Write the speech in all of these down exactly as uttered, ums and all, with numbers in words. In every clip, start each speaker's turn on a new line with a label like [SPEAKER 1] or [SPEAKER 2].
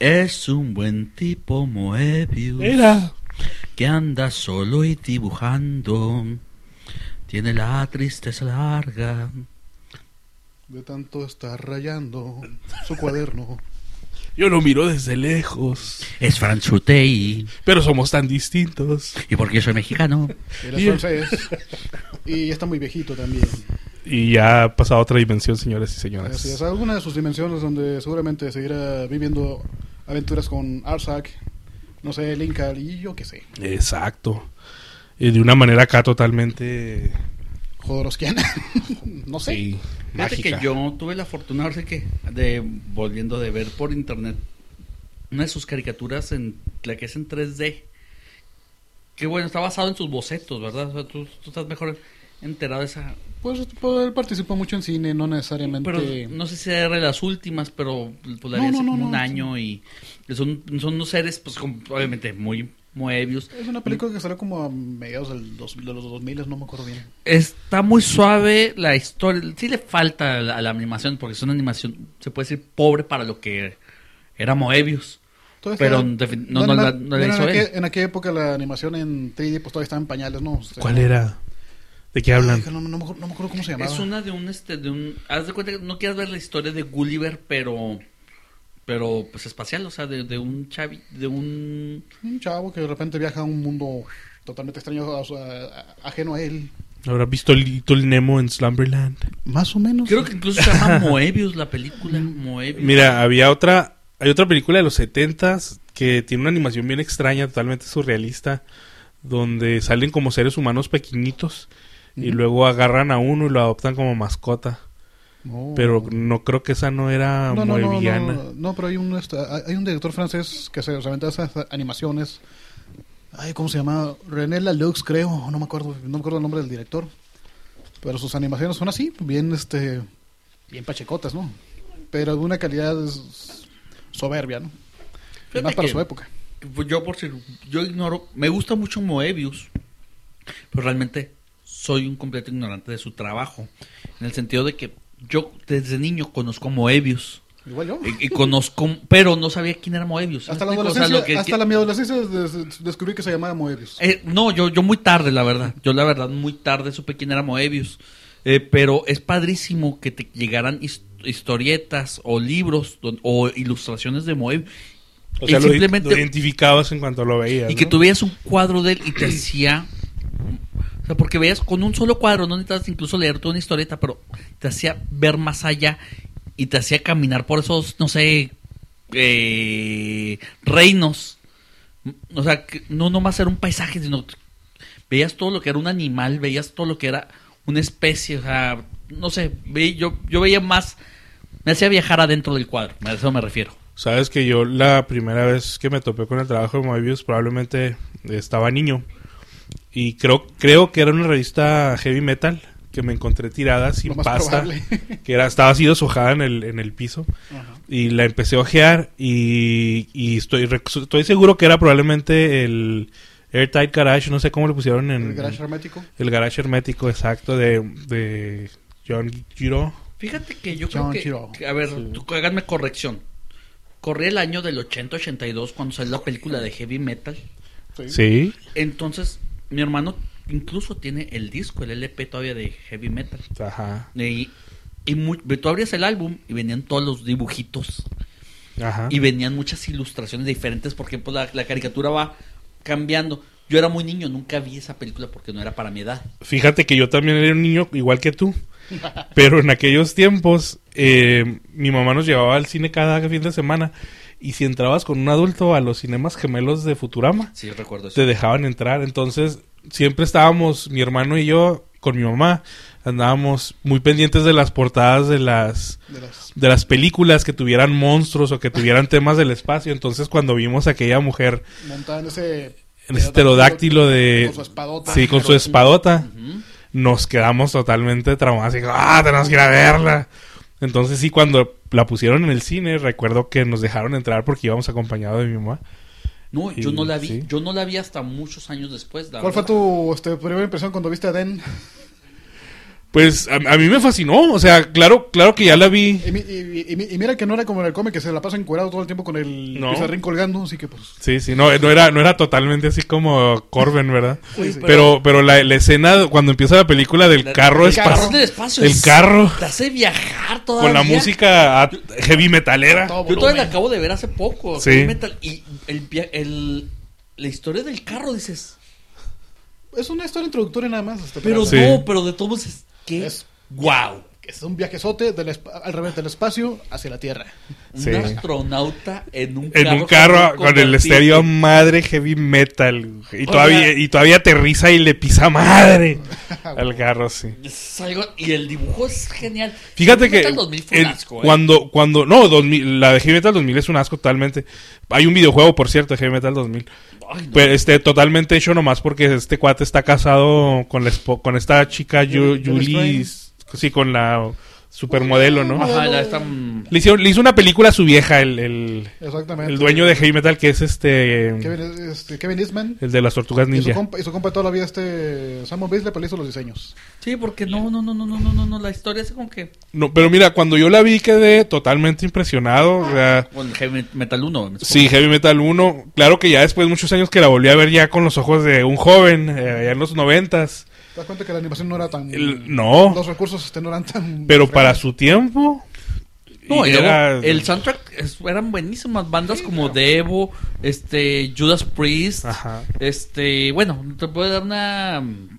[SPEAKER 1] Es un buen tipo Moebius.
[SPEAKER 2] Era.
[SPEAKER 1] Que anda solo y dibujando. Tiene la tristeza larga.
[SPEAKER 3] De tanto estar rayando su cuaderno.
[SPEAKER 2] Yo lo miro desde lejos.
[SPEAKER 1] Es Franchutei.
[SPEAKER 2] Pero somos tan distintos.
[SPEAKER 1] ¿Y por qué yo soy mexicano?
[SPEAKER 3] Él es francés. Y está muy viejito también.
[SPEAKER 2] Y ya ha pasado a otra dimensión, señores y señoras.
[SPEAKER 3] Así es, alguna de sus dimensiones donde seguramente seguirá viviendo aventuras con Arsak, no sé, Linkal y yo qué sé.
[SPEAKER 2] Exacto. Y de una manera acá totalmente...
[SPEAKER 3] Jodorowskiana. No sé.
[SPEAKER 2] Sí,
[SPEAKER 1] Fíjate
[SPEAKER 2] mágica.
[SPEAKER 1] que yo tuve la fortuna, ahora sí que, de, volviendo de ver por internet, una de sus caricaturas, en la que es en tres D. Que bueno, está basado en sus bocetos, ¿verdad? O sea, tú, tú estás mejor enterado de esa...
[SPEAKER 3] Pues, pues él participó mucho en cine, no necesariamente...
[SPEAKER 1] Pero no sé si era de las últimas, pero pues la vi
[SPEAKER 3] No,
[SPEAKER 1] hace
[SPEAKER 3] no,
[SPEAKER 1] como
[SPEAKER 3] no,
[SPEAKER 1] un
[SPEAKER 3] no,
[SPEAKER 1] año y son, son unos seres, pues con- obviamente muy Moebius.
[SPEAKER 3] Es una película que salió como a mediados del dos, de los dos mil, no me acuerdo bien.
[SPEAKER 1] Está muy suave la historia, sí le falta a la, a la animación, porque es una animación, se puede decir, pobre para lo que era Moebius.
[SPEAKER 3] Todavía
[SPEAKER 1] Pero
[SPEAKER 3] estaba-
[SPEAKER 1] en defin- no, no
[SPEAKER 3] bueno,
[SPEAKER 1] la,
[SPEAKER 3] en-
[SPEAKER 1] no la
[SPEAKER 3] bueno,
[SPEAKER 1] hizo
[SPEAKER 3] en,
[SPEAKER 1] él.
[SPEAKER 3] aquella, en aquella época la animación en tres D pues todavía estaba en pañales, ¿no? O sea,
[SPEAKER 2] ¿Cuál era? ¿De qué hablan?
[SPEAKER 3] Ay, que no, no me acuerdo, no me acuerdo cómo se llamaba.
[SPEAKER 1] Es una de un, este, de un, haz de cuenta que no quieras ver la historia de Gulliver, pero, pero, pues espacial, o sea, de, de un chavi, de un...
[SPEAKER 3] Un chavo que de repente viaja a un mundo totalmente extraño, a- a- ajeno a él.
[SPEAKER 2] ¿Habrá visto Little Nemo en Slumberland?
[SPEAKER 3] Más o menos.
[SPEAKER 1] Creo que incluso se llama Moebius la película, Moebius.
[SPEAKER 2] Mira, había otra... Hay otra película de los setentas que tiene una animación bien extraña, totalmente surrealista, donde salen como seres humanos pequeñitos y
[SPEAKER 3] Ujú.
[SPEAKER 2] luego agarran a uno y lo adoptan como mascota.
[SPEAKER 3] No.
[SPEAKER 2] Pero no creo que esa no era
[SPEAKER 3] no, no, no,
[SPEAKER 2] moebiana.
[SPEAKER 3] no, no, pero hay un, este, hay un director francés que se, se aventaba esas animaciones. Ay, ¿cómo se llama? René Laloux, creo. No me acuerdo, no me acuerdo el nombre del director. Pero sus animaciones son así, bien, este, bien pachecotas, ¿no? Pero de una calidad es soberbia, ¿no? Y
[SPEAKER 1] Fíjate
[SPEAKER 3] más para
[SPEAKER 1] que-
[SPEAKER 3] su época.
[SPEAKER 1] Pues yo por si yo ignoro, me gusta mucho Moebius, pero realmente soy un completo ignorante de su trabajo, en el sentido de que yo desde niño conozco a Moebius
[SPEAKER 3] Igual yo.
[SPEAKER 1] y, y conozco, pero no sabía quién era Moebius.
[SPEAKER 3] Hasta, la
[SPEAKER 1] ¿Me explico? O sea,
[SPEAKER 3] adolescencia,
[SPEAKER 1] lo que-
[SPEAKER 3] hasta la mi adolescencia des- descubrí que se llamaba Moebius.
[SPEAKER 1] Eh, no, yo, yo muy tarde, la verdad. Yo, la verdad, muy tarde supe quién era Moebius. Eh, pero es padrísimo que te llegaran his- historietas o libros don- o ilustraciones de Moebius.
[SPEAKER 2] O sea,
[SPEAKER 1] y
[SPEAKER 2] lo,
[SPEAKER 1] simplemente-
[SPEAKER 2] lo identificabas en cuanto lo veías.
[SPEAKER 1] Y que
[SPEAKER 2] ¿no?
[SPEAKER 1] tuvieras un cuadro de él y te hacía... O sea, porque veías con un solo cuadro, no necesitas incluso leer toda una historieta, pero te hacía ver más allá y te hacía caminar por esos, no sé, eh, reinos. O sea, que no nomás era un paisaje, sino veías todo lo que era un animal, veías todo lo que era una especie, o sea, no sé, ve, yo, yo veía más, me hacía viajar adentro del cuadro, a eso me refiero.
[SPEAKER 2] Sabes que yo la primera vez que me topé con el trabajo de Moebius probablemente estaba niño. Y creo creo que era una revista heavy metal que me encontré tirada sin
[SPEAKER 3] Lo más
[SPEAKER 2] pasta.
[SPEAKER 3] probable.
[SPEAKER 2] Que era, estaba así deshojada en el, en el piso.
[SPEAKER 3] Ajá.
[SPEAKER 2] Y la empecé a ojear y, y estoy, rec- estoy seguro que era probablemente el Airtight Garage, no sé cómo le pusieron en...
[SPEAKER 3] El garage hermético.
[SPEAKER 2] El garage hermético, exacto, de, de John Giro.
[SPEAKER 1] Fíjate que yo
[SPEAKER 3] John
[SPEAKER 1] creo que,
[SPEAKER 3] Giro.
[SPEAKER 1] que- a ver,
[SPEAKER 2] Sí.
[SPEAKER 1] tú, háganme corrección. Corría el año del ochenta ochenta y dos cuando salió la película de Heavy Metal.
[SPEAKER 3] Sí.
[SPEAKER 2] Sí,
[SPEAKER 1] Entonces, mi hermano incluso tiene el disco, el L P todavía de Heavy Metal.
[SPEAKER 2] ajá,
[SPEAKER 1] Y, y mu- tú abrías el álbum y venían todos los dibujitos.
[SPEAKER 2] ajá.
[SPEAKER 1] Y venían muchas ilustraciones diferentes porque pues, la, la caricatura va cambiando. Yo era muy niño, nunca vi esa película porque no era para mi edad.
[SPEAKER 2] Fíjate que yo también era un niño igual que tú. Pero en aquellos tiempos, eh, mi mamá nos llevaba al cine cada fin de semana. Y si entrabas con un adulto a los cinemas gemelos de Futurama,
[SPEAKER 1] Sí, yo recuerdo eso.
[SPEAKER 2] te dejaban entrar. Entonces, siempre estábamos, mi hermano y yo, con mi mamá, andábamos muy pendientes de las portadas de las,
[SPEAKER 3] De las...
[SPEAKER 2] de las películas que tuvieran monstruos o que tuvieran temas del espacio. Entonces, cuando vimos a aquella mujer
[SPEAKER 3] Montada en ese...
[SPEAKER 2] en ese pterodáctilo de...
[SPEAKER 3] Con su espadota.
[SPEAKER 2] Sí, con su espadota.
[SPEAKER 1] Ujú.
[SPEAKER 2] Nos quedamos totalmente traumados. Y, ¡ah, tenemos que ir a verla! Entonces sí, cuando la pusieron en el cine, recuerdo que nos dejaron entrar porque íbamos acompañados de mi mamá.
[SPEAKER 1] No, yo
[SPEAKER 2] Y-
[SPEAKER 1] no la vi.
[SPEAKER 2] sí.
[SPEAKER 1] Yo no la vi hasta muchos años después. la
[SPEAKER 3] ¿Cuál fue
[SPEAKER 1] verdad.
[SPEAKER 3] tu este, primera impresión cuando viste a Den?
[SPEAKER 2] Pues a, a mí me fascinó, o sea, claro, claro que ya la vi.
[SPEAKER 3] Y, mi- y- y- y mira que no era como en el cómic que se la pasa encuerado todo el tiempo con el
[SPEAKER 2] No.
[SPEAKER 3] pizarrín colgando, así que pues...
[SPEAKER 2] Sí, sí, no, no era, no era totalmente así como Corben, ¿verdad?
[SPEAKER 1] Güey,
[SPEAKER 2] Pero, pero la, la escena cuando empieza la película del
[SPEAKER 1] La-
[SPEAKER 2] carro
[SPEAKER 1] el
[SPEAKER 2] espacial,
[SPEAKER 1] carro del espacio
[SPEAKER 2] el
[SPEAKER 1] es-
[SPEAKER 2] carro
[SPEAKER 1] Te hace viajar todavía.
[SPEAKER 2] con la música a- heavy metalera.
[SPEAKER 3] Todo
[SPEAKER 1] Yo todavía la
[SPEAKER 3] volumen.
[SPEAKER 1] acabo de ver hace poco.
[SPEAKER 2] Sí.
[SPEAKER 1] Heavy Metal, y el, via- el, la historia del carro, dices.
[SPEAKER 3] Es una historia introductoria nada más. Este,
[SPEAKER 1] Pero
[SPEAKER 2] Sí.
[SPEAKER 1] no, pero de todos es que
[SPEAKER 3] Es-
[SPEAKER 1] wow.
[SPEAKER 3] Es un viajezote del esp- al revés del espacio hacia la Tierra.
[SPEAKER 2] Sí.
[SPEAKER 1] Un astronauta en un
[SPEAKER 2] En
[SPEAKER 1] carro.
[SPEAKER 2] un carro con el
[SPEAKER 1] convertible.
[SPEAKER 2] estéreo madre heavy metal. Y
[SPEAKER 1] O
[SPEAKER 2] todavía,
[SPEAKER 1] sea-
[SPEAKER 2] y todavía aterriza y le pisa madre al carro, sí.
[SPEAKER 1] Es algo- y el dibujo es genial.
[SPEAKER 2] Fíjate
[SPEAKER 1] Heavy
[SPEAKER 2] que
[SPEAKER 1] Metal dos mil fue un
[SPEAKER 2] el-
[SPEAKER 1] asco, ¿eh?
[SPEAKER 2] cuando, cuando, no, dos mil, la de Heavy Metal dos mil es un asco totalmente. Hay un videojuego, por cierto, de Heavy Metal dos mil.
[SPEAKER 1] Ay, no.
[SPEAKER 2] Pues, este, totalmente hecho nomás porque este cuate está casado con la espo- con esta chica Yu-
[SPEAKER 3] Julie
[SPEAKER 2] Julie, sí, con la supermodelo, ¿no?
[SPEAKER 1] Ajá, la están.
[SPEAKER 2] Le, hicieron- le hizo una película a su vieja, el, el,
[SPEAKER 3] Exactamente.
[SPEAKER 2] el dueño de Heavy Metal, que es este,
[SPEAKER 3] Kevin, este, Kevin Eastman.
[SPEAKER 2] el de las tortugas
[SPEAKER 3] Y su,
[SPEAKER 2] ninja.
[SPEAKER 3] compa, y su compa toda la vida, este Samuel Beasley, pues le hizo los diseños.
[SPEAKER 1] Sí, porque no, no, no, no, no, no, no, no, la historia es como que.
[SPEAKER 2] No, pero mira, cuando yo la vi quedé totalmente impresionado, o sea,
[SPEAKER 1] Con el Heavy Metal uno. me
[SPEAKER 2] sí, Heavy Metal uno, claro que ya después de muchos años que la volví a ver ya con los ojos de un joven, eh, allá en los noventas.
[SPEAKER 3] ¿Te das cuenta que la animación no era tan...
[SPEAKER 2] El- no.
[SPEAKER 3] Los recursos este, no eran tan...
[SPEAKER 2] Pero para su tiempo.
[SPEAKER 1] No, y
[SPEAKER 2] y
[SPEAKER 1] luego
[SPEAKER 2] era-
[SPEAKER 1] el soundtrack es- eran buenísimas bandas como Devo, este, Judas Priest,
[SPEAKER 2] Ajá.
[SPEAKER 1] este, bueno, te puedo dar una,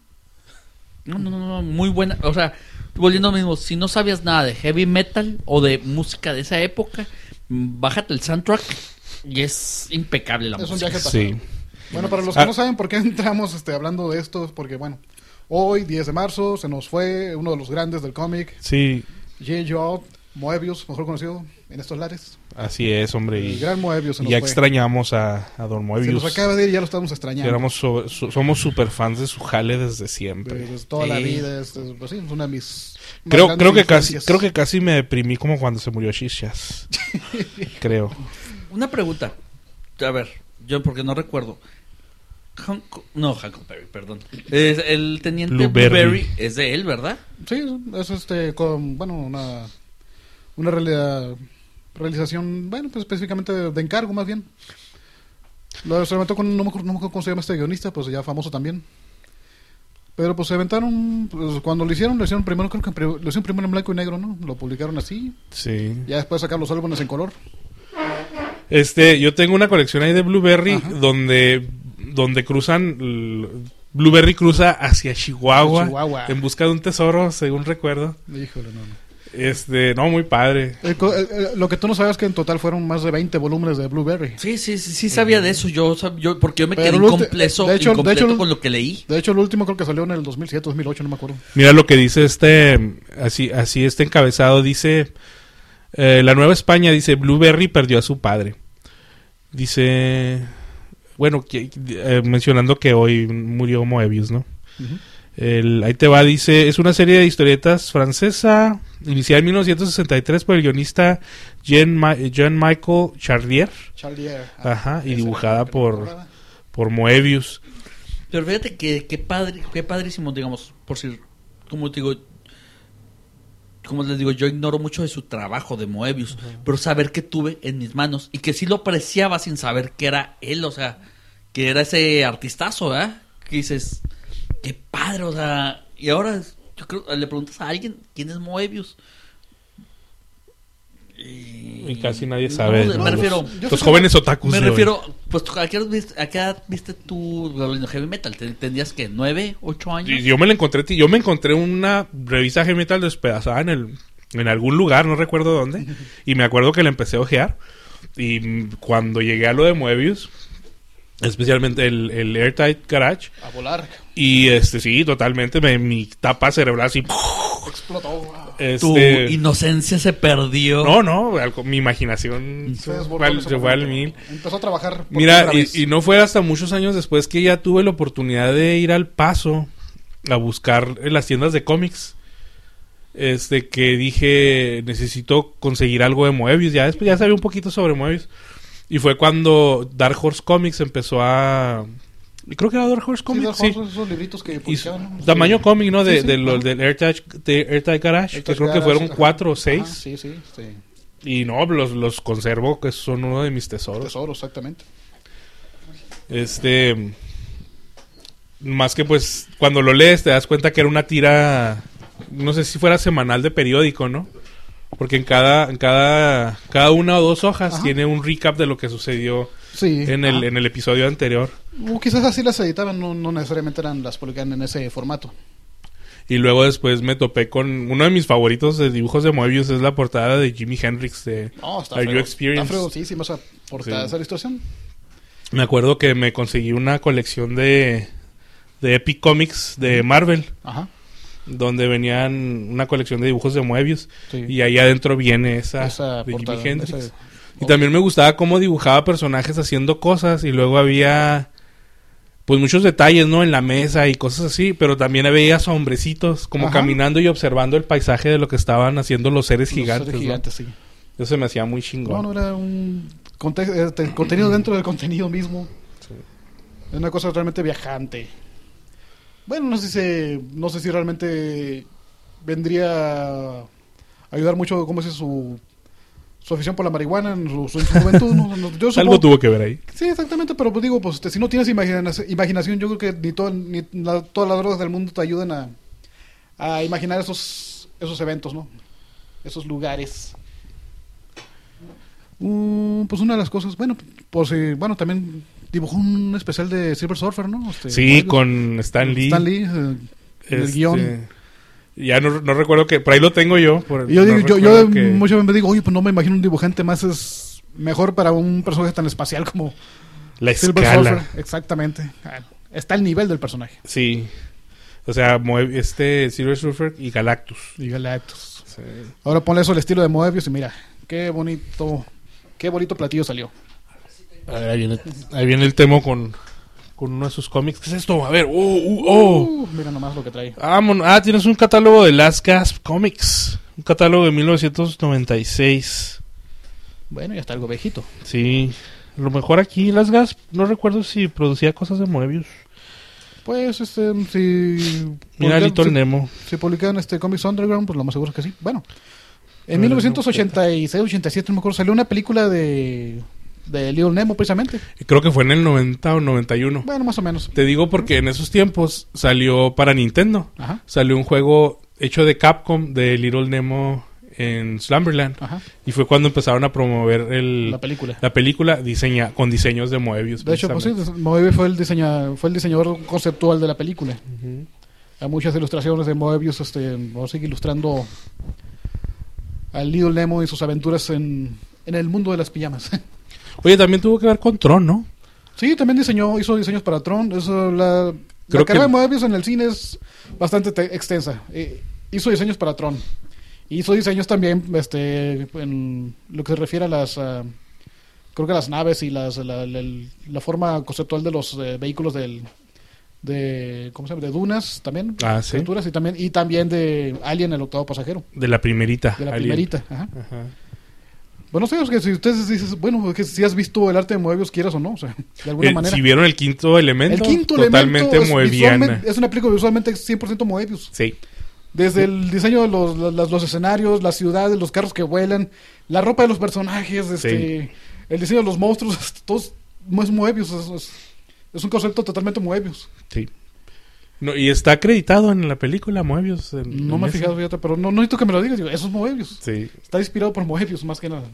[SPEAKER 1] no, no, no, no, muy buena, o sea, volviendo a lo mismo, si no sabías nada de heavy metal o de música de esa época, mm, bájate el soundtrack y es impecable la
[SPEAKER 3] Es un
[SPEAKER 1] música.
[SPEAKER 3] viaje pasado.
[SPEAKER 2] Sí.
[SPEAKER 3] Bueno, para los
[SPEAKER 2] Ah.
[SPEAKER 3] que no saben por qué entramos este, hablando de esto, es porque, bueno, hoy, diez de marzo, se nos fue uno de los grandes del cómic,
[SPEAKER 2] Sí,
[SPEAKER 3] J. Joe Moebius, mejor conocido en estos lares.
[SPEAKER 2] así es, hombre.
[SPEAKER 3] El
[SPEAKER 2] Y,
[SPEAKER 3] gran Moebius se
[SPEAKER 2] y
[SPEAKER 3] nos
[SPEAKER 2] ya
[SPEAKER 3] fue.
[SPEAKER 2] extrañamos a, a Don
[SPEAKER 3] Se
[SPEAKER 2] Moebius.
[SPEAKER 3] nos acaba de ir y ya lo estamos extrañando.
[SPEAKER 2] Éramos so- so- somos super fans de su jale desde
[SPEAKER 3] De-
[SPEAKER 2] siempre.
[SPEAKER 3] desde toda la
[SPEAKER 1] Sí.
[SPEAKER 3] vida, es, es- pues sí, es una de mis... más
[SPEAKER 2] Creo,
[SPEAKER 3] grandes
[SPEAKER 2] creo que casi,
[SPEAKER 3] influencias.
[SPEAKER 2] creo que casi me deprimí como cuando se murió Shishas. Creo.
[SPEAKER 1] Una pregunta, a ver, yo porque no recuerdo. Hanco- no, Hancock Perry, perdón. Es el teniente
[SPEAKER 2] Blueberry.
[SPEAKER 1] Blueberry es de él, ¿verdad?
[SPEAKER 3] Sí, es este, con, bueno, una, una realidad, realización, bueno, pues específicamente de, de encargo más bien. Lo se levantó con, no me acuerdo no me acuerdo cómo se llama este guionista, pues ya famoso también. Pero pues se aventaron, pues, cuando lo hicieron, lo hicieron primero, creo que pri- lo hicieron primero en blanco y negro, ¿no? Lo publicaron así,
[SPEAKER 2] Sí.
[SPEAKER 3] ya después sacaron los álbumes en color.
[SPEAKER 2] Este, yo tengo una colección ahí de Blueberry
[SPEAKER 3] Ajá.
[SPEAKER 2] donde, donde cruzan, l- Blueberry cruza hacia Chihuahua,
[SPEAKER 3] Chihuahua.
[SPEAKER 2] en busca de un tesoro, según recuerdo.
[SPEAKER 3] Híjole, no, no.
[SPEAKER 2] Este, no, muy padre.
[SPEAKER 3] El co- el- el- lo que tú no sabes es que en total fueron más de veinte volúmenes de Blueberry.
[SPEAKER 1] Sí, sí, sí, sí sabía de eso. Yo, sab- yo porque yo me
[SPEAKER 3] Pero
[SPEAKER 1] quedé
[SPEAKER 3] el ulti-
[SPEAKER 1] incompleto,
[SPEAKER 3] de hecho- de
[SPEAKER 1] incompleto
[SPEAKER 3] hecho-
[SPEAKER 1] con lo que leí.
[SPEAKER 3] De hecho, el último creo que salió en el dos mil siete, dos mil ocho, no me acuerdo.
[SPEAKER 2] Mira lo que dice este, así, así este encabezado, dice, eh, la Nueva España dice, Blueberry perdió a su padre. Dice, bueno, que- eh, mencionando que hoy murió Moebius, ¿no?
[SPEAKER 3] Ujú.
[SPEAKER 2] El, ahí te va, dice, es una serie de historietas francesa, iniciada en mil novecientos sesenta y tres por el guionista Jean, Ma- Jean Michael Charlier,
[SPEAKER 3] Charlier.
[SPEAKER 2] Ajá, y
[SPEAKER 3] esa
[SPEAKER 2] dibujada
[SPEAKER 3] era la
[SPEAKER 2] por-
[SPEAKER 3] temporada.
[SPEAKER 2] por Moebius.
[SPEAKER 1] Pero fíjate que qué padre, qué padrísimo, digamos, por si, como te digo, como les digo, yo ignoro mucho de su trabajo de Moebius, pero saber que tuve en mis manos y que sí lo apreciaba sin saber que era él, o sea, que era ese artistazo, ¿verdad? Que dices, qué padre, o sea, y ahora yo creo, le preguntas a alguien quién es Moebius. Y,
[SPEAKER 2] Y casi nadie sabe,
[SPEAKER 1] No,
[SPEAKER 2] ¿no?
[SPEAKER 1] me
[SPEAKER 2] Los-
[SPEAKER 1] refiero,
[SPEAKER 3] Yo
[SPEAKER 2] Los
[SPEAKER 3] sé
[SPEAKER 2] jóvenes otakus.
[SPEAKER 1] me
[SPEAKER 2] de hoy.
[SPEAKER 1] refiero, pues ¿a qué edad viste, a qué edad viste tú el heavy metal? ¿Te- ¿Tendrías que nueve, ocho años?
[SPEAKER 2] Y yo me la encontré, yo me encontré una revista heavy metal despedazada en el, en algún lugar, no recuerdo dónde, y me acuerdo que la empecé a ojear, y mm, cuando llegué a lo de Moebius, especialmente el, el Airtight Garage,
[SPEAKER 3] A volar.
[SPEAKER 2] y este sí, totalmente, me- mi tapa cerebral así,
[SPEAKER 3] Explotó.
[SPEAKER 1] Tu
[SPEAKER 2] este,
[SPEAKER 1] inocencia se perdió.
[SPEAKER 2] no, no, al- mi imaginación
[SPEAKER 3] Se
[SPEAKER 2] se
[SPEAKER 3] desbordó
[SPEAKER 2] fue
[SPEAKER 3] en
[SPEAKER 2] al,
[SPEAKER 3] ese
[SPEAKER 2] se fue al
[SPEAKER 3] momento.
[SPEAKER 2] mil.
[SPEAKER 3] Empezó a trabajar. por
[SPEAKER 2] Mira,
[SPEAKER 3] primera vez.
[SPEAKER 2] y, y no fue hasta muchos años después que ya tuve la oportunidad de ir al Paso a buscar en las tiendas de cómics. Este, que dije, necesito conseguir algo de Moebius. Ya después ya sabía un poquito sobre Moebius. Y fue cuando Dark Horse Comics empezó a, Creo que era Dark Horse
[SPEAKER 3] Sí,
[SPEAKER 2] Comics,
[SPEAKER 3] Dark
[SPEAKER 2] sí.
[SPEAKER 3] Horse, esos libritos que
[SPEAKER 2] Y
[SPEAKER 3] publicaban, ¿no?
[SPEAKER 2] tamaño
[SPEAKER 3] Sí.
[SPEAKER 2] cómic, ¿no? De,
[SPEAKER 3] Sí, sí,
[SPEAKER 2] de los
[SPEAKER 3] ajá.
[SPEAKER 2] del AirTag, de AirTag Garage,
[SPEAKER 3] AirTag
[SPEAKER 2] que creo que
[SPEAKER 3] Garage,
[SPEAKER 2] fueron
[SPEAKER 3] ajá.
[SPEAKER 2] cuatro o
[SPEAKER 3] Ajá,
[SPEAKER 2] seis.
[SPEAKER 3] sí, sí, sí.
[SPEAKER 2] Y no, los, los conservo, que son uno de mis tesoros.
[SPEAKER 3] Tesoro, exactamente.
[SPEAKER 2] Este. Más que pues, cuando lo lees te das cuenta que era una tira, no sé si fuera semanal de periódico, ¿no? Porque en cada, en cada, cada una o dos hojas
[SPEAKER 3] Ajá.
[SPEAKER 2] tiene un recap de lo que sucedió
[SPEAKER 3] Sí.
[SPEAKER 2] en el,
[SPEAKER 3] ajá.
[SPEAKER 2] en el episodio anterior.
[SPEAKER 3] O quizás así las editaban, no, no necesariamente eran las publicaban en ese formato.
[SPEAKER 2] Y luego después me topé con uno de mis favoritos de dibujos de Moebius, es la portada de Jimi Hendrix de
[SPEAKER 3] No, está
[SPEAKER 2] Are
[SPEAKER 3] feo.
[SPEAKER 2] You Experienced?
[SPEAKER 3] Está fregosísima esa portada,
[SPEAKER 2] Sí.
[SPEAKER 3] esa ilustración.
[SPEAKER 2] Me acuerdo que me conseguí una colección de, de Epic Comics de Marvel,
[SPEAKER 3] Ajá.
[SPEAKER 2] donde venían una colección de dibujos de Moebius.
[SPEAKER 3] Sí.
[SPEAKER 2] Y ahí adentro viene esa,
[SPEAKER 3] Esa
[SPEAKER 2] de
[SPEAKER 3] portada,
[SPEAKER 2] Jimi Hendrix.
[SPEAKER 3] esa-
[SPEAKER 2] Y también me gustaba cómo dibujaba personajes haciendo cosas. Y luego había pues muchos detalles, ¿no? En la mesa y cosas así. Pero también había hombrecitos como
[SPEAKER 3] Ajá.
[SPEAKER 2] caminando y observando el paisaje de lo que estaban haciendo los seres
[SPEAKER 3] Los
[SPEAKER 2] gigantes.
[SPEAKER 3] seres
[SPEAKER 2] ¿no?
[SPEAKER 3] gigantes, sí.
[SPEAKER 2] Eso se me hacía muy chingón.
[SPEAKER 3] No, no era un conte- este, contenido dentro del contenido mismo.
[SPEAKER 2] Sí.
[SPEAKER 3] Es una cosa realmente viajante. Bueno, no sé si se- no sé si realmente vendría a ayudar mucho, ¿cómo es su su afición por la marihuana en su, su- en su juventud? No, no, yo
[SPEAKER 2] Algo
[SPEAKER 3] supongo-
[SPEAKER 2] tuvo que ver ahí.
[SPEAKER 3] Sí, exactamente, pero pues digo, pues este, si no tienes imagina- imaginación, yo creo que ni, todo, ni la- todas las drogas del mundo te ayudan a, a imaginar esos esos eventos, ¿no? Esos lugares. Mm, pues una de las cosas, bueno, por si, bueno, también dibujó un especial de Silver Surfer, ¿no? Este,
[SPEAKER 2] Sí,
[SPEAKER 3] Moebius.
[SPEAKER 2] con Stan Lee.
[SPEAKER 3] Stan Lee, eh, en el
[SPEAKER 2] Este,
[SPEAKER 3] guión.
[SPEAKER 2] Ya no, no recuerdo que... Por ahí lo tengo yo. Por,
[SPEAKER 3] Y yo,
[SPEAKER 2] no
[SPEAKER 3] digo, yo,
[SPEAKER 2] recuerdo
[SPEAKER 3] yo
[SPEAKER 2] que-
[SPEAKER 3] muchas veces me digo, oye, pues no me imagino un dibujante más es mejor para un personaje tan espacial como
[SPEAKER 2] La
[SPEAKER 3] Silver
[SPEAKER 2] escala.
[SPEAKER 3] Surfer. Exactamente. Ah, está al nivel del personaje.
[SPEAKER 2] Sí. O sea, Moe- este Silver Surfer y Galactus.
[SPEAKER 3] Y Galactus.
[SPEAKER 2] Sí.
[SPEAKER 3] Ahora ponle eso al estilo de Moebius y mira, qué bonito, qué bonito platillo salió.
[SPEAKER 2] A ver, ahí viene, ahí viene el Temo con, con uno de sus cómics. ¿Qué es esto? A ver, oh, uh, oh.
[SPEAKER 3] Uh, mira nomás lo que trae.
[SPEAKER 2] Ah, mon- ah, tienes un catálogo de Last Gasp Comics. Un catálogo de mil novecientos noventa y seis.
[SPEAKER 3] Bueno, ya está algo viejito.
[SPEAKER 2] Sí. Lo mejor aquí, Last Gasp, no recuerdo si producía cosas de Moebius.
[SPEAKER 3] Pues, este, si...
[SPEAKER 2] Mira,
[SPEAKER 3] publican-
[SPEAKER 2] Little
[SPEAKER 3] si-
[SPEAKER 2] Nemo.
[SPEAKER 3] Si publican este Comics Underground, pues lo más seguro es que sí. Bueno, en
[SPEAKER 2] Bueno,
[SPEAKER 3] mil novecientos ochenta y seis, ochenta y siete, no me acuerdo, salió una película de, de Little Nemo, precisamente.
[SPEAKER 2] Creo que fue en el noventa o noventa y uno.
[SPEAKER 3] Bueno, más o menos.
[SPEAKER 2] Te digo porque en esos tiempos salió para Nintendo.
[SPEAKER 3] Ajá,
[SPEAKER 2] Salió un juego hecho de Capcom de Little Nemo en Slumberland.
[SPEAKER 3] ajá.
[SPEAKER 2] Y fue cuando empezaron a promover el,
[SPEAKER 3] La película.
[SPEAKER 2] la película diseña, con diseños de Moebius.
[SPEAKER 3] De hecho, pues sí,
[SPEAKER 2] precisamente.
[SPEAKER 3] Moebius fue el, diseña, fue el diseñador conceptual de la película.
[SPEAKER 2] Ujú.
[SPEAKER 3] Hay muchas ilustraciones de Moebius, este, vamos a seguir ilustrando al Little Nemo y sus aventuras en, en el mundo de las pijamas.
[SPEAKER 2] Oye, también tuvo que ver con Tron, ¿no?
[SPEAKER 3] Sí, también diseñó, hizo diseños para Tron. Eso, la
[SPEAKER 2] Creo
[SPEAKER 3] la carrera
[SPEAKER 2] que-
[SPEAKER 3] de Moebius en el cine es bastante te- extensa. Eh, hizo diseños para Tron. Hizo diseños también este, en lo que se refiere a las... ah, creo que las naves y las, la, la- la forma conceptual de los eh, vehículos del... De, ¿cómo se llama? De Dunas también.
[SPEAKER 2] Ah, sí.
[SPEAKER 3] Aventuras, y también y también de Alien, el octavo pasajero.
[SPEAKER 2] De la primerita.
[SPEAKER 3] De la
[SPEAKER 2] Alien.
[SPEAKER 3] primerita. Ajá.
[SPEAKER 2] Ajá.
[SPEAKER 3] Bueno, sé, es que si ustedes dicen, bueno, que si has visto el arte de Moebius, quieras o no, o sea, de alguna
[SPEAKER 2] Eh,
[SPEAKER 3] manera.
[SPEAKER 2] si vieron el quinto elemento,
[SPEAKER 3] El quinto
[SPEAKER 2] totalmente
[SPEAKER 3] elemento es,
[SPEAKER 2] moebiana.
[SPEAKER 3] visualmente- es una película visualmente cien por ciento Moebius.
[SPEAKER 2] Sí.
[SPEAKER 3] Desde el diseño de los, los, los escenarios, las ciudades, los carros que vuelan, la ropa de los personajes, este, el diseño de los monstruos, todo es es Moebius. Es, es- es un concepto totalmente Moebius.
[SPEAKER 2] Sí. No, y está acreditado en la película Moebius. en-
[SPEAKER 3] No
[SPEAKER 2] en
[SPEAKER 3] me he
[SPEAKER 2] esa.
[SPEAKER 3] fijado, fíjate, pero no, no necesito que me lo digas. Digo, eso es Moebius.
[SPEAKER 2] Sí.
[SPEAKER 3] Está inspirado por Moebius, más que nada.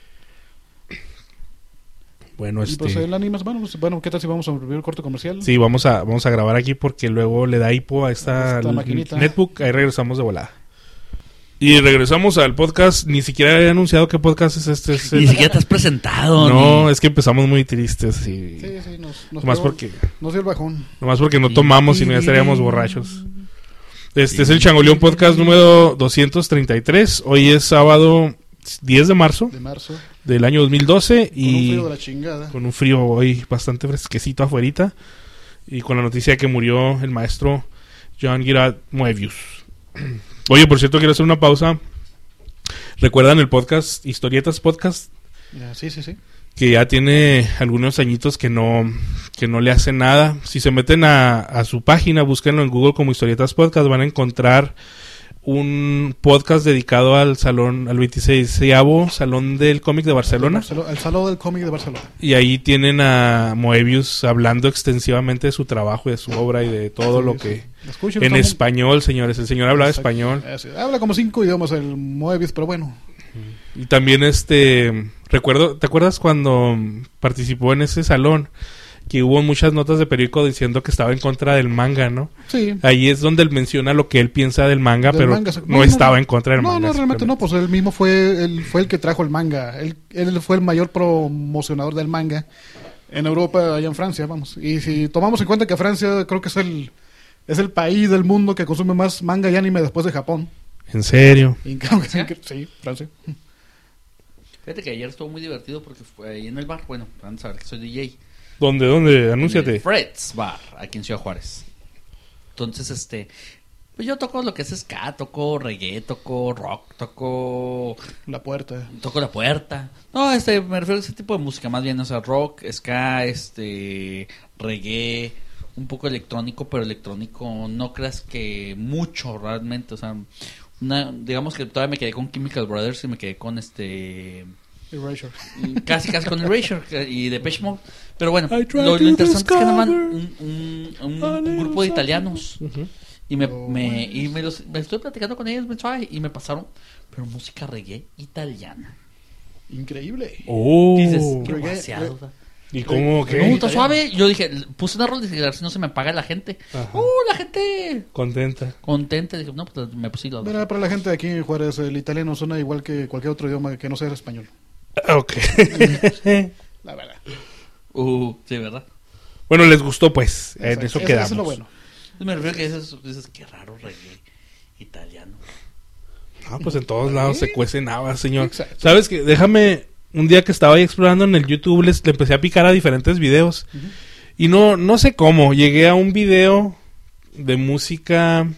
[SPEAKER 2] Bueno,
[SPEAKER 3] Y pues
[SPEAKER 2] este...
[SPEAKER 3] el anime, bueno, pues, bueno, ¿qué tal si vamos a ver el corte comercial?
[SPEAKER 2] Sí, vamos a, vamos a grabar aquí porque luego le da hipo a esta,
[SPEAKER 3] Esta
[SPEAKER 2] l-
[SPEAKER 3] maquinita.
[SPEAKER 2] netbook. Ahí regresamos de volada. Y regresamos al podcast. Ni siquiera he anunciado qué podcast es este. Es el-
[SPEAKER 1] Ni siquiera te has presentado.
[SPEAKER 2] No,
[SPEAKER 1] ni-
[SPEAKER 2] es que empezamos muy tristes. Y...
[SPEAKER 3] Sí, sí, nos, nos,
[SPEAKER 2] Nomás
[SPEAKER 3] pegó-
[SPEAKER 2] porque,
[SPEAKER 3] nos dio el bajón.
[SPEAKER 2] nomás porque no tomamos y no ya estaríamos borrachos. Este es el Changoleón Podcast número doscientos treinta y tres. Hoy es sábado diez de marzo
[SPEAKER 3] De marzo.
[SPEAKER 2] del año dos mil doce.
[SPEAKER 3] Con un
[SPEAKER 2] Y
[SPEAKER 3] frío de la chingada.
[SPEAKER 2] con un frío hoy bastante fresquecito afuerita. Y con la noticia de que murió el maestro John Girard Moebius. Oye, por cierto, quiero hacer una pausa. ¿Recuerdan el podcast Historietas Podcast?
[SPEAKER 3] Ya, sí, sí, sí.
[SPEAKER 2] que ya tiene algunos añitos que no que no le hace nada. Si se meten a, a su página, búsquenlo en Google como Historietas Podcast, van a encontrar un podcast dedicado al salón, al veintiséisavo Salón del Cómic de Barcelona.
[SPEAKER 3] Barcelona, el Salón del Cómic de Barcelona.
[SPEAKER 2] Y ahí tienen a Moebius hablando extensivamente de su trabajo y de su obra y de todo
[SPEAKER 3] Sí,
[SPEAKER 2] lo
[SPEAKER 3] sí.
[SPEAKER 2] que...
[SPEAKER 3] Escuchen,
[SPEAKER 2] En
[SPEAKER 3] estamos-
[SPEAKER 2] español, señores. El señor hablaba
[SPEAKER 3] Exacto.
[SPEAKER 2] español.
[SPEAKER 3] Eh, sí, habla como cinco idiomas el Moebius, pero bueno.
[SPEAKER 2] Y también este... Recuerdo, ¿te acuerdas cuando participó en ese salón? Que hubo muchas notas de periódico diciendo que estaba en contra del manga, ¿no?
[SPEAKER 3] Sí.
[SPEAKER 2] Ahí es donde él menciona lo que él piensa del manga,
[SPEAKER 3] Del
[SPEAKER 2] pero
[SPEAKER 3] manga, se-
[SPEAKER 2] no, estaba en contra del
[SPEAKER 3] no,
[SPEAKER 2] manga.
[SPEAKER 3] No, realmente no, pues él mismo fue él fue el que trajo el manga. Él, él fue el mayor promocionador del manga en Europa, allá en Francia, vamos. Y si tomamos en cuenta que Francia creo que es el es el país del mundo que consume más manga y anime después de Japón.
[SPEAKER 2] ¿En serio?
[SPEAKER 3] Y creo que-
[SPEAKER 1] ¿Sí?
[SPEAKER 3] que- sí, Francia.
[SPEAKER 1] Fíjate que ayer estuvo muy divertido porque fue ahí en el bar. Bueno, van a saber que soy D J.
[SPEAKER 2] ¿Dónde? ¿Dónde?
[SPEAKER 1] En el
[SPEAKER 2] Anúnciate.
[SPEAKER 1] Fred's Bar, aquí en Ciudad Juárez. Entonces, este... Pues yo toco lo que es ska, toco reggae, toco rock, toco...
[SPEAKER 3] La puerta.
[SPEAKER 1] Toco la puerta. No, este, me refiero a ese tipo de música, más bien, o sea, rock, ska, este, reggae, un poco electrónico, pero electrónico no creas que mucho realmente, o sea, una, digamos que todavía me quedé con Chemical Brothers y me quedé con este,
[SPEAKER 3] Erasure.
[SPEAKER 1] casi casi con Erasure y Depeche Mode, pero bueno,
[SPEAKER 2] I try
[SPEAKER 1] lo, lo
[SPEAKER 2] to
[SPEAKER 1] interesante es que andaban
[SPEAKER 2] discover
[SPEAKER 1] un, un, un-
[SPEAKER 2] a
[SPEAKER 1] un
[SPEAKER 2] little
[SPEAKER 1] grupo de
[SPEAKER 2] something.
[SPEAKER 1] italianos.
[SPEAKER 2] Ujú.
[SPEAKER 1] Y me,
[SPEAKER 3] Oh,
[SPEAKER 1] me, y me, los, me estoy platicando con ellos mensual y me pasaron, pero música reggae italiana.
[SPEAKER 3] Increíble.
[SPEAKER 2] Oh.
[SPEAKER 1] Dices,
[SPEAKER 3] Reggae,
[SPEAKER 1] demasiado.
[SPEAKER 3] reggae.
[SPEAKER 1] o sea,
[SPEAKER 2] ¿Y cómo?
[SPEAKER 3] Reggae.
[SPEAKER 2] ¿Qué?
[SPEAKER 1] no, está
[SPEAKER 3] italiano.
[SPEAKER 1] suave. Yo dije, puse una rola y dije, a ver si no se me apaga la gente.
[SPEAKER 2] Ajá.
[SPEAKER 1] Uh, la gente
[SPEAKER 2] Contenta.
[SPEAKER 1] contenta. Dije, no, pues me puse las dos.
[SPEAKER 3] Mira, para la gente de aquí en Juárez, el italiano suena igual que cualquier otro idioma que no sea el español.
[SPEAKER 2] Ok.
[SPEAKER 3] La verdad.
[SPEAKER 1] Uh, sí, ¿verdad?
[SPEAKER 2] Bueno, les gustó pues. En
[SPEAKER 3] Exacto.
[SPEAKER 2] eso
[SPEAKER 3] Eso-
[SPEAKER 2] quedamos.
[SPEAKER 3] Eso es lo bueno.
[SPEAKER 1] Me refiero a que dices, dices, qué raro reggae italiano.
[SPEAKER 2] Ah, pues en todos lados se cuecen habas, señor.
[SPEAKER 3] Exacto.
[SPEAKER 2] ¿Sabes qué? Déjame... Un día que estaba ahí explorando en el YouTube, les, le empecé a picar a diferentes videos.
[SPEAKER 3] Ujú.
[SPEAKER 2] Y no, no sé cómo. Llegué a un video de música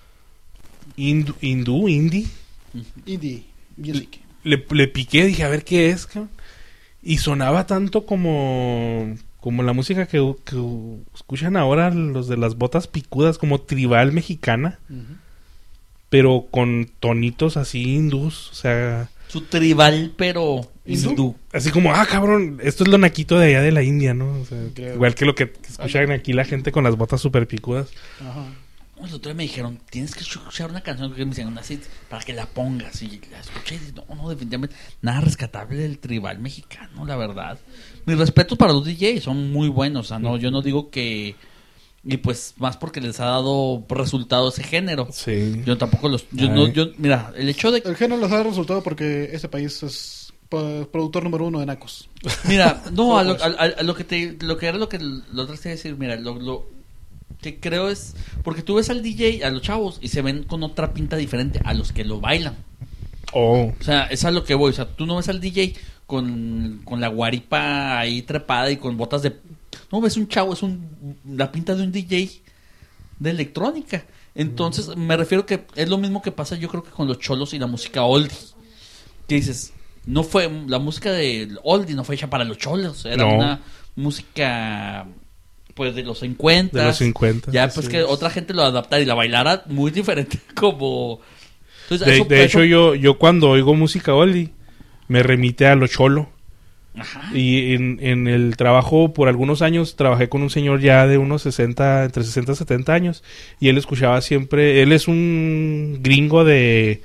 [SPEAKER 2] hindú, hindú indie.
[SPEAKER 3] Indie music.
[SPEAKER 2] Le, le piqué, dije, a ver qué es, cabrón. Y sonaba tanto como... Como la música que, que escuchan ahora los de las botas picudas, como tribal mexicana.
[SPEAKER 3] Ujú.
[SPEAKER 2] Pero con tonitos así hindús. O sea...
[SPEAKER 1] Su tribal, pero
[SPEAKER 3] ¿Hindú?
[SPEAKER 1] hindú.
[SPEAKER 2] Así como, ah, cabrón, esto es lo naquito de allá de la India, ¿no? O sea,
[SPEAKER 3] Creo.
[SPEAKER 2] igual que lo que escuchan aquí la gente con las botas super picudas.
[SPEAKER 3] Ajá.
[SPEAKER 1] El otro día me dijeron, tienes que escuchar una canción que me decían así para que la pongas. Y la escuché y dije, no, no, definitivamente nada rescatable del tribal mexicano, la verdad. Mis respetos para los D Js, son muy buenos. O sea, no, yo no digo que... Y pues más porque les ha dado resultado ese género.
[SPEAKER 2] Sí.
[SPEAKER 1] Yo tampoco los... Yo
[SPEAKER 2] Ay.
[SPEAKER 1] no, yo, mira, el hecho de...
[SPEAKER 3] El género les da resultado porque este país es pa- productor número uno de nacos.
[SPEAKER 1] Mira, no, a lo,
[SPEAKER 3] Pues.
[SPEAKER 1] a, a- a lo que te... Lo que era lo que lo otro te iba a decir, mira, lo, lo que creo es... Porque tú ves al D J, a los chavos, y se ven con otra pinta diferente a los que lo bailan.
[SPEAKER 2] Oh.
[SPEAKER 1] O sea, es a lo que voy. O sea, tú no ves al D J con, con la guaripa ahí trepada y con botas de... No, ves un chavo, es un la pinta de un D J de electrónica. Entonces, me refiero que es lo mismo que pasa yo creo que con los cholos y la música oldie. Que dices, no fue... La música de oldie no fue hecha para los cholos. Era
[SPEAKER 2] No.
[SPEAKER 1] una música... Pues de los cincuenta.
[SPEAKER 2] De los cincuenta.
[SPEAKER 1] Ya,
[SPEAKER 2] sí,
[SPEAKER 1] pues
[SPEAKER 2] sí.
[SPEAKER 1] que otra gente lo adaptara y la bailara muy diferente como... Entonces,
[SPEAKER 2] De,
[SPEAKER 1] eso-
[SPEAKER 2] de
[SPEAKER 1] eso-
[SPEAKER 2] hecho, yo, yo cuando oigo música oldie, me remite a lo cholo.
[SPEAKER 1] Ajá.
[SPEAKER 2] Y en, en el trabajo, por algunos años, trabajé con un señor ya de unos sesenta, entre sesenta y setenta años. Y él escuchaba siempre... Él es un gringo de...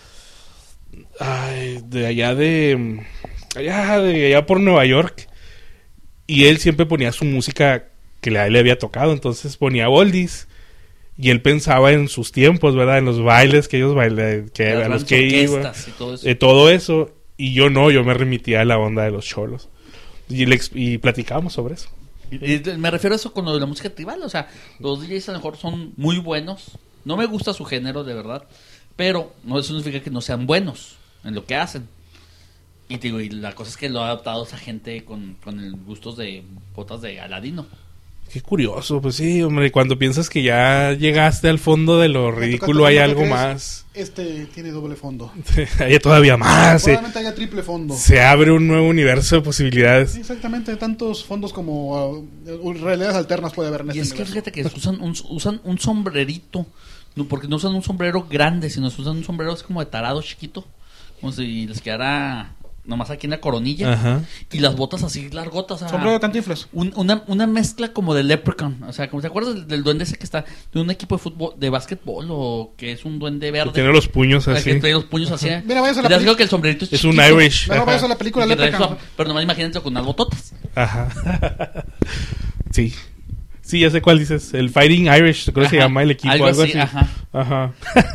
[SPEAKER 2] Ay, de allá de... Allá, de allá por Nueva York. Y él siempre ponía su música que le, a él le había tocado. Entonces ponía oldies. Y él pensaba en sus tiempos, ¿verdad? En los bailes que ellos bailan, que,
[SPEAKER 1] Las
[SPEAKER 2] a los
[SPEAKER 1] grandes
[SPEAKER 2] que iba.
[SPEAKER 1] orquestas y todo eso.
[SPEAKER 2] De todo eso. Y yo no, yo me remitía a la onda de los cholos. Y, le ex- y platicábamos sobre eso.
[SPEAKER 1] Y me refiero a eso con lo de la música tribal. O sea, los D Js a lo mejor son muy buenos. No me gusta su género, de verdad. Pero no eso no significa que no sean buenos en lo que hacen. Y te digo, y la cosa es que lo ha adaptado esa gente con, con el gustos de botas de Aladino.
[SPEAKER 2] Qué curioso, pues sí, hombre, cuando piensas que ya llegaste al fondo de lo ridículo,
[SPEAKER 3] Tocaste,
[SPEAKER 2] hay
[SPEAKER 3] ¿no te
[SPEAKER 2] algo
[SPEAKER 3] crees?
[SPEAKER 2] más.
[SPEAKER 3] Este tiene doble fondo.
[SPEAKER 2] Hay todavía más. Se,
[SPEAKER 3] Probablemente haya triple fondo.
[SPEAKER 2] se abre un nuevo universo de posibilidades.
[SPEAKER 3] Sí, exactamente, tantos fondos como uh, realidades alternas puede haber en
[SPEAKER 1] Y
[SPEAKER 3] este
[SPEAKER 1] es que
[SPEAKER 3] universo.
[SPEAKER 1] fíjate que usan un, usan un sombrerito, no, porque no usan un sombrero grande, sino usan un sombrero así como de tarado chiquito, como si les quedara nomás aquí en la coronilla.
[SPEAKER 2] Ajá.
[SPEAKER 1] Y las botas así largotas. ah,
[SPEAKER 3] Sombrero de cantinflas.
[SPEAKER 1] un- una, una mezcla como de Leprechaun. O sea, como te acuerdas del, del duende ese que está de un equipo de fútbol, de básquetbol, o que es un duende verde.
[SPEAKER 2] Tiene los puños
[SPEAKER 1] O sea,
[SPEAKER 2] así.
[SPEAKER 1] que trae los puños así.
[SPEAKER 3] Mira, vayas a la
[SPEAKER 1] Y te
[SPEAKER 3] peli-
[SPEAKER 1] digo que el sombrerito es,
[SPEAKER 2] Es un
[SPEAKER 1] chiquito.
[SPEAKER 2] Irish.
[SPEAKER 3] Luego
[SPEAKER 2] Ajá.
[SPEAKER 3] vayas a la película
[SPEAKER 1] Y que trae
[SPEAKER 3] Leprechaun.
[SPEAKER 1] su- Pero nomás imagínate con unas bototas.
[SPEAKER 2] Ajá. Sí. Sí, ya sé cuál dices. El Fighting Irish, creo que se
[SPEAKER 1] Ajá,
[SPEAKER 2] llama el equipo.
[SPEAKER 1] algo
[SPEAKER 2] Algo,
[SPEAKER 1] así,
[SPEAKER 2] así.
[SPEAKER 1] ajá.
[SPEAKER 2] Ajá.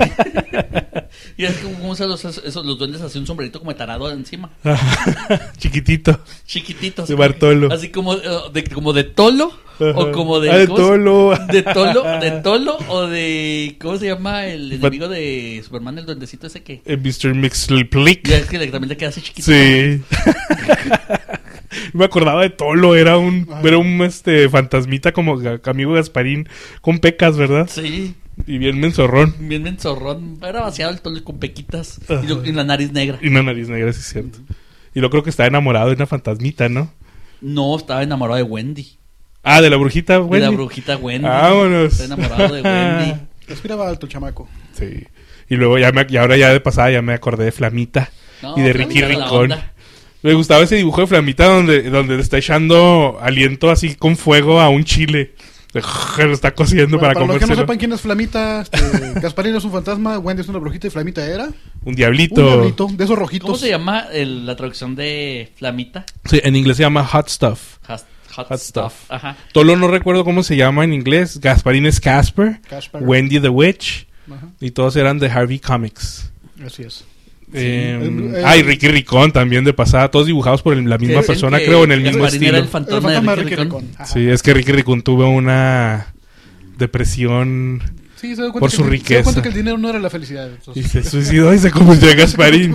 [SPEAKER 1] Y es como cómo usan los, esos, los duendes así un sombrerito como de tarado encima.
[SPEAKER 2] Chiquitito.
[SPEAKER 1] Chiquitito.
[SPEAKER 2] De
[SPEAKER 1] así
[SPEAKER 2] Bartolo.
[SPEAKER 1] como- Así como, eh, de, como de tolo.
[SPEAKER 2] Ajá.
[SPEAKER 1] O como de...
[SPEAKER 2] Ah, de
[SPEAKER 1] ¿cómo se-
[SPEAKER 2] Tolo.
[SPEAKER 1] De tolo. De tolo. O de... ¿Cómo se llama el enemigo de Superman? El duendecito ese que...
[SPEAKER 2] Eh, mister Mixliplick.
[SPEAKER 1] Ya es que le- también le queda así chiquito.
[SPEAKER 2] Sí. Me acordaba de Tolo, era un, era un este fantasmita como ga- amigo Gasparín con pecas, ¿verdad?
[SPEAKER 1] Sí.
[SPEAKER 2] Y bien menzorrón.
[SPEAKER 1] Bien menzorrón. Era vaciado el tolo con pequitas.
[SPEAKER 2] Ajá.
[SPEAKER 1] Y, lo- y la nariz negra.
[SPEAKER 2] Y una nariz negra, sí es cierto. Y lo creo que estaba enamorado de una fantasmita, ¿no?
[SPEAKER 1] No, estaba enamorado de Wendy.
[SPEAKER 2] Ah, de la brujita, güey.
[SPEAKER 1] De la brujita Wendy.
[SPEAKER 2] Vámonos.
[SPEAKER 1] Está enamorado de Wendy.
[SPEAKER 3] Respiraba alto el chamaco.
[SPEAKER 2] Sí. Y luego ya me, y ahora ya de pasada ya me acordé de Flamita
[SPEAKER 1] No,
[SPEAKER 2] y de
[SPEAKER 1] Flamita
[SPEAKER 2] Ricky
[SPEAKER 1] era la
[SPEAKER 2] Ricón.
[SPEAKER 1] onda.
[SPEAKER 2] Me gustaba ese dibujo de Flamita donde, donde le está echando aliento así con fuego a un chile. Lo está cociendo
[SPEAKER 3] Bueno,
[SPEAKER 2] para,
[SPEAKER 3] para los que no
[SPEAKER 2] comérselo.
[SPEAKER 3] sepan quién es Flamita, este, Gasparín es un fantasma, Wendy es una brujita y Flamita era
[SPEAKER 2] Un diablito.
[SPEAKER 3] un diablito de esos rojitos.
[SPEAKER 1] ¿Cómo se llama el- la traducción de Flamita?
[SPEAKER 2] Sí, en inglés se llama Hot Stuff.
[SPEAKER 1] Hot, hot
[SPEAKER 2] Hot
[SPEAKER 1] stuff.
[SPEAKER 2] stuff.
[SPEAKER 1] Ajá.
[SPEAKER 2] Tolo no recuerdo cómo se llama en inglés. Gasparín es Casper.
[SPEAKER 3] Casper.
[SPEAKER 2] Wendy the Witch.
[SPEAKER 3] Ajá,
[SPEAKER 2] Y todos eran de Harvey Comics.
[SPEAKER 3] así es.
[SPEAKER 2] Eh,
[SPEAKER 3] El- el-
[SPEAKER 2] ah, y Ricky Ricón también de pasada. Todos dibujados por el- la misma
[SPEAKER 1] Que-
[SPEAKER 2] persona,
[SPEAKER 1] que
[SPEAKER 2] creo, en el mismo
[SPEAKER 1] Gasparín
[SPEAKER 2] estilo.
[SPEAKER 1] era el
[SPEAKER 3] El
[SPEAKER 1] fantasma,
[SPEAKER 3] fantasma
[SPEAKER 1] de Ricky Ricón.
[SPEAKER 3] Ricón. Ajá.
[SPEAKER 2] Sí, es que Ricky Ricón tuvo una depresión
[SPEAKER 3] Sí, se dio cuenta
[SPEAKER 2] por
[SPEAKER 3] que
[SPEAKER 2] su
[SPEAKER 3] el- Se dio
[SPEAKER 2] riqueza.
[SPEAKER 3] cuenta que el dinero no era la felicidad.
[SPEAKER 2] y
[SPEAKER 3] Entonces,
[SPEAKER 2] se suicidó y se convirtió en Gasparín.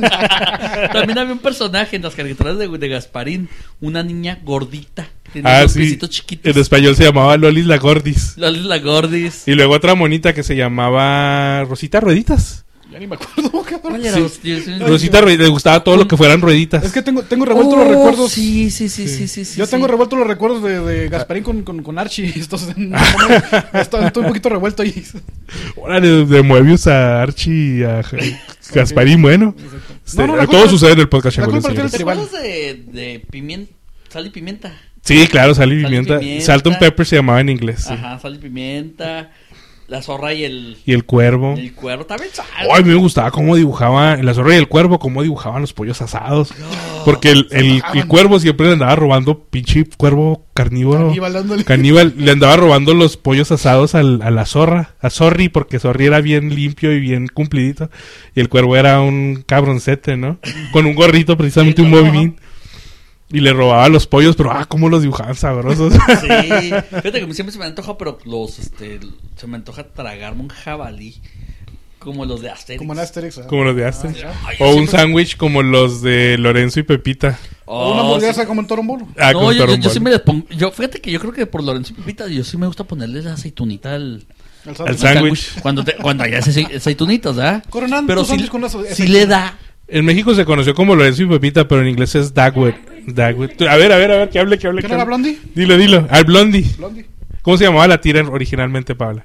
[SPEAKER 1] También había un personaje en las caricaturas de, de Gasparín, una niña gordita, tenía
[SPEAKER 2] Ah,
[SPEAKER 1] los
[SPEAKER 2] sí.
[SPEAKER 1] piecitos chiquitos.
[SPEAKER 2] En español se llamaba Lolis la Gordis.
[SPEAKER 1] La, la gordis.
[SPEAKER 2] Y luego otra monita que se llamaba Rosita Rueditas.
[SPEAKER 3] ya ni me acuerdo, cabrón.
[SPEAKER 1] ¿Cuál era?
[SPEAKER 2] Sí.
[SPEAKER 1] Yo- yo- yo-
[SPEAKER 2] Rosita Rueditas, le gustaba todo lo que fueran rueditas.
[SPEAKER 3] Es que tengo, tengo revueltos
[SPEAKER 1] Oh,
[SPEAKER 3] los recuerdos.
[SPEAKER 1] Sí, sí, sí, sí, sí, sí.
[SPEAKER 3] Yo
[SPEAKER 1] sí.
[SPEAKER 3] tengo revueltos los recuerdos de, de Gasparín con, con, con Archie. Entonces, no, no, estoy, estoy un poquito revuelto ahí.
[SPEAKER 2] Órale, de, de Moebius a Archie y a Ja- Gasparín, bueno. Este,
[SPEAKER 3] No, no, la
[SPEAKER 2] todo
[SPEAKER 3] culpa-
[SPEAKER 2] sucede en el podcast,
[SPEAKER 3] la
[SPEAKER 2] chavales,
[SPEAKER 3] culpa
[SPEAKER 2] señores.
[SPEAKER 1] ¿Te
[SPEAKER 3] tribal.
[SPEAKER 1] acuerdas de, de pimienta? Sal y pimienta.
[SPEAKER 2] Sí, claro, sal y
[SPEAKER 1] Sal y
[SPEAKER 2] pimienta.
[SPEAKER 1] pimienta.
[SPEAKER 2] Salt and Pepper se llamaba en inglés. sí.
[SPEAKER 1] Ajá, sal y pimienta. La zorra y el,
[SPEAKER 2] Y el cuervo.
[SPEAKER 1] el cuervo. También sal.
[SPEAKER 2] Oh, a mí me gustaba cómo dibujaba en la zorra y el cuervo, cómo dibujaban los pollos asados. Porque el, el, el cuervo siempre le andaba robando, pinche cuervo carnívoro.
[SPEAKER 3] Caníbal dándole.
[SPEAKER 2] Caníbal, le andaba robando los pollos asados al- a la zorra, a Zorri, porque Zorri era bien limpio y bien cumplidito. Y el cuervo era un cabroncete, ¿no? Con un gorrito, precisamente
[SPEAKER 1] Sí,
[SPEAKER 2] un
[SPEAKER 1] no,
[SPEAKER 2] bobín. Y le robaba los pollos, pero ah, cómo los dibujaban sabrosos.
[SPEAKER 1] Sí, fíjate que siempre se me antoja, pero los, este, se me antoja tragarme un jabalí como los de Asterix.
[SPEAKER 3] Como en Asterix. ¿eh?
[SPEAKER 2] Como los de Asterix.
[SPEAKER 1] Ay,
[SPEAKER 2] O un
[SPEAKER 1] siempre-
[SPEAKER 2] sándwich como los de Lorenzo y Pepita.
[SPEAKER 3] O una
[SPEAKER 1] Oh,
[SPEAKER 3] hamburguesa
[SPEAKER 1] sí.
[SPEAKER 3] como en Torombolo.
[SPEAKER 2] Ah,
[SPEAKER 1] No,
[SPEAKER 2] con
[SPEAKER 1] yo, yo, yo
[SPEAKER 2] torombolo.
[SPEAKER 1] sí me les pongo. Yo, fíjate que yo creo que por Lorenzo y Pepita, yo sí me gusta ponerle la aceitunita al,
[SPEAKER 3] El
[SPEAKER 2] Al
[SPEAKER 3] sándwich.
[SPEAKER 2] sándwich.
[SPEAKER 1] Cuando, te, cuando hay ace- aceitunitas, ¿verdad?
[SPEAKER 3] Coronando
[SPEAKER 1] Pero
[SPEAKER 3] tus
[SPEAKER 1] sí,
[SPEAKER 3] sándwich con las-
[SPEAKER 1] sí le da.
[SPEAKER 2] En México se conoció como Lorenzo y Pepita, pero en inglés es Dagwood. Dagwood. A ver, a ver, a ver, que hable, que hable.
[SPEAKER 3] ¿Quién
[SPEAKER 2] que
[SPEAKER 3] era
[SPEAKER 2] hable.
[SPEAKER 3] Blondie?
[SPEAKER 2] Dilo, dilo. Al Blondie.
[SPEAKER 3] Blondie.
[SPEAKER 2] ¿Cómo se llamaba la tira originalmente, Paula?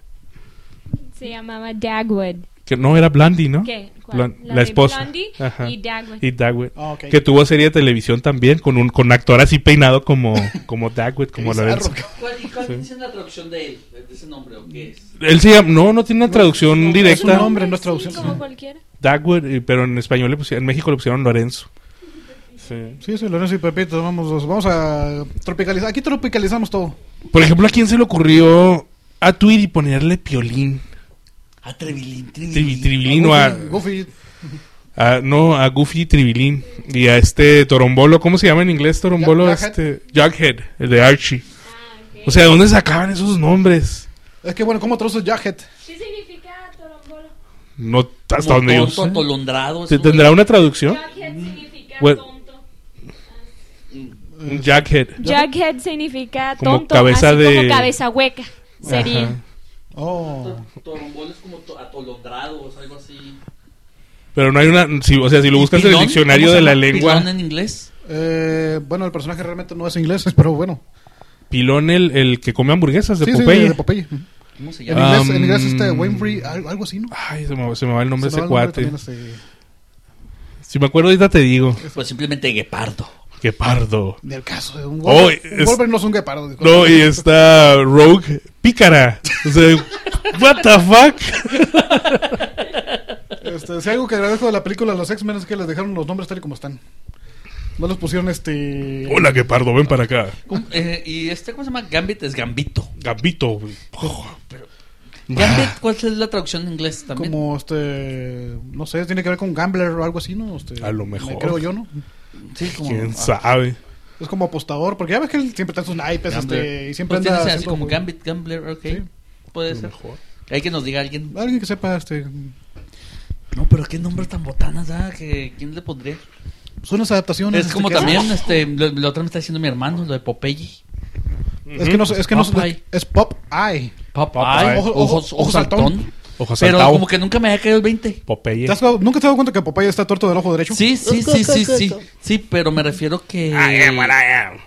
[SPEAKER 4] Se llamaba Dagwood.
[SPEAKER 2] Que no era Blondie, ¿no?
[SPEAKER 4] ¿Qué? ¿Cuál?
[SPEAKER 2] Blon-
[SPEAKER 4] La
[SPEAKER 2] la,
[SPEAKER 4] de
[SPEAKER 2] esposa.
[SPEAKER 4] Blondie
[SPEAKER 2] Ajá.
[SPEAKER 4] y Dagwood.
[SPEAKER 2] Y Dagwood.
[SPEAKER 3] Ah, ok.
[SPEAKER 2] Que tuvo serie de televisión también, con un con actor así peinado como, como Dagwood, como
[SPEAKER 3] Qué
[SPEAKER 2] Lorenzo.
[SPEAKER 3] bizarro,
[SPEAKER 1] ¿Cuál, ¿Y cuál dice la traducción de él? ¿De ese nombre o qué es?
[SPEAKER 2] Él se llama, no, no tiene una traducción
[SPEAKER 3] es un
[SPEAKER 2] directa.
[SPEAKER 3] nombre, no es traducción.
[SPEAKER 4] Sí, como cualquiera.
[SPEAKER 2] Dagwood, y- pero en español le pusieron, en México le pusieron Lorenzo. Sí.
[SPEAKER 3] Sí, sí, Lorenzo y Pepito. Vamos, vamos a tropicalizar. Aquí tropicalizamos todo.
[SPEAKER 2] Por ejemplo, ¿a quién se le ocurrió a Tweety ponerle Piolín?
[SPEAKER 1] Ah, Trevilín,
[SPEAKER 2] Trivi-
[SPEAKER 1] Trevilín.
[SPEAKER 2] Trivilín o a,
[SPEAKER 3] Goofy.
[SPEAKER 2] a- no, a Goofy y Trivilín. Y a este Torombolo, ¿cómo se llama en inglés Torombolo?
[SPEAKER 3] Jughead.
[SPEAKER 2] Este, Jughead, el de Archie.
[SPEAKER 4] Ah, ok.
[SPEAKER 2] O sea, ¿de dónde sacaban esos nombres?
[SPEAKER 3] Es que bueno, ¿cómo traduces Jughead?
[SPEAKER 4] ¿Qué significa torombolo?
[SPEAKER 2] No, hasta
[SPEAKER 1] Como
[SPEAKER 2] donde yo
[SPEAKER 1] tonto,
[SPEAKER 2] sé.
[SPEAKER 1] atolondrado.
[SPEAKER 2] ¿Te-
[SPEAKER 1] eso,
[SPEAKER 2] ¿Tendrá una traducción?
[SPEAKER 4] Jughead significa
[SPEAKER 2] Bueno.
[SPEAKER 4] tonto.
[SPEAKER 2] Un jackhead.
[SPEAKER 4] Jughead significa
[SPEAKER 2] Como
[SPEAKER 4] tonto,
[SPEAKER 2] cabeza
[SPEAKER 4] así
[SPEAKER 2] de-
[SPEAKER 4] como cabeza hueca. Sería.
[SPEAKER 2] Ajá.
[SPEAKER 3] Oh.
[SPEAKER 1] Toromboles como to- atolondrados, algo así.
[SPEAKER 2] Pero no hay una... Si, o sea, si lo buscas en el
[SPEAKER 1] ¿Pilón?
[SPEAKER 2] diccionario
[SPEAKER 1] ¿Cómo se
[SPEAKER 2] de la
[SPEAKER 1] llama
[SPEAKER 2] lengua...
[SPEAKER 1] pilón en inglés?
[SPEAKER 3] Eh, bueno, el personaje realmente no es inglés, pero bueno.
[SPEAKER 2] Pilón, el, el que come hamburguesas de
[SPEAKER 3] sí,
[SPEAKER 2] Popeye.
[SPEAKER 3] sí, de Popeye.
[SPEAKER 1] ¿Cómo se
[SPEAKER 3] En
[SPEAKER 1] llama?
[SPEAKER 3] inglés, en inglés
[SPEAKER 2] Um,
[SPEAKER 3] este Winfrey, algo, algo así, ¿no?
[SPEAKER 2] Ay, se me, se me va el nombre de
[SPEAKER 3] Se
[SPEAKER 2] ese
[SPEAKER 3] me va el nombre
[SPEAKER 2] cuate.
[SPEAKER 3] también, este,
[SPEAKER 2] Si me acuerdo ahorita te digo.
[SPEAKER 1] Pues simplemente guepardo.
[SPEAKER 2] Qué pardo.
[SPEAKER 3] Ni el caso. Un
[SPEAKER 2] Oh,
[SPEAKER 3] Wolverine, un
[SPEAKER 2] es-
[SPEAKER 3] Wolverine no es un guepardo. disculpa.
[SPEAKER 2] No, y está Rogue Pícara. O sea, what the fuck?
[SPEAKER 3] Este, si algo que agradezco de la película de los X-Men es que les dejaron los nombres tal y como están. No les pusieron este...
[SPEAKER 2] Hola, qué pardo, ven para acá.
[SPEAKER 1] ¿Cómo? Eh, y este, ¿cómo se llama? Gambit es Gambito.
[SPEAKER 2] Gambito. güey.
[SPEAKER 1] Gambit, ¿cuál es la traducción en inglés también?
[SPEAKER 3] Como este... No sé, tiene que ver con Gambler o algo así, ¿no? Este,
[SPEAKER 2] A lo
[SPEAKER 3] me
[SPEAKER 2] mejor.
[SPEAKER 3] creo yo, ¿no?
[SPEAKER 1] Sí, como...
[SPEAKER 2] ¿Quién
[SPEAKER 1] ah,
[SPEAKER 2] sabe?
[SPEAKER 3] Es como apostador, porque ya ves que él siempre está en sus naipes,
[SPEAKER 1] Gambler.
[SPEAKER 3] este, y siempre
[SPEAKER 1] Pues
[SPEAKER 3] anda...
[SPEAKER 1] tiene así
[SPEAKER 3] haciendo-
[SPEAKER 1] como Gambit, Gambler, ok.
[SPEAKER 3] Sí.
[SPEAKER 1] Puede
[SPEAKER 2] A lo
[SPEAKER 1] ser.
[SPEAKER 2] mejor.
[SPEAKER 1] Hay que nos diga alguien.
[SPEAKER 3] Alguien que sepa, este...
[SPEAKER 1] No, pero qué nombre tan botanas, ¿ah? ¿Que ¿Quién le pondría?
[SPEAKER 3] Son las adaptaciones.
[SPEAKER 1] Es
[SPEAKER 3] este,
[SPEAKER 1] como
[SPEAKER 3] que
[SPEAKER 1] también,
[SPEAKER 3] hacen.
[SPEAKER 1] este, lo, lo otro me está diciendo mi hermano, lo de Popeye.
[SPEAKER 3] Es que no, sé- es que no sé-
[SPEAKER 1] Popeye.
[SPEAKER 3] es Pop Eye.
[SPEAKER 1] Popeye,
[SPEAKER 3] Ojo-
[SPEAKER 1] ojos,
[SPEAKER 3] ojo-
[SPEAKER 1] ojos,
[SPEAKER 3] ojos
[SPEAKER 1] saltón.
[SPEAKER 3] saltón.
[SPEAKER 2] Ojos
[SPEAKER 1] Pero
[SPEAKER 2] saltado.
[SPEAKER 1] como que nunca me había caído el veinte.
[SPEAKER 2] Popeye.
[SPEAKER 3] ¿Te has dado- ¿Nunca te has dado cuenta que Popeye está tuerto del ojo derecho?
[SPEAKER 1] Sí, sí, sí, sí, sí. Sí, pero me refiero que...
[SPEAKER 2] I am what I am.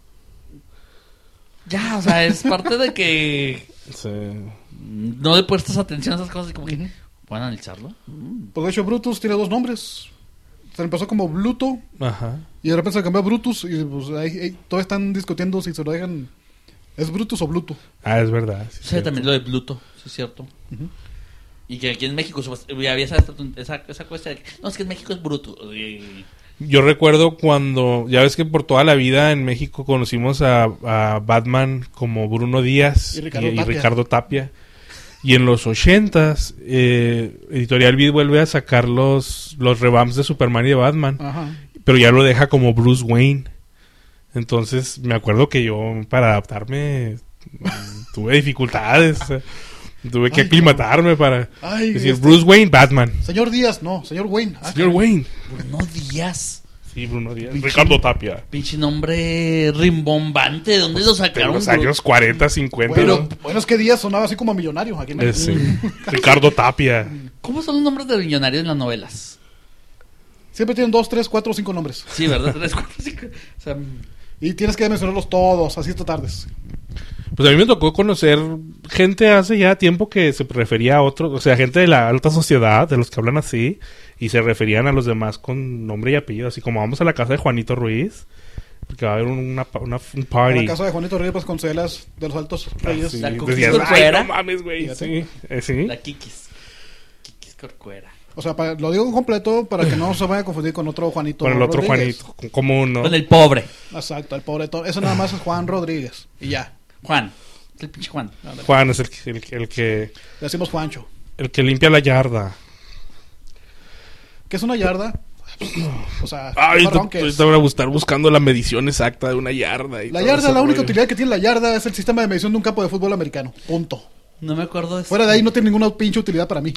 [SPEAKER 1] Ya, o sea, es parte de que
[SPEAKER 2] Sí.
[SPEAKER 1] no le prestas atención a esas cosas y como que... ¿Pueden analizarlo? Mm.
[SPEAKER 3] Pues de hecho Brutus tiene dos nombres. Se empezó como Bluto
[SPEAKER 2] Ajá.
[SPEAKER 3] y de repente se cambió a Brutus y pues ahí, ahí todos están discutiendo si se lo dejan... ¿Es Brutus o Bluto?
[SPEAKER 2] Ah, es verdad. sí,
[SPEAKER 1] O sea,
[SPEAKER 2] cierto.
[SPEAKER 1] también lo de Bluto, sí es cierto. Y que aquí en México supuest- había esa, esa, esa cuestión de que... No, es que en México es Bruto. Y-
[SPEAKER 2] Yo recuerdo cuando, ya ves que por toda la vida en México conocimos a, a Batman como Bruno Díaz
[SPEAKER 3] Y
[SPEAKER 2] y
[SPEAKER 3] Ricardo
[SPEAKER 2] y
[SPEAKER 3] Tapia.
[SPEAKER 2] Ricardo Tapia. Y en los ochentas, eh, Editorial Vid vuelve a sacar los, los revamps de Superman y de Batman,
[SPEAKER 3] Ajá.
[SPEAKER 2] pero ya lo deja como Bruce Wayne. Entonces me acuerdo que yo para adaptarme mm, tuve dificultades. o sea, tuve que
[SPEAKER 3] Ay,
[SPEAKER 2] aclimatarme para
[SPEAKER 3] Ay,
[SPEAKER 2] decir
[SPEAKER 3] este-
[SPEAKER 2] Bruce Wayne, Batman.
[SPEAKER 3] Señor Díaz, no, señor Wayne. Ah,
[SPEAKER 2] Señor Wayne.
[SPEAKER 1] Bruno Díaz.
[SPEAKER 2] Sí, Bruno Díaz. Ricardo Tapia.
[SPEAKER 1] Pinche nombre rimbombante. ¿De dónde lo
[SPEAKER 2] De
[SPEAKER 1] sacaron?
[SPEAKER 2] los
[SPEAKER 1] bro?
[SPEAKER 2] años cuarenta, cincuenta.
[SPEAKER 3] bueno,
[SPEAKER 2] ¿no?
[SPEAKER 3] bueno, es que Díaz sonaba así como millonario aquí en
[SPEAKER 2] Eh,
[SPEAKER 3] México.
[SPEAKER 2] sí. Ricardo Tapia.
[SPEAKER 1] ¿Cómo son los nombres de millonarios en las novelas?
[SPEAKER 3] Siempre tienen dos, tres, cuatro, cinco nombres.
[SPEAKER 1] Sí, ¿verdad? Tres, cuatro, cinco. O sea,
[SPEAKER 3] Y tienes que mencionarlos todos, así esta tardes.
[SPEAKER 2] Pues a mí me tocó conocer gente hace ya tiempo que se refería a otros, o sea, gente de la alta sociedad, de los que hablan así, y se referían a los demás con nombre y apellido, así como vamos a la casa de Juanito Ruiz, porque va a haber una, una- un
[SPEAKER 3] En
[SPEAKER 2] party.
[SPEAKER 3] la casa de Juanito Reyes Vasconcelas, de los Altos Reyes.
[SPEAKER 2] Sí,
[SPEAKER 1] La
[SPEAKER 2] decías,
[SPEAKER 1] Cookies
[SPEAKER 2] "Ay,
[SPEAKER 1] Corcuera".
[SPEAKER 2] no mames, güey.
[SPEAKER 3] Fíjate.
[SPEAKER 2] Sí, eh, sí.
[SPEAKER 1] la Kikis. Kikis Corcuera.
[SPEAKER 3] O sea, para- lo digo completo para que no se vaya a confundir con otro Juanito
[SPEAKER 2] Con el otro
[SPEAKER 3] Rodríguez.
[SPEAKER 2] Juanito, común, ¿no?
[SPEAKER 1] Con el pobre.
[SPEAKER 3] Exacto, el pobre. to- Eso nada más es Juan Rodríguez. Y ya.
[SPEAKER 1] Juan. Es el pinche Juan.
[SPEAKER 2] Juan es el, que- el, que- el que
[SPEAKER 3] Le decimos Juancho.
[SPEAKER 2] el que limpia la yarda.
[SPEAKER 3] ¿Qué es una yarda? O sea,
[SPEAKER 2] Ay,
[SPEAKER 3] qué marrón
[SPEAKER 2] te,
[SPEAKER 3] que
[SPEAKER 2] te
[SPEAKER 3] es.
[SPEAKER 2] van a estar buscando la medición exacta de una yarda. y
[SPEAKER 3] La
[SPEAKER 2] todo
[SPEAKER 3] yarda,
[SPEAKER 2] ese
[SPEAKER 3] la única
[SPEAKER 2] rollo.
[SPEAKER 3] utilidad que tiene la yarda es el sistema de medición de un campo de fútbol americano. Punto.
[SPEAKER 1] No me acuerdo de eso.
[SPEAKER 3] Fuera de ahí no tiene ninguna pinche utilidad para mí.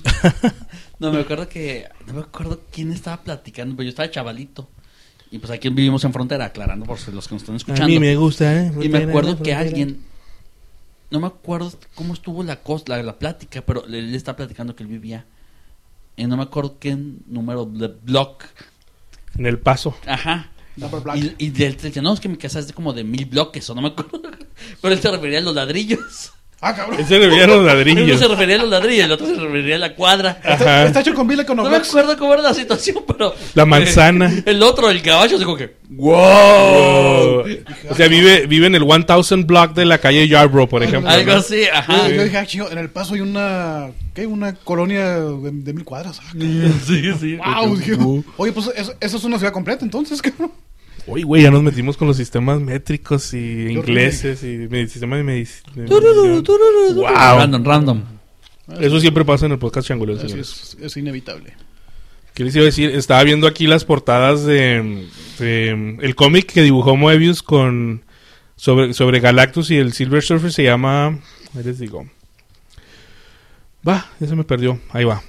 [SPEAKER 1] No me acuerdo que. No me acuerdo quién estaba platicando, pero yo estaba chavalito. Y pues aquí vivimos en frontera, aclarando por si los que nos están escuchando.
[SPEAKER 2] A mí me gusta, ¿eh?
[SPEAKER 1] Y me acuerdo que alguien. No me acuerdo cómo estuvo la, cos, la, la plática, pero él, él está platicando que él vivía. Y no me acuerdo qué número de block.
[SPEAKER 2] En el paso.
[SPEAKER 1] Ajá.
[SPEAKER 3] Number black.
[SPEAKER 1] Y, y de él decía, no, es que mi casa es de como de mil bloques, o no me acuerdo. Pero él se refería a los ladrillos.
[SPEAKER 3] Ah, cabrón.
[SPEAKER 2] Ese le veían los
[SPEAKER 1] Uno
[SPEAKER 2] ladrillos.
[SPEAKER 1] se refería a los ladrillos, el otro se refería a la cuadra.
[SPEAKER 2] Ajá.
[SPEAKER 3] Está, está hecho con Vila con
[SPEAKER 1] No me
[SPEAKER 3] Oblex.
[SPEAKER 1] acuerdo cómo era la situación, pero...
[SPEAKER 2] La manzana.
[SPEAKER 1] eh, el otro, el caballo, dijo que... ¡Wow!
[SPEAKER 2] O sea, vive, vive en el mil block de la calle Yarborough, por ejemplo.
[SPEAKER 1] Algo
[SPEAKER 2] ¿no?
[SPEAKER 1] así,
[SPEAKER 3] Yo,
[SPEAKER 1] ajá.
[SPEAKER 3] yo dije, ah, chido, en el paso hay una. ¿Qué? Una colonia de, de mil cuadras. Ah,
[SPEAKER 1] Sí, sí.
[SPEAKER 3] wow, dije, oye, pues eso, eso es una ciudad completa, entonces, cabrón.
[SPEAKER 2] Uy, güey, ya nos metimos con los sistemas métricos y ingleses y med- sistemas de medicina. Wow.
[SPEAKER 1] Random, random.
[SPEAKER 2] Eso siempre pasa en el podcast Changoleo,
[SPEAKER 3] Así
[SPEAKER 2] señores.
[SPEAKER 3] es, es inevitable.
[SPEAKER 2] ¿Qué les iba a decir? Estaba viendo aquí las portadas de, de- el cómic que dibujó Moebius con sobre, sobre Galactus y el Silver Surfer se llama... Ahí les digo. Va, ya se me perdió. Ahí va.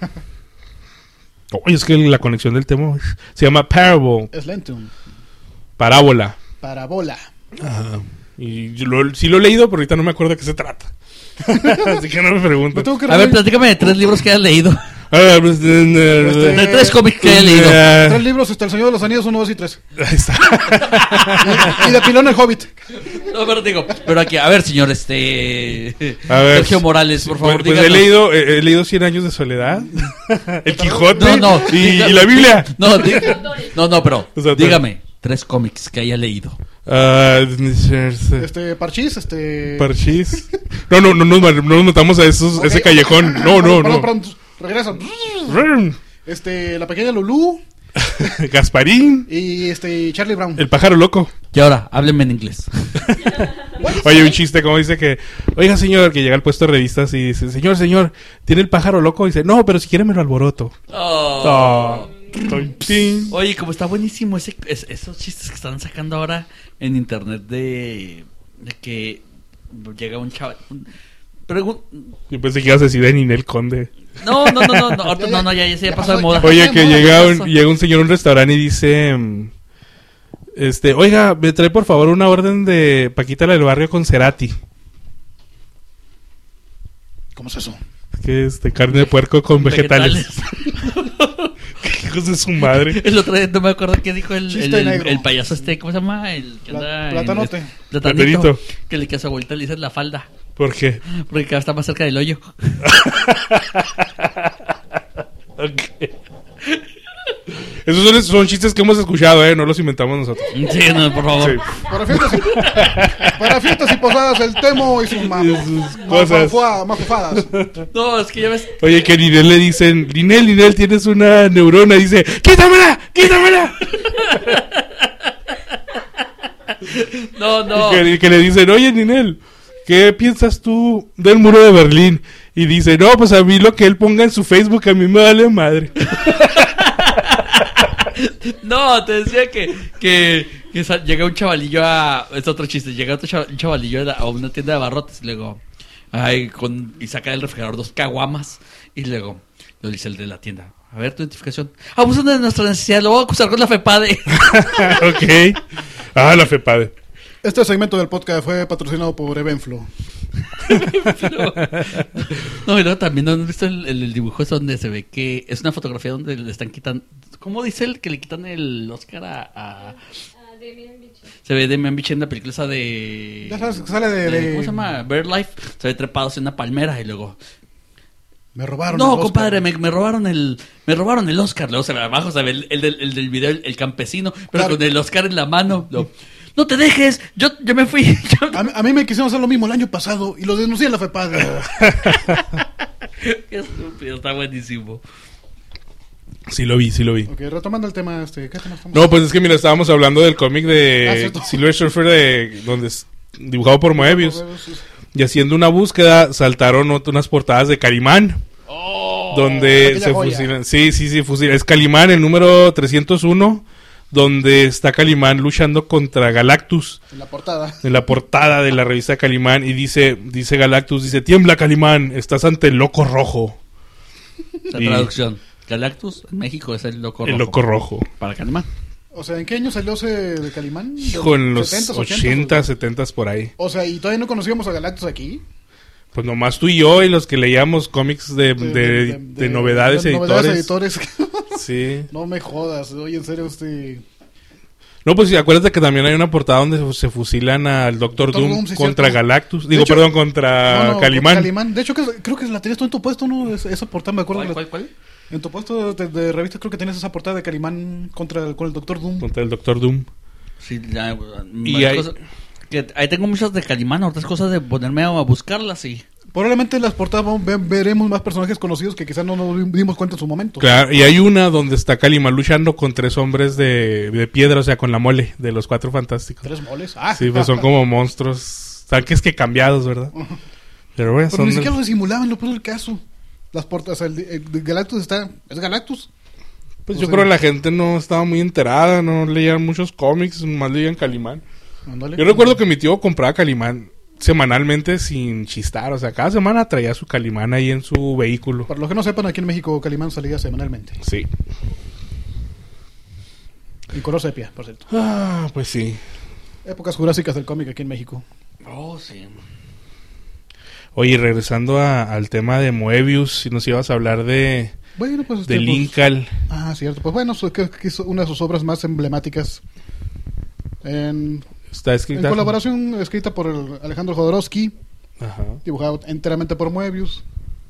[SPEAKER 2] Oye, es que la conexión del tema se llama Parable,
[SPEAKER 3] Es lento.
[SPEAKER 2] parábola.
[SPEAKER 3] Parabola.
[SPEAKER 2] Ajá. Y yo lo, sí lo he leído, pero ahorita no me acuerdo de qué se trata. Así que no me pregunto.
[SPEAKER 3] Lo tengo que
[SPEAKER 1] A ver,
[SPEAKER 3] releer.
[SPEAKER 1] platícame de tres libros que hayas leído.
[SPEAKER 2] Ah, pues, eh,
[SPEAKER 3] Este-
[SPEAKER 1] De tres cómics que hayas leído.
[SPEAKER 2] eh,
[SPEAKER 3] Tres libros, está El Señor de los Anillos, uno, dos y tres.
[SPEAKER 2] Ahí está.
[SPEAKER 3] Y, y de pilón el Hobbit.
[SPEAKER 1] No, pero digo, pero aquí, a ver, señor, este...
[SPEAKER 2] A ver.
[SPEAKER 1] Sergio Morales, por favor,
[SPEAKER 2] Pues, pues he
[SPEAKER 1] díganos.
[SPEAKER 2] leído, eh, he leído Cien años de soledad, El Quijote
[SPEAKER 1] No, no.
[SPEAKER 2] y,
[SPEAKER 1] diga-
[SPEAKER 2] y la Biblia.
[SPEAKER 1] No, diga- no, no, pero
[SPEAKER 2] Los autores.
[SPEAKER 1] dígame, tres cómics que haya leído.
[SPEAKER 2] Ah,
[SPEAKER 3] Este, Parchís, este...
[SPEAKER 2] Parchís. No, no, no, nos, no nos metamos a esos,
[SPEAKER 3] Ok.
[SPEAKER 2] ese callejón. No, no,
[SPEAKER 3] Perdón,
[SPEAKER 2] no.
[SPEAKER 3] perdón, regresa. Este, La Pequeña Lulú
[SPEAKER 2] Gasparín,
[SPEAKER 3] y este, Charlie Brown.
[SPEAKER 2] el pájaro loco.
[SPEAKER 1] Y ahora, háblenme en inglés.
[SPEAKER 2] Oye, un chiste, como dice que, oiga, señor, que llega al puesto de revistas y dice, señor, señor, ¿tiene el pájaro loco? Y dice, no, pero si quiere me lo alboroto.
[SPEAKER 1] Oh.
[SPEAKER 2] Oh. Tin.
[SPEAKER 1] Oye, como está buenísimo ese, es- esos chistes que están sacando ahora en internet de, de que llega un chaval... un- pregun-
[SPEAKER 2] Yo pensé que ibas a decir de Ninel Conde.
[SPEAKER 1] no, no, no, no, no, ahorita no, no, ya, ya se ya
[SPEAKER 3] Ya
[SPEAKER 1] pasó de
[SPEAKER 3] pasó,
[SPEAKER 1] moda.
[SPEAKER 3] ya
[SPEAKER 2] Oye,
[SPEAKER 3] pasó
[SPEAKER 2] que
[SPEAKER 3] de moda,
[SPEAKER 2] llega
[SPEAKER 1] ya
[SPEAKER 2] un,
[SPEAKER 1] pasó.
[SPEAKER 2] llega un señor a un restaurante y dice, mm, este, oiga, me trae por favor una orden de Paquita la del barrio con Cerati.
[SPEAKER 3] ¿Cómo es eso?
[SPEAKER 2] Que es de carne de puerco con vegetales. Hijos de su madre.
[SPEAKER 1] El otro día no me acuerdo qué dijo el,
[SPEAKER 3] Chiste
[SPEAKER 1] el, el-
[SPEAKER 3] negro.
[SPEAKER 1] el payaso este, ¿cómo se llama? El que
[SPEAKER 3] Pla-
[SPEAKER 1] anda en-
[SPEAKER 3] platanote.
[SPEAKER 1] Platanito.
[SPEAKER 2] Platanito.
[SPEAKER 1] Que le que a su abuelita le dice la falda.
[SPEAKER 2] ¿Por qué?
[SPEAKER 1] Porque cada vez está más cerca del hoyo.
[SPEAKER 2] Ok. Esos son, son chistes que hemos escuchado, ¿eh? No los inventamos nosotros.
[SPEAKER 1] Sí, no, por favor.
[SPEAKER 2] Sí.
[SPEAKER 3] Para fiestas y, para fiestas y posadas, el Temo y sus
[SPEAKER 2] Y
[SPEAKER 3] mamas.
[SPEAKER 2] sus cosas.
[SPEAKER 3] Mafufadas.
[SPEAKER 1] No, es que ya ves.
[SPEAKER 2] Oye, que a Ninel le dicen, Ninel, Ninel, tienes una neurona. Y dice, ¡quítamela! ¡Quítamela!
[SPEAKER 1] No, no.
[SPEAKER 2] Y que, que le dicen, oye, Ninel, ¿qué piensas tú del muro de Berlín? Y dice, no, pues a mí lo que él ponga en su Facebook a mí me vale madre.
[SPEAKER 1] No, te decía que, que, que sa- llega un chavalillo a... Es otro chiste. Llega otro chava- un chavalillo a, la- a una tienda de abarrotes y luego... Ay, con, y saca del refrigerador dos caguamas y luego lo dice el de la tienda. A ver, tu identificación. Abusan de nuestra necesidad. Lo voy a acusar con la FEPADE.
[SPEAKER 2] Ok. Ah, la FEPADE.
[SPEAKER 3] Este segmento del podcast fue patrocinado por Evenflo.
[SPEAKER 1] No, y luego también, ¿no has visto el, el, el dibujo? Es donde se ve que es una fotografía donde le están quitando... ¿Cómo dice el que le quitan el Oscar a...? a- se ve Demian Bichir en la película esa de...
[SPEAKER 3] Ya sabes que sale de- de-
[SPEAKER 1] ¿Cómo se llama? Bird Life. Se ve trepado en una palmera y luego...
[SPEAKER 3] Me robaron.
[SPEAKER 1] No,
[SPEAKER 3] el Oscar.
[SPEAKER 1] compadre, me, me robaron el me robaron el Oscar. Luego se ve abajo, se ve el, el del, el del video, el, el campesino, pero
[SPEAKER 3] Claro.
[SPEAKER 1] con el Oscar en la mano. Lo- no te dejes, yo, yo me fui. Yo-
[SPEAKER 3] A, mí- a mí me quisieron hacer lo mismo el año pasado y lo denuncié en la FEPADE.
[SPEAKER 1] Qué estúpido, está buenísimo.
[SPEAKER 2] Sí lo vi, sí lo vi.
[SPEAKER 3] Ok, retomando el tema, este, ¿qué tema estamos?
[SPEAKER 2] No, pues es que mira, estábamos hablando del cómic
[SPEAKER 3] Ah,
[SPEAKER 2] de
[SPEAKER 3] cierto.
[SPEAKER 2] Silver Surfer, de, donde es dibujado por Moebius. Y haciendo una búsqueda, saltaron ot- unas portadas de Calimán. donde
[SPEAKER 3] aquella
[SPEAKER 2] se
[SPEAKER 3] joya.
[SPEAKER 2] fusilan. Sí, sí, sí, fusilan. Es Calimán, el número trescientos uno, donde está Calimán luchando contra Galactus.
[SPEAKER 3] En la portada.
[SPEAKER 2] En la portada de la revista Calimán. Y dice, dice Galactus, dice, tiembla Calimán, estás ante el loco rojo.
[SPEAKER 1] La
[SPEAKER 2] Y-
[SPEAKER 1] traducción. Galactus en México es el loco rojo.
[SPEAKER 2] El loco rojo.
[SPEAKER 1] Para Calimán.
[SPEAKER 3] O sea, ¿en qué año salió ese de Calimán?
[SPEAKER 2] Hijo, en los
[SPEAKER 3] setentas,
[SPEAKER 2] ochenta, setenta por ahí.
[SPEAKER 3] O sea, ¿y todavía no conocíamos a Galactus aquí?
[SPEAKER 2] Pues nomás tú y yo y los que leíamos cómics de, de, de novedades
[SPEAKER 3] de
[SPEAKER 2] editores.
[SPEAKER 3] Novedades editores.
[SPEAKER 2] Sí.
[SPEAKER 3] No me jodas, oye, en serio, este...
[SPEAKER 2] No, pues sí, acuérdate que también hay una portada donde se fusilan al Doctor
[SPEAKER 3] Doctor
[SPEAKER 2] Doom,
[SPEAKER 3] Doom, sí,
[SPEAKER 2] contra
[SPEAKER 3] cierto.
[SPEAKER 2] Galactus.
[SPEAKER 3] De
[SPEAKER 2] Digo,
[SPEAKER 3] hecho-
[SPEAKER 2] perdón, contra
[SPEAKER 3] No, no,
[SPEAKER 2] Calimán.
[SPEAKER 3] Calimán. De hecho, que, creo que la tenías tú en tu puesto, ¿no? Es- Esa portada, me acuerdo.
[SPEAKER 1] ¿Cuál,
[SPEAKER 3] que
[SPEAKER 1] cuál,
[SPEAKER 3] la-
[SPEAKER 1] cuál?
[SPEAKER 3] En tu puesto de, de revista creo que tenías esa portada de Calimán contra con el Doctor Doom.
[SPEAKER 2] Contra el Doctor Doom.
[SPEAKER 1] Sí, ya,
[SPEAKER 2] Y
[SPEAKER 1] varias
[SPEAKER 2] hay-
[SPEAKER 1] cosas- que ahí tengo muchas de Calimán, otras cosas de ponerme a buscarlas y...
[SPEAKER 3] Probablemente en las portadas vamos- ve- veremos más personajes conocidos que quizás no nos dimos cuenta en su momento.
[SPEAKER 2] Claro, y hay una donde está Calimán luchando con tres hombres de, de piedra, o sea, con la mole de los Cuatro Fantásticos.
[SPEAKER 3] Tres moles. Ah,
[SPEAKER 2] Sí, pues son como monstruos, tanques que cambiados, ¿verdad? Pero bueno,
[SPEAKER 3] Pero
[SPEAKER 2] son...
[SPEAKER 3] ni siquiera lo disimulaban, lo peor del caso. Las portadas, el, de- el de Galactus está... ¿Es Galactus?
[SPEAKER 2] Pues
[SPEAKER 3] o
[SPEAKER 2] yo
[SPEAKER 3] sea-
[SPEAKER 2] creo que la gente no estaba muy enterada, no leían muchos cómics, más leían Calimán.
[SPEAKER 3] Ándale.
[SPEAKER 2] Yo recuerdo que mi tío compraba Calimán semanalmente sin chistar, o sea, cada semana traía su Calimán ahí en su vehículo.
[SPEAKER 3] Para los que no sepan, aquí en México Calimán salía semanalmente.
[SPEAKER 2] Sí.
[SPEAKER 3] En color sepia, por cierto.
[SPEAKER 2] Ah, pues sí.
[SPEAKER 3] Épocas jurásicas del cómic aquí en México.
[SPEAKER 1] Oh, sí.
[SPEAKER 2] Oye, regresando a- al tema de Moebius, si nos ibas a hablar de,
[SPEAKER 3] Bueno, pues...
[SPEAKER 2] de
[SPEAKER 3] este, pues-
[SPEAKER 2] Linkal.
[SPEAKER 3] Ah, cierto. Pues bueno, su- que, que es una de sus obras más emblemáticas. En,
[SPEAKER 2] Está
[SPEAKER 3] en
[SPEAKER 2] escrita.
[SPEAKER 3] colaboración escrita por el Alejandro Jodorowsky,
[SPEAKER 2] Ajá.
[SPEAKER 3] dibujado enteramente por Moebius.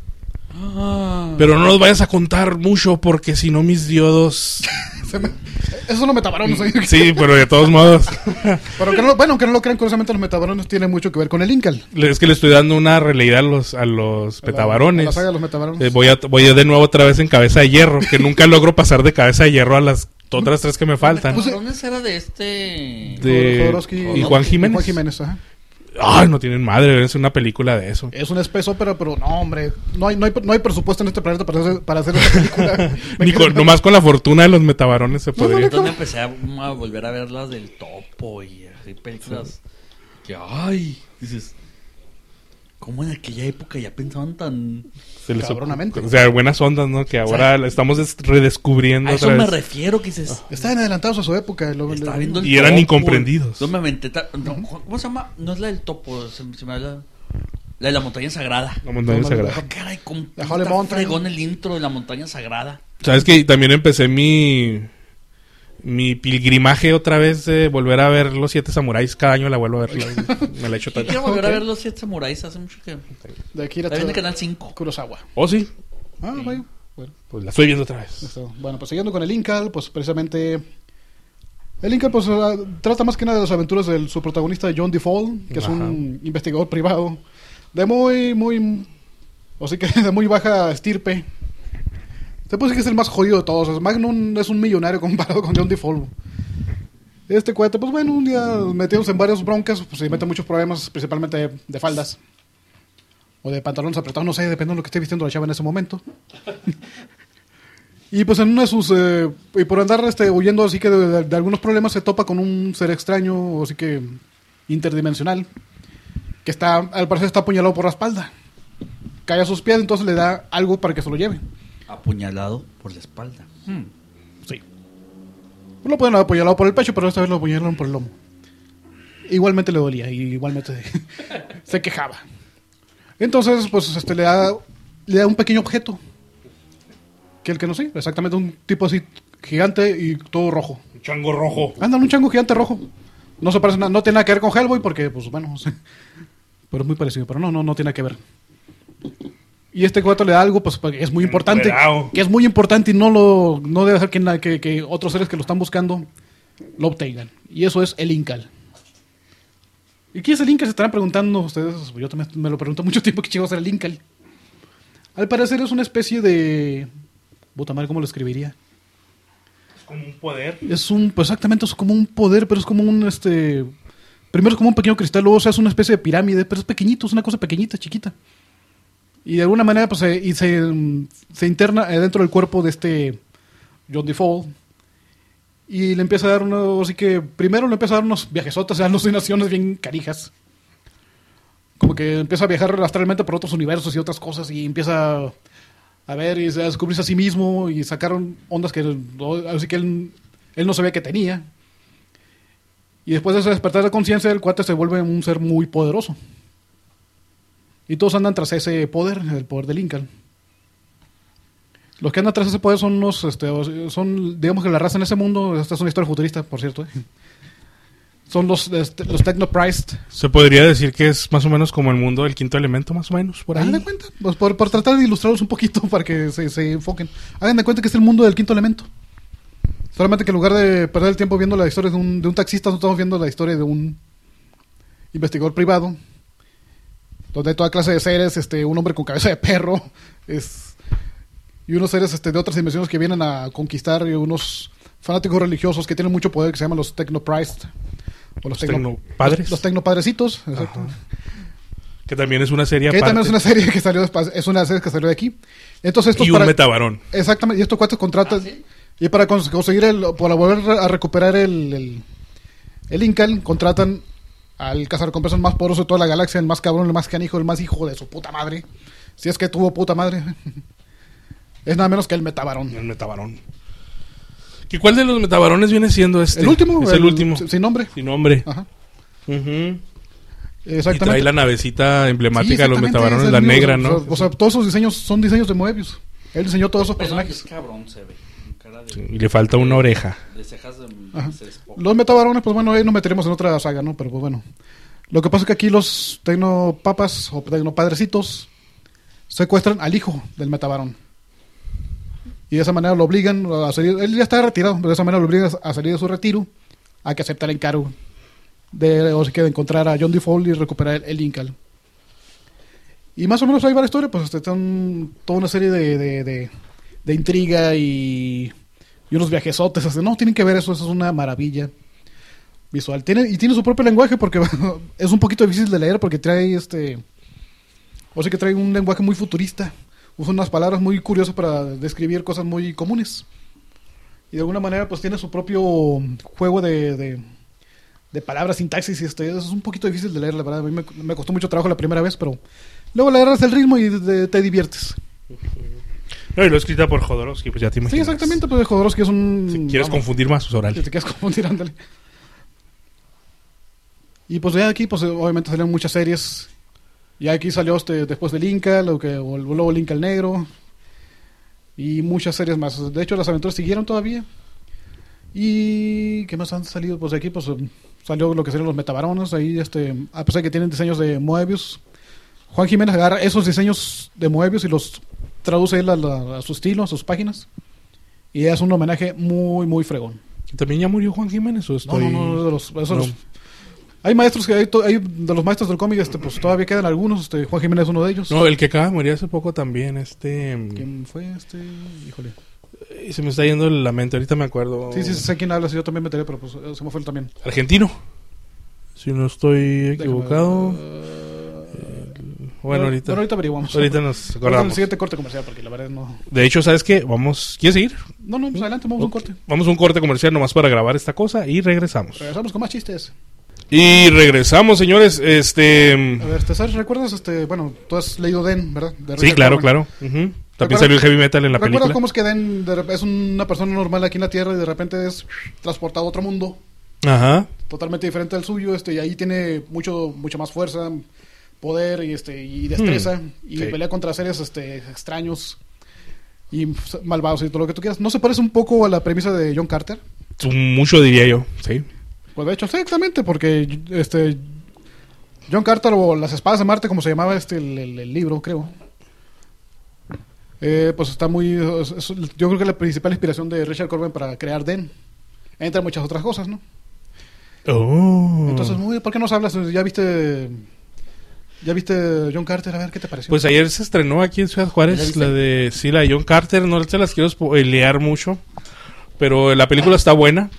[SPEAKER 2] Pero no nos vayas a contar mucho porque si no mis diodos...
[SPEAKER 3] Se me- Esos son los metabarones. ¿eh?
[SPEAKER 2] Sí, pero de todos modos.
[SPEAKER 3] Pero que no, bueno, aunque no lo crean, curiosamente los metabarones tienen mucho que ver con el Incal.
[SPEAKER 2] Es que le estoy dando una releída a los, a los
[SPEAKER 3] A la-
[SPEAKER 2] petabarones.
[SPEAKER 3] a la saga de los metabarones.
[SPEAKER 2] Eh, voy, a, voy a de nuevo otra vez en Cabeza de Hierro, que nunca logro pasar de Cabeza de Hierro a las otras tres que me faltan.
[SPEAKER 3] Pues,
[SPEAKER 1] Cabrones era de este...
[SPEAKER 2] de-
[SPEAKER 3] Jodorowsky
[SPEAKER 2] y Juan Jiménez.
[SPEAKER 3] Juan Jiménez, ajá.
[SPEAKER 2] Ay, no tienen madre, es una película de eso.
[SPEAKER 3] Es una space opera, pero no, hombre. No hay, no hay, no hay presupuesto en este planeta para hacer, para hacer esta película.
[SPEAKER 2] Ni con, nomás con la fortuna de los metabarones se
[SPEAKER 3] No,
[SPEAKER 2] podría.
[SPEAKER 3] no,
[SPEAKER 1] Es donde empecé a, a volver a ver las del Topo y así películas que, ay, dices, ¿cómo en aquella época ya pensaban tan...
[SPEAKER 2] Se les-
[SPEAKER 3] Cabronamente.
[SPEAKER 2] O sea, buenas ondas, ¿no? Que ahora la estamos des- redescubriendo
[SPEAKER 1] A eso
[SPEAKER 2] otra
[SPEAKER 1] me
[SPEAKER 2] vez.
[SPEAKER 1] refiero, que dices...
[SPEAKER 3] Estaban adelantados a su época. Lo-
[SPEAKER 1] Estaba
[SPEAKER 3] lo-
[SPEAKER 1] viendo el
[SPEAKER 2] Y eran
[SPEAKER 1] Topo,
[SPEAKER 2] incomprendidos.
[SPEAKER 1] No me aventé ta- no, ¿cómo se llama? No es la del Topo, se, se me habla... La de la montaña sagrada.
[SPEAKER 2] La montaña
[SPEAKER 3] No, no,
[SPEAKER 2] sagrada.
[SPEAKER 1] Ah, caray, cómo
[SPEAKER 3] La
[SPEAKER 1] está
[SPEAKER 3] Holy Mountain.
[SPEAKER 1] fregón el intro de la montaña sagrada.
[SPEAKER 2] ¿Sabes que también empecé mi mi pilgrimaje otra vez de volver a ver Los Siete Samuráis? Cada año la vuelvo a ver. la- me la echo
[SPEAKER 1] Quiero
[SPEAKER 2] tanto.
[SPEAKER 1] volver a
[SPEAKER 3] Ok.
[SPEAKER 1] ver los siete samuráis, hace mucho que...
[SPEAKER 3] De Akira
[SPEAKER 1] La vi en el canal cinco.
[SPEAKER 3] Kurosawa.
[SPEAKER 2] ¿Oh, sí?
[SPEAKER 3] Ah, vaya. Bueno,
[SPEAKER 2] Pues la estoy viendo otra vez.
[SPEAKER 3] esto. Bueno, pues siguiendo con el Incal, pues precisamente... El Incal pues ah, trata más que nada de las aventuras de su protagonista John DeFall, que es
[SPEAKER 2] Ajá.
[SPEAKER 3] un investigador privado de muy, muy... O sea que de muy baja estirpe. Se puede decir que es el más jodido de todos. Es- Magnum es un millonario comparado con John DeFall. Este cuate, pues bueno, un día metidos en varios broncas, pues se mete muchos problemas, principalmente de, de faldas. O de pantalones apretados, no sé, depende de lo que esté vistiendo la chava en ese momento. Y pues en una de sus... eh, y por andar este, huyendo así que de, de- de algunos problemas se topa con un ser extraño, así que interdimensional, que está, al parecer está apuñalado por la espalda. Cae a sus pies, entonces le da algo para que se lo lleve.
[SPEAKER 1] Apuñalado por la espalda. Hmm.
[SPEAKER 3] Sí. Lo pueden haber apuñalado por el pecho, pero esta vez lo apuñalaron por el lomo. Igualmente le dolía, y igualmente se quejaba. Entonces, pues este le da, le da un pequeño objeto. Que el que no sé, exactamente un tipo así gigante y todo rojo.
[SPEAKER 2] Un chango rojo.
[SPEAKER 3] Anda, un chango gigante rojo. No se parece nada, no tiene nada que ver con Hellboy porque, pues bueno, pero es muy parecido, pero no, no, no tiene nada que ver. Y este cuarto le da algo, pues porque es muy importante.
[SPEAKER 2] Enredado.
[SPEAKER 3] Que es muy importante y no lo no debe dejar que, na- que, que otros seres que lo están buscando lo obtengan. Y eso es el Incal. ¿Y qué es el Incal? Se estarán preguntando ustedes. Yo también me lo pregunto mucho tiempo. ¿Qué chingos era el Incal? Al parecer es una especie de... Puta madre, ¿cómo lo escribiría?
[SPEAKER 2] Es como un poder.
[SPEAKER 3] Es un, pues exactamente, es como un poder, pero es como un, este... Primero es como un pequeño cristal, luego o sea, es una especie de pirámide, pero es pequeñito, es una cosa pequeñita, chiquita. Y de alguna manera, pues, se, y se, mm, se interna eh, dentro del cuerpo de este John DeFall. Y le empieza a dar uno, así que primero le empieza a dar unos viajesotas, alucinaciones bien canijas. Como que empieza a viajar astralmente por otros universos y otras cosas y empieza a ver y a descubrirse a sí mismo y sacaron ondas que así que él, él no sabía que tenía. Y después de ese despertar de conciencia, el cuate se vuelve un ser muy poderoso. Y todos andan tras ese poder, el poder del Incal. Los que andan tras ese poder son unos, este, son, digamos que la raza en ese mundo, esta es una historia futurista, por cierto, ¿eh? Son los, este, los Technopriced.
[SPEAKER 2] Se podría decir que es más o menos como el mundo del quinto elemento, más o menos, por ahí.
[SPEAKER 3] Hagan de cuenta, pues por, por tratar de ilustrarlos un poquito para que se, se enfoquen. Hagan de cuenta que es el mundo del quinto elemento. Solamente que en lugar de perder el tiempo viendo la historia de un, de un taxista, no estamos viendo la historia de un investigador privado. Donde hay toda clase de seres, este, un hombre con cabeza de perro, es, y unos seres este, de otras dimensiones que vienen a conquistar, y unos fanáticos religiosos que tienen mucho poder que se llaman los Technopriced. O los,
[SPEAKER 2] Los
[SPEAKER 3] tecno,
[SPEAKER 2] tecnopadres.
[SPEAKER 3] Los, los tecnopadrecitos, exacto.
[SPEAKER 2] Ajá. Que también es una serie
[SPEAKER 3] Que
[SPEAKER 2] aparte.
[SPEAKER 3] también es una serie que salió de, es una serie que salió de aquí. Entonces estos
[SPEAKER 2] Y
[SPEAKER 3] para,
[SPEAKER 2] un metabarón.
[SPEAKER 3] exactamente, y estos cuates contratan,
[SPEAKER 1] ¿Ah, sí?
[SPEAKER 3] y para cons- conseguir el, para volver a recuperar el, el, el Incal, contratan al cazarrecompensas más poderoso de toda la galaxia, el más cabrón, el más canijo, el más hijo de su puta madre. Si es que tuvo puta madre. Es nada menos que el metabarón.
[SPEAKER 2] El metabarón. ¿Y cuál de los metabarones viene siendo este?
[SPEAKER 3] El último,
[SPEAKER 2] Es el, último.
[SPEAKER 3] sin nombre.
[SPEAKER 2] Sin nombre.
[SPEAKER 3] Ajá.
[SPEAKER 2] Ujú. Y
[SPEAKER 3] Exactamente.
[SPEAKER 2] trae la navecita emblemática
[SPEAKER 3] Sí,
[SPEAKER 2] de los
[SPEAKER 3] exactamente,
[SPEAKER 2] metabarones,
[SPEAKER 3] es
[SPEAKER 2] la
[SPEAKER 3] el mismo,
[SPEAKER 2] negra,
[SPEAKER 3] o sea,
[SPEAKER 2] ¿no?
[SPEAKER 3] O sea, todos esos diseños son diseños de Moebius. Él diseñó todos esos
[SPEAKER 1] Pero
[SPEAKER 3] personajes.
[SPEAKER 1] es cabrón se ve. Con cara de,
[SPEAKER 2] Sí, y le falta una oreja.
[SPEAKER 1] de cejas de,
[SPEAKER 3] Ajá.
[SPEAKER 1] de Spock.
[SPEAKER 3] Los metabarones, pues bueno, ahí nos meteremos en otra saga, ¿no? Pero pues bueno. Lo que pasa es que aquí los tecnopapas o tecnopadrecitos secuestran al hijo del metabarón. Y de esa manera lo obligan a salir. Él ya está retirado, pero de esa manera lo obligan a salir de su retiro, a que acepte el encargo de, o sea, que de encontrar a John DeFall y recuperar el, el Incal. Y más o menos hay varias historias, pues este, están toda una serie de, de, de, de intriga y, y unos viajesotes. Así. No, tienen que ver eso, eso es una maravilla visual. Tiene, y tiene su propio lenguaje porque es un poquito difícil de leer porque trae este... O sea que trae un lenguaje muy futurista. Usa unas palabras muy curiosas para describir cosas muy comunes. Y de alguna manera pues tiene su propio juego de, de, de palabras, sintaxis. Y este, es un poquito difícil de leer, la verdad. A mí me, me costó mucho trabajo la primera vez, pero luego le agarras el ritmo y de, te diviertes.
[SPEAKER 2] No, y lo escrita por Jodorowsky, pues ya te
[SPEAKER 3] Sí,
[SPEAKER 2] imaginas.
[SPEAKER 3] exactamente, pues Jodorowsky es un...
[SPEAKER 2] Si quieres
[SPEAKER 3] vamos,
[SPEAKER 2] confundir más, pues órale.
[SPEAKER 3] si te quieres confundir, ándale. Y pues ya aquí, pues obviamente salieron muchas series. Ya aquí salió este, después del Inca, lo que, o el, luego el Inca el Negro. Y muchas series más. De hecho, las aventuras siguieron todavía. Y ¿qué más han salido? Pues de aquí pues salió lo que serían los metabarones. Ahí, este, a pesar de que tienen diseños de Moebius, Juan Jiménez agarra esos diseños de Moebius y los traduce él a, la, a su estilo, a sus páginas. Y es un homenaje muy, muy fregón.
[SPEAKER 2] ¿También ya murió Juan Jiménez o estoy...?
[SPEAKER 3] No, no, no, de los, esos
[SPEAKER 2] No.
[SPEAKER 3] los- hay maestros que hay, to- hay de los maestros del cómic, este, pues todavía quedan algunos. Este, Juan Jiménez es uno de ellos.
[SPEAKER 2] No, el que acaba de morir hace poco también, este...
[SPEAKER 3] ¿Quién fue este? Híjole.
[SPEAKER 2] eh, Se me está yendo la mente, ahorita me acuerdo.
[SPEAKER 3] Sí, sí, sé quién habla, sí, yo también me enteré, pero pues eh, se me fue él también.
[SPEAKER 2] Argentino. Si no estoy equivocado.
[SPEAKER 3] Déjame, uh,
[SPEAKER 2] Bueno, ahorita,
[SPEAKER 3] Bueno, ahorita averiguamos.
[SPEAKER 2] ahorita nos
[SPEAKER 3] Ahorita en el
[SPEAKER 2] acordamos.
[SPEAKER 3] siguiente corte comercial, porque la verdad no...
[SPEAKER 2] De hecho, ¿sabes qué? Vamos... ¿Quieres seguir?
[SPEAKER 3] No, no, pues adelante, vamos a un corte.
[SPEAKER 2] Vamos a un corte comercial nomás para grabar esta cosa y regresamos.
[SPEAKER 3] Regresamos con más chistes.
[SPEAKER 2] Y regresamos, señores. Este...
[SPEAKER 3] A ver, este, ¿sabes? ¿Recuerdas? Este, bueno, tú has leído Den, ¿verdad? De
[SPEAKER 2] Sí,
[SPEAKER 3] Richard
[SPEAKER 2] claro,
[SPEAKER 3] Corben.
[SPEAKER 2] claro. Ujú. También
[SPEAKER 3] ¿Recuerdas-
[SPEAKER 2] salió el heavy metal en la
[SPEAKER 3] ¿Recuerdas
[SPEAKER 2] película.
[SPEAKER 3] cómo es que Den de rep- es una persona normal aquí en la Tierra y de repente es transportado a otro mundo
[SPEAKER 2] Ajá.
[SPEAKER 3] totalmente diferente al suyo, este, y ahí tiene mucho, mucha más fuerza, poder y este, y destreza, y
[SPEAKER 2] sí.
[SPEAKER 3] pelea contra seres este, extraños y f- malvados y todo lo que tú quieras. ¿No se parece un poco a la premisa de John Carter?
[SPEAKER 2] Mucho diría yo, sí.
[SPEAKER 3] Pues de hecho, sí, exactamente, porque este John Carter o Las Espadas de Marte, como se llamaba este el, el- el libro, creo. Eh, pues está muy... es- es- yo creo que la principal inspiración de Richard Corben para crear Den, entre muchas otras cosas, ¿no?
[SPEAKER 2] Oh.
[SPEAKER 3] Entonces, muy, ¿por qué nos hablas? ¿Ya viste ya viste John Carter? A ver, ¿qué te pareció?
[SPEAKER 2] Pues ayer se estrenó aquí en Ciudad
[SPEAKER 3] ¿Ya
[SPEAKER 2] Juárez
[SPEAKER 3] viste?
[SPEAKER 2] la de... Sí, la de John Carter. No se las quiero spoilear mucho. Pero la película está buena.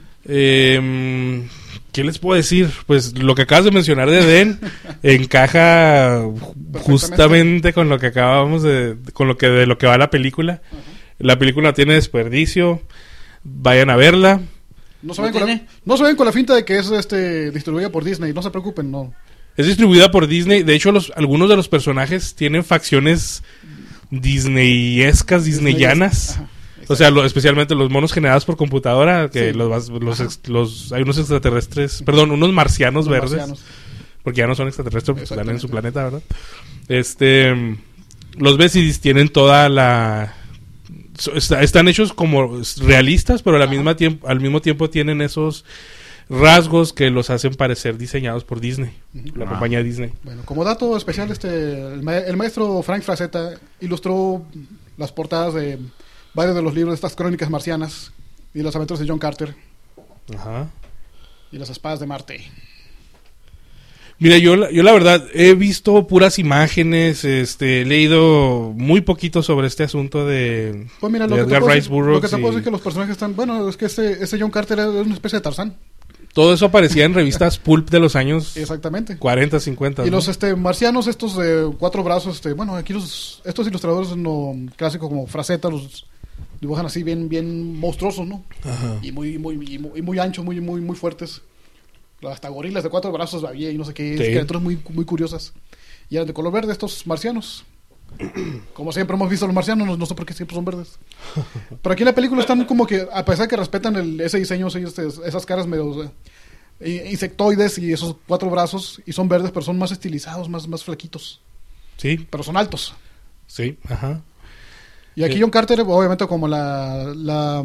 [SPEAKER 2] Eh, ¿Qué les puedo decir? Pues lo que acabas de mencionar de Den encaja justamente con lo que acabamos de... Con lo que de lo que va la película. La película tiene desperdicio. Vayan a verla.
[SPEAKER 3] No se,
[SPEAKER 1] ¿No
[SPEAKER 3] ven con la,
[SPEAKER 1] tiene?
[SPEAKER 3] no se ven con la finta de que es este distribuida por Disney, no se preocupen, no.
[SPEAKER 2] Es distribuida por Disney. De hecho, los, algunos de los personajes tienen facciones disneyescas, disneyanas.
[SPEAKER 3] Ajá,
[SPEAKER 2] O sea, lo- especialmente los monos generados por computadora, que
[SPEAKER 3] Sí.
[SPEAKER 2] los, vas- los,
[SPEAKER 3] Ajá.
[SPEAKER 2] ex- los- hay unos extraterrestres, perdón, unos marcianos
[SPEAKER 3] los
[SPEAKER 2] verdes,
[SPEAKER 3] marcianos.
[SPEAKER 2] porque ya no son extraterrestres, porque están en
[SPEAKER 3] Exactamente.
[SPEAKER 2] su planeta, ¿verdad? Este, mm, los ves y tienen toda la, so- está- están hechos como realistas, pero al mismo tiempo, al mismo tiempo tienen esos rasgos que los hacen parecer diseñados por Disney, la
[SPEAKER 1] Ah.
[SPEAKER 2] compañía Disney.
[SPEAKER 3] Bueno, como dato especial, este el, ma- el maestro Frank Frazetta ilustró las portadas de varios de los libros de estas crónicas marcianas y las aventuras de John Carter
[SPEAKER 2] Ajá.
[SPEAKER 3] y las espadas de Marte.
[SPEAKER 2] Mira, yo, la- yo la verdad he visto puras imágenes, este, he leído muy poquito sobre este asunto de,
[SPEAKER 3] Pues mira,
[SPEAKER 2] de
[SPEAKER 3] lo que, te
[SPEAKER 2] Edgar
[SPEAKER 3] puedo
[SPEAKER 2] Rice
[SPEAKER 3] decir,
[SPEAKER 2] Burroughs
[SPEAKER 3] lo que te puedo
[SPEAKER 2] y-
[SPEAKER 3] decir es que los personajes están... Bueno, es que este, este John Carter es una especie de Tarzán.
[SPEAKER 2] todo eso aparecía en revistas pulp de los años
[SPEAKER 3] Exactamente.
[SPEAKER 2] cuarenta, cincuenta.
[SPEAKER 3] Y
[SPEAKER 2] ¿no?
[SPEAKER 3] los este marcianos, estos de cuatro brazos, este, bueno, aquí los estos ilustradores no clásicos como Frazetta los dibujan así bien bien monstruosos, ¿no?
[SPEAKER 2] Ajá.
[SPEAKER 3] Y muy muy y muy, y muy anchos, muy muy muy fuertes. Hasta gorilas de cuatro brazos había y no sé qué,
[SPEAKER 2] Sí.
[SPEAKER 3] criaturas muy muy curiosas. Y eran de color verde estos marcianos. Como siempre hemos visto los marcianos, no, no sé por qué siempre son verdes. Pero aquí en la película están como que, a pesar que respetan el, ese diseño, sí, este, esas caras medio, eh, insectoides y esos cuatro brazos, y son verdes, pero son más estilizados, más, más flaquitos.
[SPEAKER 2] Sí,
[SPEAKER 3] Pero son altos.
[SPEAKER 2] sí, ajá.
[SPEAKER 3] Y aquí
[SPEAKER 2] Sí.
[SPEAKER 3] John Carter, obviamente, como la... la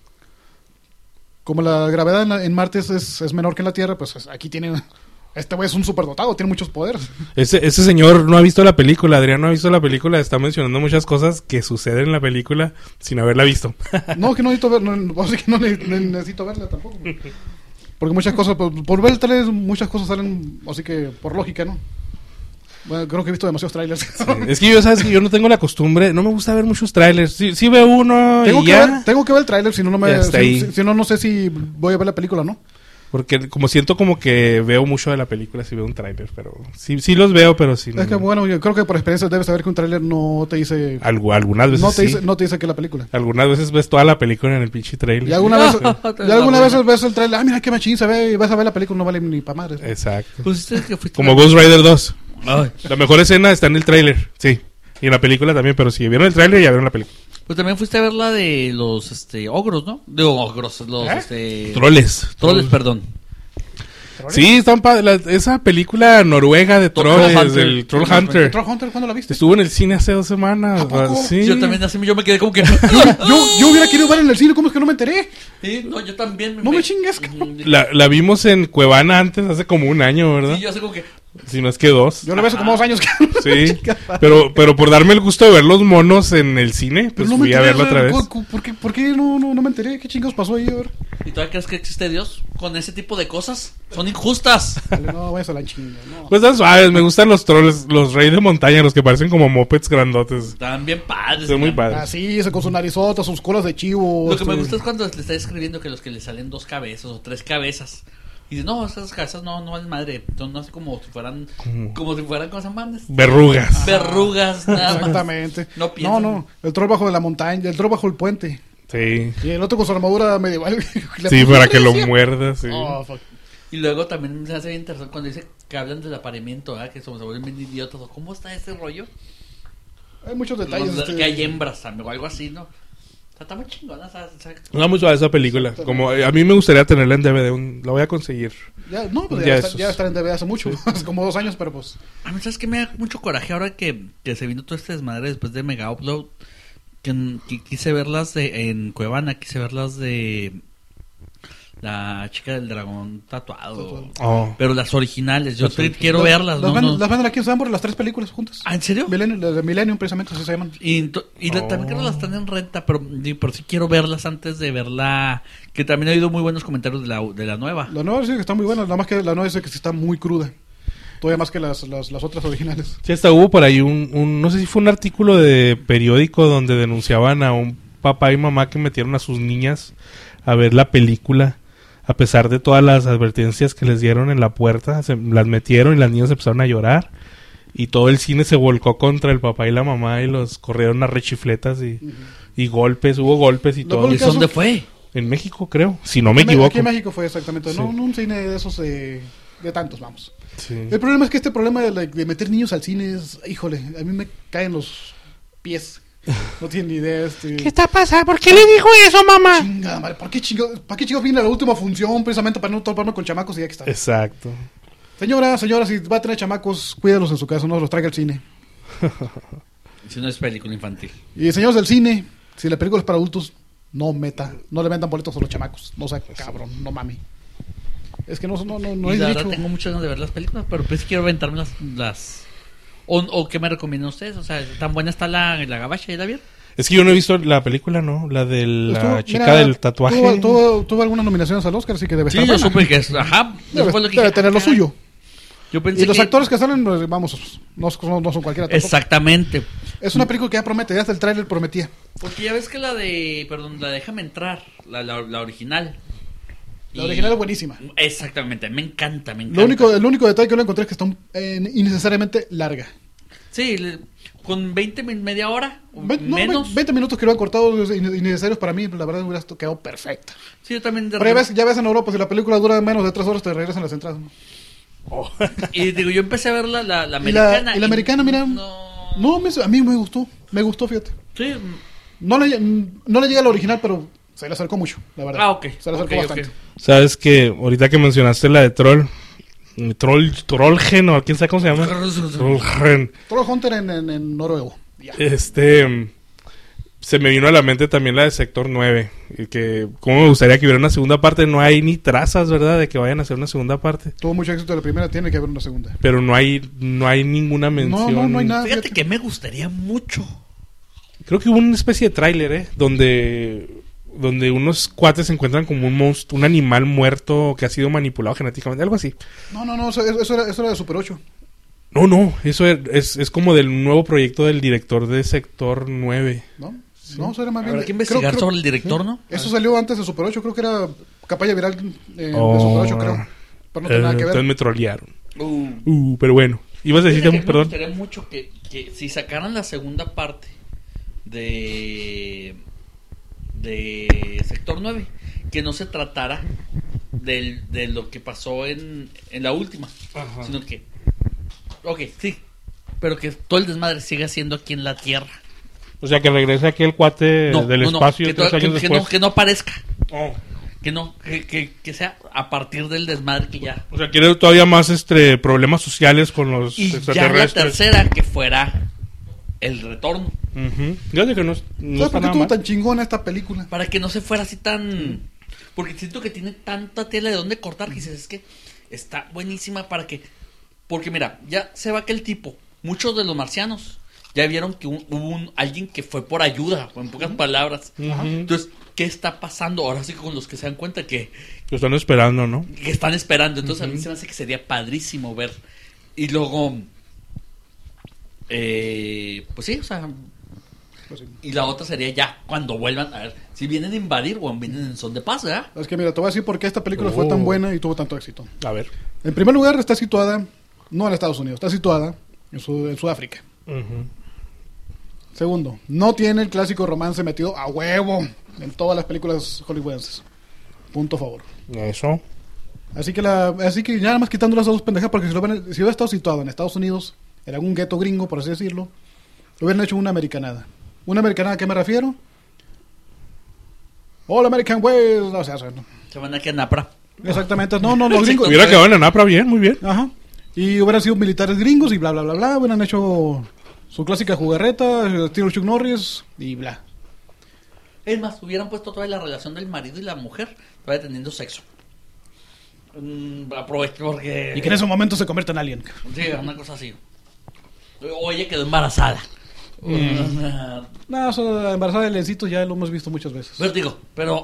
[SPEAKER 3] como la gravedad en, la- en Marte es, es menor que en la Tierra, pues es- aquí tiene... Este güey es un superdotado, tiene muchos poderes.
[SPEAKER 2] Ese, ese señor no ha visto la película, Adrián no ha visto la película, está mencionando muchas cosas que suceden en la película sin haberla visto.
[SPEAKER 3] No, que no necesito ver, no, no, así que no ne- ne- necesito verla tampoco. Porque muchas cosas, por, por ver el trailer, muchas cosas salen, así que por lógica, ¿no? Bueno, creo que he visto demasiados trailers.
[SPEAKER 2] Es que yo, sabes que yo no tengo la costumbre, no me gusta ver muchos trailers. Sí, sí veo uno
[SPEAKER 3] tengo,
[SPEAKER 2] y
[SPEAKER 3] que
[SPEAKER 2] ya.
[SPEAKER 3] ver, tengo que ver el trailer, si no, no me,
[SPEAKER 2] Ya está
[SPEAKER 3] si,
[SPEAKER 2] ahí.
[SPEAKER 3] si- si no, no sé si voy a ver la película o no.
[SPEAKER 2] Porque como siento como que veo mucho de la película si veo un tráiler, pero sí, sí los veo, pero sí no.
[SPEAKER 3] Es que bueno, yo creo que por experiencia debes saber que un trailer no te dice...
[SPEAKER 2] Algu- algunas veces
[SPEAKER 3] No te,
[SPEAKER 2] sí.
[SPEAKER 3] dice, no te dice que es la película.
[SPEAKER 2] Algunas veces ves toda la película en el pinche trailer.
[SPEAKER 3] Y alguna vez,
[SPEAKER 1] Te
[SPEAKER 3] y
[SPEAKER 1] la
[SPEAKER 3] alguna
[SPEAKER 1] buena.
[SPEAKER 3] vez ves el trailer, ah, mira qué machín se ve, y vas a ver la película, no vale ni para madres.
[SPEAKER 2] Exacto.
[SPEAKER 1] Pues ustedes que fuiste
[SPEAKER 2] Como Ghost Rider dos.
[SPEAKER 1] Ay,
[SPEAKER 2] La mejor escena está en el tráiler, sí. Y en la película también, pero si vieron el tráiler ya vieron la película.
[SPEAKER 1] pues también fuiste a ver la de los este ogros, ¿no? Digo, ogros, los
[SPEAKER 3] ¿Eh?
[SPEAKER 1] este
[SPEAKER 2] Troles.
[SPEAKER 1] troles, perdón.
[SPEAKER 2] Sí, están pa- la- esa película noruega de
[SPEAKER 1] Troll
[SPEAKER 2] troles,
[SPEAKER 1] Hunter.
[SPEAKER 2] el Troll
[SPEAKER 1] Troll
[SPEAKER 2] Hunter.
[SPEAKER 3] ¿Troll Hunter cuándo la viste?
[SPEAKER 2] Estuvo en el cine hace dos semanas.
[SPEAKER 3] ¿A poco?
[SPEAKER 2] Sí.
[SPEAKER 1] Yo también así yo me quedé como que
[SPEAKER 3] Yo, yo hubiera querido ver en el cine, ¿cómo es que no me enteré?
[SPEAKER 1] Sí, no, yo también
[SPEAKER 3] No me chingues, cabrón.
[SPEAKER 2] La, la vimos en Cuevana antes, hace como un año, ¿verdad?
[SPEAKER 1] Sí, yo así como que
[SPEAKER 2] Si no es que dos.
[SPEAKER 3] Yo lo veo hace como dos años.
[SPEAKER 2] Sí, pero, pero por darme el gusto de ver los monos en el cine,
[SPEAKER 3] Pero
[SPEAKER 2] pues
[SPEAKER 3] no me
[SPEAKER 2] fui a
[SPEAKER 3] enteré,
[SPEAKER 2] verlo
[SPEAKER 3] o sea,
[SPEAKER 2] otra vez.
[SPEAKER 3] ¿por, por qué, por qué no, no, no me enteré? ¿Qué chingados pasó ahí? A ver.
[SPEAKER 1] ¿y todavía crees que existe Dios con ese tipo de cosas? Son injustas.
[SPEAKER 3] Dale, no, vayas a la chinga. No.
[SPEAKER 2] Pues están suaves, me gustan los trolls, los reyes de montaña, los que parecen como mopeds grandotes.
[SPEAKER 1] Están bien padres.
[SPEAKER 2] Son muy
[SPEAKER 1] ¿no?
[SPEAKER 2] padres.
[SPEAKER 3] Así, se con su narizota, sus colas de chivo.
[SPEAKER 1] Lo que me
[SPEAKER 3] este,
[SPEAKER 1] gusta es cuando le está escribiendo que los que le salen dos cabezas o tres cabezas. Y dice, no, esas cabezas no, no valen madre. Son así como si fueran,
[SPEAKER 2] Como-
[SPEAKER 1] como si fueran cosas malas.
[SPEAKER 2] Verrugas.
[SPEAKER 1] Verrugas, nada más.
[SPEAKER 3] Exactamente.
[SPEAKER 1] No
[SPEAKER 3] No,
[SPEAKER 1] piensan.
[SPEAKER 3] no, el troll bajo de la montaña, el troll bajo el puente.
[SPEAKER 2] Sí.
[SPEAKER 3] Y el otro con su armadura medieval. Le
[SPEAKER 2] Sí,
[SPEAKER 3] puso
[SPEAKER 2] para que lo
[SPEAKER 3] precio.
[SPEAKER 2] muerda, sí.
[SPEAKER 3] Oh, fuck.
[SPEAKER 1] Y luego también se hace bien interesante cuando dice que hablan del apareamiento, ¿verdad? Que somos se vuelven bien idiotas. o ¿Cómo está ese rollo?
[SPEAKER 3] Hay muchos detalles.
[SPEAKER 1] Los-
[SPEAKER 3] este,
[SPEAKER 1] Que hay hembras también o algo así, ¿no? O sea, está muy chingona. O sea, o sea,
[SPEAKER 2] Está muy suave esa película. Como, eh, a mí me gustaría tenerla en D V D, un- la voy a conseguir.
[SPEAKER 3] Ya, no, pues
[SPEAKER 2] Ya
[SPEAKER 3] ya, está,
[SPEAKER 2] esos.
[SPEAKER 3] ya está en D V D hace mucho. Hace como dos años, pero pues.
[SPEAKER 1] a mí, ¿sabes qué? Me da mucho coraje ahora que, que se vino todo este desmadre después de Mega Upload. Que, que quise verlas de, en Cuevana, quise verlas de la chica del dragón tatuado.
[SPEAKER 2] Oh.
[SPEAKER 1] Pero las originales, yo
[SPEAKER 2] Las
[SPEAKER 1] te-
[SPEAKER 2] originales.
[SPEAKER 1] quiero verlas,
[SPEAKER 3] Las,
[SPEAKER 1] ¿no?
[SPEAKER 3] van,
[SPEAKER 1] no.
[SPEAKER 3] las van aquí en Sambor, las tres películas juntas.
[SPEAKER 1] ¿Ah, en serio?
[SPEAKER 3] Millennium, las de Millennium, precisamente, así se llaman.
[SPEAKER 1] Y, ento- y la- también creo que las están en renta, pero, y- pero sí quiero verlas antes de verla. Que también he oído muy buenos comentarios de la, de la nueva.
[SPEAKER 3] La nueva sí que está muy buena, nada más que la nueva dice que sí está muy cruda. Todavía más que las, las, las otras originales.
[SPEAKER 2] Sí, hasta hubo por ahí un, un, no sé si fue un artículo de periódico donde denunciaban a un papá y mamá que metieron a sus niñas a ver la película. A pesar de todas las advertencias que les dieron en la puerta, se las metieron y las niñas empezaron a llorar. Y todo el cine se volcó contra el papá y la mamá y los corrieron a rechifletas y, y golpes, hubo golpes y
[SPEAKER 3] Lo
[SPEAKER 2] todo.
[SPEAKER 3] bueno
[SPEAKER 1] ¿Y
[SPEAKER 3] que
[SPEAKER 1] eso
[SPEAKER 3] eso-
[SPEAKER 1] dónde fue?
[SPEAKER 2] En México, creo, si no me
[SPEAKER 3] Aquí en-
[SPEAKER 2] equivoco.
[SPEAKER 3] Aquí en México fue exactamente,
[SPEAKER 2] Sí.
[SPEAKER 3] no, no un cine de esos eh, de tantos, vamos.
[SPEAKER 2] Sí.
[SPEAKER 3] El problema es que este problema de, la- de meter niños al cine es, híjole, a mí me caen los pies. No tienen ni idea. Este...
[SPEAKER 2] ¿Qué está pasando? ¿Por qué le dijo eso, mamá?
[SPEAKER 3] Chingada madre, ¿por qué chingados, ¿para qué chingados viene la última función precisamente para no toparme con chamacos y ya que está?
[SPEAKER 2] Exacto.
[SPEAKER 3] Señora, señora, si va a tener chamacos, cuídalos en su casa, no los traiga al cine.
[SPEAKER 1] Si no es película infantil.
[SPEAKER 3] Y señores del cine, si la película es para adultos, no meta, no le vendan boletos a los chamacos. No sea cabrón, no mami. Es que no, no, no, no
[SPEAKER 1] y
[SPEAKER 3] hay
[SPEAKER 1] la
[SPEAKER 3] derecho.
[SPEAKER 1] verdad tengo muchas ganas de ver las películas, pero pues quiero aventarme las... las... O, o qué me recomiendan ustedes, o sea, tan buena está la, la gabacha, ¿ya la vieron?
[SPEAKER 2] Es que yo no he visto la película, ¿no? La de la
[SPEAKER 3] Estuvo-
[SPEAKER 2] chica
[SPEAKER 3] mira,
[SPEAKER 2] del tatuaje.
[SPEAKER 3] Tuvo, tuvo, tuvo algunas nominaciones al Oscar, así que debe
[SPEAKER 1] Sí,
[SPEAKER 3] estar
[SPEAKER 1] yo
[SPEAKER 3] buena.
[SPEAKER 1] supe que es, ajá, eso
[SPEAKER 3] Debe,
[SPEAKER 1] fue lo que
[SPEAKER 3] debe
[SPEAKER 1] dije,
[SPEAKER 3] tener lo
[SPEAKER 1] ah, caray.
[SPEAKER 3] suyo.
[SPEAKER 1] Yo pensé
[SPEAKER 3] Y los
[SPEAKER 1] que-
[SPEAKER 3] actores que salen, pues, vamos, no, son- no son cualquiera tampoco.
[SPEAKER 1] Exactamente.
[SPEAKER 3] Es una película que ya promete, ya hasta el tráiler prometía.
[SPEAKER 1] Porque ya ves que la de, perdón, la de Déjame Entrar, la, la, la original.
[SPEAKER 3] La
[SPEAKER 1] Y-
[SPEAKER 3] original es buenísima.
[SPEAKER 1] Exactamente, me encanta, me encanta.
[SPEAKER 3] Lo único, el único detalle que no encontré es que está un- eh, innecesariamente larga.
[SPEAKER 1] Sí, le- con veinte, min- media hora, o
[SPEAKER 3] Ve- no,
[SPEAKER 1] menos.
[SPEAKER 3] ve- veinte minutos que lo han cortado inne- innecesarios para mí, la verdad hubiera quedado perfecta.
[SPEAKER 1] Sí, yo también de
[SPEAKER 3] Pero ya ves,
[SPEAKER 1] repente-
[SPEAKER 3] ya ves en Europa, si la película dura menos de tres horas, te regresan las entradas. ¿no?
[SPEAKER 1] Y digo, yo empecé a ver la, la, la
[SPEAKER 3] Y la-
[SPEAKER 1] americana.
[SPEAKER 3] y la americana, mira,
[SPEAKER 1] No.
[SPEAKER 3] No, me- a mí me gustó, me gustó, fíjate.
[SPEAKER 1] Sí,
[SPEAKER 3] No le, no le llega a la original, pero Se le acercó mucho, la verdad.
[SPEAKER 1] Ah, ok.
[SPEAKER 3] Se le acercó
[SPEAKER 1] Ok,
[SPEAKER 3] bastante.
[SPEAKER 1] ok.
[SPEAKER 2] Sabes que ahorita que mencionaste la de Troll, Troll, Trollgen, o quién sabe cómo se llama. Trollgen.
[SPEAKER 3] Troll Hunter en, en, en noruego. Ya.
[SPEAKER 2] Este, se me vino a la mente también la de Sector nueve. Y que, como me gustaría que hubiera una segunda parte. No hay ni trazas, ¿verdad? De que vayan a hacer una segunda parte.
[SPEAKER 3] Tuvo mucho éxito la primera, tiene que haber una segunda.
[SPEAKER 2] Pero no hay, no hay ninguna mención.
[SPEAKER 3] No, no, no hay nada.
[SPEAKER 1] Fíjate que me gustaría mucho.
[SPEAKER 2] Creo que hubo una especie de tráiler, ¿eh? Donde, donde unos cuates se encuentran como un monstruo, un animal muerto que ha sido manipulado genéticamente, algo así.
[SPEAKER 3] No, no, no, eso, eso era, eso era de Super ocho.
[SPEAKER 2] No, no, eso es, es como del nuevo proyecto del director de Sector nueve.
[SPEAKER 3] ¿No? No, eso era más bien...
[SPEAKER 1] Habrá que investigar
[SPEAKER 3] creo- creo-
[SPEAKER 1] sobre el director,
[SPEAKER 3] ¿sí?
[SPEAKER 1] ¿no?
[SPEAKER 3] Eso salió antes de Super ocho, creo que era campaña viral eh,
[SPEAKER 2] Oh.
[SPEAKER 3] de Super ocho, creo. Pero no tiene
[SPEAKER 2] Eh,
[SPEAKER 3] nada que ver.
[SPEAKER 2] entonces me trolearon.
[SPEAKER 1] Uh.
[SPEAKER 2] Uh, pero bueno. Ibas a decir,
[SPEAKER 1] Fíjate que me
[SPEAKER 2] perdón.
[SPEAKER 1] gustaría mucho que, que si sacaran la segunda parte de de Sector nueve, que no se tratara del, de lo que pasó en, en la última,
[SPEAKER 2] Ajá.
[SPEAKER 1] sino que, ok, sí, pero que todo el desmadre siga siendo aquí en la Tierra.
[SPEAKER 2] O sea, que regrese aquí el cuate
[SPEAKER 1] No,
[SPEAKER 2] del
[SPEAKER 1] no, no,
[SPEAKER 2] espacio
[SPEAKER 1] que,
[SPEAKER 2] tres
[SPEAKER 1] to-
[SPEAKER 2] años
[SPEAKER 1] que- que
[SPEAKER 2] después.
[SPEAKER 1] no, que no aparezca,
[SPEAKER 2] Oh.
[SPEAKER 1] que no, que, que, que sea a partir del desmadre que ya.
[SPEAKER 2] O sea, quiere todavía más este problemas sociales con los
[SPEAKER 1] Y ya la
[SPEAKER 2] extraterrestres.
[SPEAKER 1] tercera que fuera el retorno.
[SPEAKER 2] Ujú. Fíjate que no, es- no
[SPEAKER 3] ¿Sabes
[SPEAKER 2] está
[SPEAKER 3] por qué
[SPEAKER 2] nada
[SPEAKER 3] estuvo
[SPEAKER 2] mal.
[SPEAKER 3] tan chingona esta película?
[SPEAKER 1] Para que no se fuera así tan... Porque siento que tiene tanta tela de dónde cortar que dices, es que está buenísima para que... Porque mira, ya se va aquel tipo. Muchos de los marcianos ya vieron que un- hubo un, alguien que fue por ayuda, o en pocas palabras.
[SPEAKER 2] Ujú.
[SPEAKER 1] Entonces, ¿qué está pasando? Ahora sí que con los que se dan cuenta que,
[SPEAKER 2] Lo están esperando, ¿no?
[SPEAKER 1] que están esperando. Entonces a mí se me hace que sería padrísimo ver. Y luego... Eh, pues sí, o sea...
[SPEAKER 3] Pues sí.
[SPEAKER 1] Y la otra sería ya cuando vuelvan a ver si vienen a invadir o vienen en son de paz, ¿verdad?
[SPEAKER 3] Es que mira, te voy a decir por qué esta película fue
[SPEAKER 2] Oh.
[SPEAKER 3] tan buena y tuvo tanto éxito.
[SPEAKER 2] A ver.
[SPEAKER 3] En primer lugar, está situada, no en Estados Unidos, está situada en, Sud- en Sudáfrica.
[SPEAKER 2] Ujú.
[SPEAKER 3] Segundo, no tiene el clásico romance metido a huevo en todas las películas hollywoodenses. Punto a favor.
[SPEAKER 2] Eso.
[SPEAKER 3] Así que la, así que ya nada más quitando las dos pendejas, porque si, lo ven- si hubiera estado situado en Estados Unidos, en algún gueto gringo, por así decirlo, lo hubieran hecho una americanada. ¿Una americanada a qué me refiero? All American Way, o sea, o sea, no.
[SPEAKER 1] Se van aquí a Napra.
[SPEAKER 3] Exactamente, no, no, los gringos.
[SPEAKER 2] Hubiera quedado en la Napra bien, muy bien.
[SPEAKER 3] Ajá. Y hubieran sido militares gringos y bla, bla, bla, bla. Hubieran hecho su clásica jugarreta, estilo Chuck Norris y bla.
[SPEAKER 1] Es más, hubieran puesto toda la relación del marido y la mujer todavía teniendo sexo. Mm, aprovecho porque...
[SPEAKER 3] Y que en ese momento se convierte en alien.
[SPEAKER 1] Sí, una cosa así. O ella quedó embarazada. Mm.
[SPEAKER 3] No, eso de la embarazada de lencitos ya lo hemos visto muchas veces.
[SPEAKER 1] Pero digo, pero...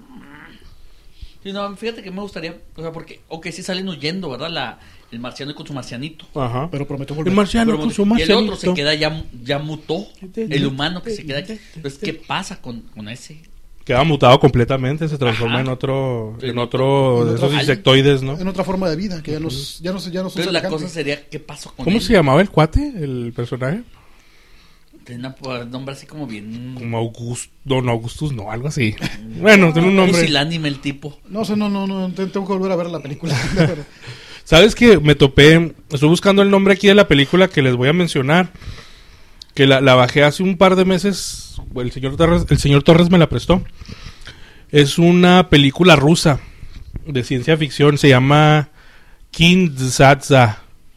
[SPEAKER 1] Sí, no, fíjate que me gustaría... O sea, porque... Ok, sí salen huyendo, ¿verdad? La, el marciano con su marcianito.
[SPEAKER 2] Ajá.
[SPEAKER 3] Pero prometió
[SPEAKER 2] El
[SPEAKER 3] volver.
[SPEAKER 2] marciano
[SPEAKER 1] Pero,
[SPEAKER 2] con su
[SPEAKER 1] y el otro se
[SPEAKER 2] marcianito.
[SPEAKER 1] queda ya, ya mutó. El humano que se queda aquí. Entonces, ¿qué pasa con, con ese?
[SPEAKER 2] Queda mutado completamente, se transforma
[SPEAKER 1] Ajá.
[SPEAKER 2] en otro,
[SPEAKER 1] En
[SPEAKER 2] en otro
[SPEAKER 3] en
[SPEAKER 2] de
[SPEAKER 3] otro
[SPEAKER 2] esos
[SPEAKER 1] alien.
[SPEAKER 2] insectoides, ¿no?
[SPEAKER 3] En otra forma de vida, que ya nos, ya nos, ya nos
[SPEAKER 1] Entonces, la cosa sería, ¿qué pasó con
[SPEAKER 2] ¿Cómo
[SPEAKER 1] él?
[SPEAKER 2] se llamaba el cuate, el personaje?
[SPEAKER 1] Tenía un nombre así como bien...
[SPEAKER 2] Como August, Don Augustus, no, algo así. Bueno, tiene un nombre.
[SPEAKER 1] Pusilánime el tipo.
[SPEAKER 3] No sé, no, no, no, te- tengo que volver a ver la película.
[SPEAKER 2] ¿Sabes qué? Me topé, estoy buscando el nombre aquí de la película que les voy a mencionar, que la, la bajé hace un par de meses, el señor Torres, el señor Torres me la prestó. Es una película rusa de ciencia ficción, se llama Kindzadza.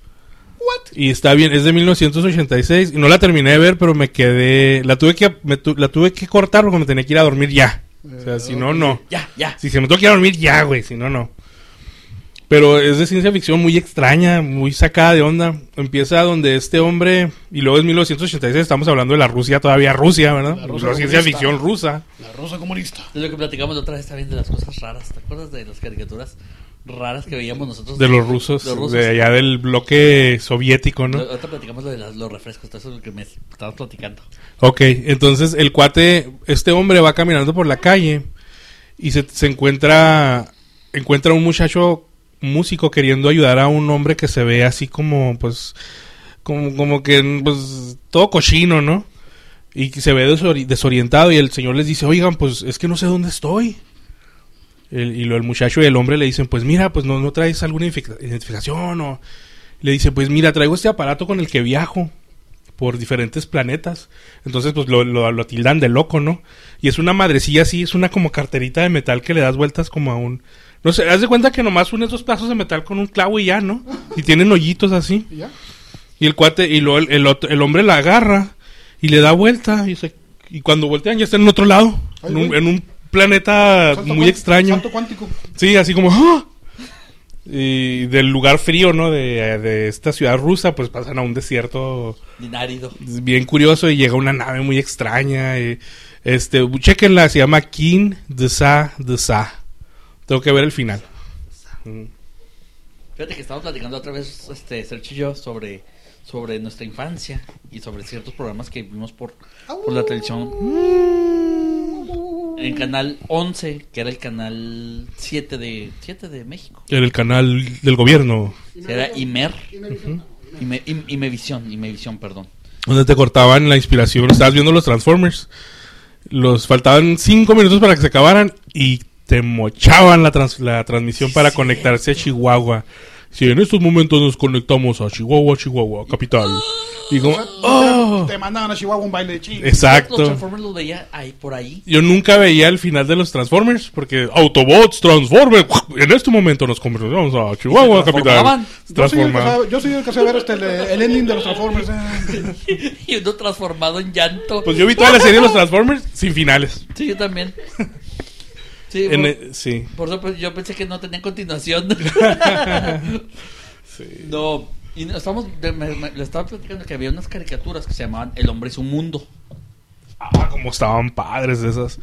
[SPEAKER 2] Y está bien, es de mil novecientos ochenta y seis y no la terminé de ver, pero me quedé, la tuve que me tu- la tuve que cortar porque me tenía que ir a dormir ya. O sea, si no, no.
[SPEAKER 1] Ya, ya.
[SPEAKER 2] Si se me tengo que ir a dormir ya, güey, si no, no. Pero es de ciencia ficción muy extraña, muy sacada de onda. Empieza donde este hombre, y luego es mil novecientos ochenta y seis, estamos hablando de la Rusia, todavía Rusia, ¿verdad?
[SPEAKER 3] La Rusia
[SPEAKER 2] La ciencia
[SPEAKER 3] comunista.
[SPEAKER 2] ficción rusa.
[SPEAKER 3] La rosa comunista.
[SPEAKER 1] Es lo que platicamos la otra vez también de las cosas raras. ¿Te acuerdas de las caricaturas raras que veíamos nosotros?
[SPEAKER 2] De los rusos,
[SPEAKER 1] Los rusos.
[SPEAKER 2] de allá del bloque soviético, ¿no?
[SPEAKER 1] Lo- Ahorita platicamos lo de las- los refrescos, todo eso es lo que me estabas platicando.
[SPEAKER 2] Ok, entonces el cuate, este hombre va caminando por la calle y se, se encuentra, encuentra un muchacho músico queriendo ayudar a un hombre que se ve así como, pues, como, como que, pues, todo cochino, ¿no? Y que se ve desori- desorientado y el señor les dice, oigan, pues, es que no sé dónde estoy. El, y lo, el muchacho y el hombre le dicen, pues, mira, pues, no, no traes alguna identific- identificación o... Le dice, pues, mira, traigo este aparato con el que viajo. por diferentes planetas. Entonces, pues lo, lo, lo tildan de loco, ¿no? Y es una madrecilla así, es una como carterita de metal que le das vueltas como a un... No sé, haz de cuenta que nomás unes dos pedazos de metal con un clavo y ya, ¿no? Y tienen hoyitos así.
[SPEAKER 3] ¿Y ya?
[SPEAKER 2] Y el cuate, y luego el, el, otro- el hombre la agarra y le da vuelta. Y, se, y cuando voltean ya está en otro lado.
[SPEAKER 3] Ay,
[SPEAKER 2] En un,
[SPEAKER 3] güey.
[SPEAKER 2] en un planeta
[SPEAKER 3] Salto
[SPEAKER 2] muy
[SPEAKER 3] cuán-
[SPEAKER 2] extraño.
[SPEAKER 3] Salto cuántico.
[SPEAKER 2] Sí, así como... ¡ah! Y del lugar frío, ¿no? De, de esta ciudad rusa, pues pasan a un desierto
[SPEAKER 1] Dinárido.
[SPEAKER 2] bien curioso y llega una nave muy extraña. Y, este, chequenla, se llama King de Sa de Sa. Tengo que ver el final. Mm.
[SPEAKER 1] Fíjate que estamos platicando otra vez, este, Sergio y yo, sobre, sobre nuestra infancia y sobre ciertos programas que vimos por, por la televisión. En Canal once, que era el canal siete de, siete de México.
[SPEAKER 2] En el canal del gobierno.
[SPEAKER 1] Era Imer. Ime, Im- Imevisión, Imevisión, perdón.
[SPEAKER 2] Donde te cortaban la inspiración. Estabas viendo los Transformers. Los faltaban cinco minutos para que se acabaran y te mochaban la, trans- la transmisión para
[SPEAKER 1] Sí.
[SPEAKER 2] conectarse a Chihuahua. Sí, en estos momentos nos conectamos a Chihuahua, Chihuahua, capital. Y como, ¡oh!
[SPEAKER 3] Te mandaban a Chihuahua un baile de ching.
[SPEAKER 1] Los
[SPEAKER 2] Exacto.
[SPEAKER 1] Transformers los veía ahí, por ahí.
[SPEAKER 2] Yo nunca veía el final de los Transformers porque Autobots, Transformers. En este momento nos convertimos a Chihuahua,
[SPEAKER 1] Y se
[SPEAKER 2] capital.
[SPEAKER 1] transformaban.
[SPEAKER 2] Se
[SPEAKER 3] Yo sí
[SPEAKER 2] transformaban.
[SPEAKER 3] alcancé- yo sí alcancé a ver este, el, el ending de los Transformers. eh.
[SPEAKER 1] Y uno transformado en llanto.
[SPEAKER 2] Pues yo vi toda la serie de los Transformers sin finales.
[SPEAKER 1] Sí, yo también. Sí,
[SPEAKER 2] En
[SPEAKER 1] por,
[SPEAKER 2] e- sí.
[SPEAKER 1] por eso pues, yo pensé que no tenían continuación.
[SPEAKER 2] Sí.
[SPEAKER 1] No, y no, estamos, de- me- me- le estaba platicando que había unas caricaturas que se llamaban El Hombre y su Mundo.
[SPEAKER 2] Ah, como estaban padres esas.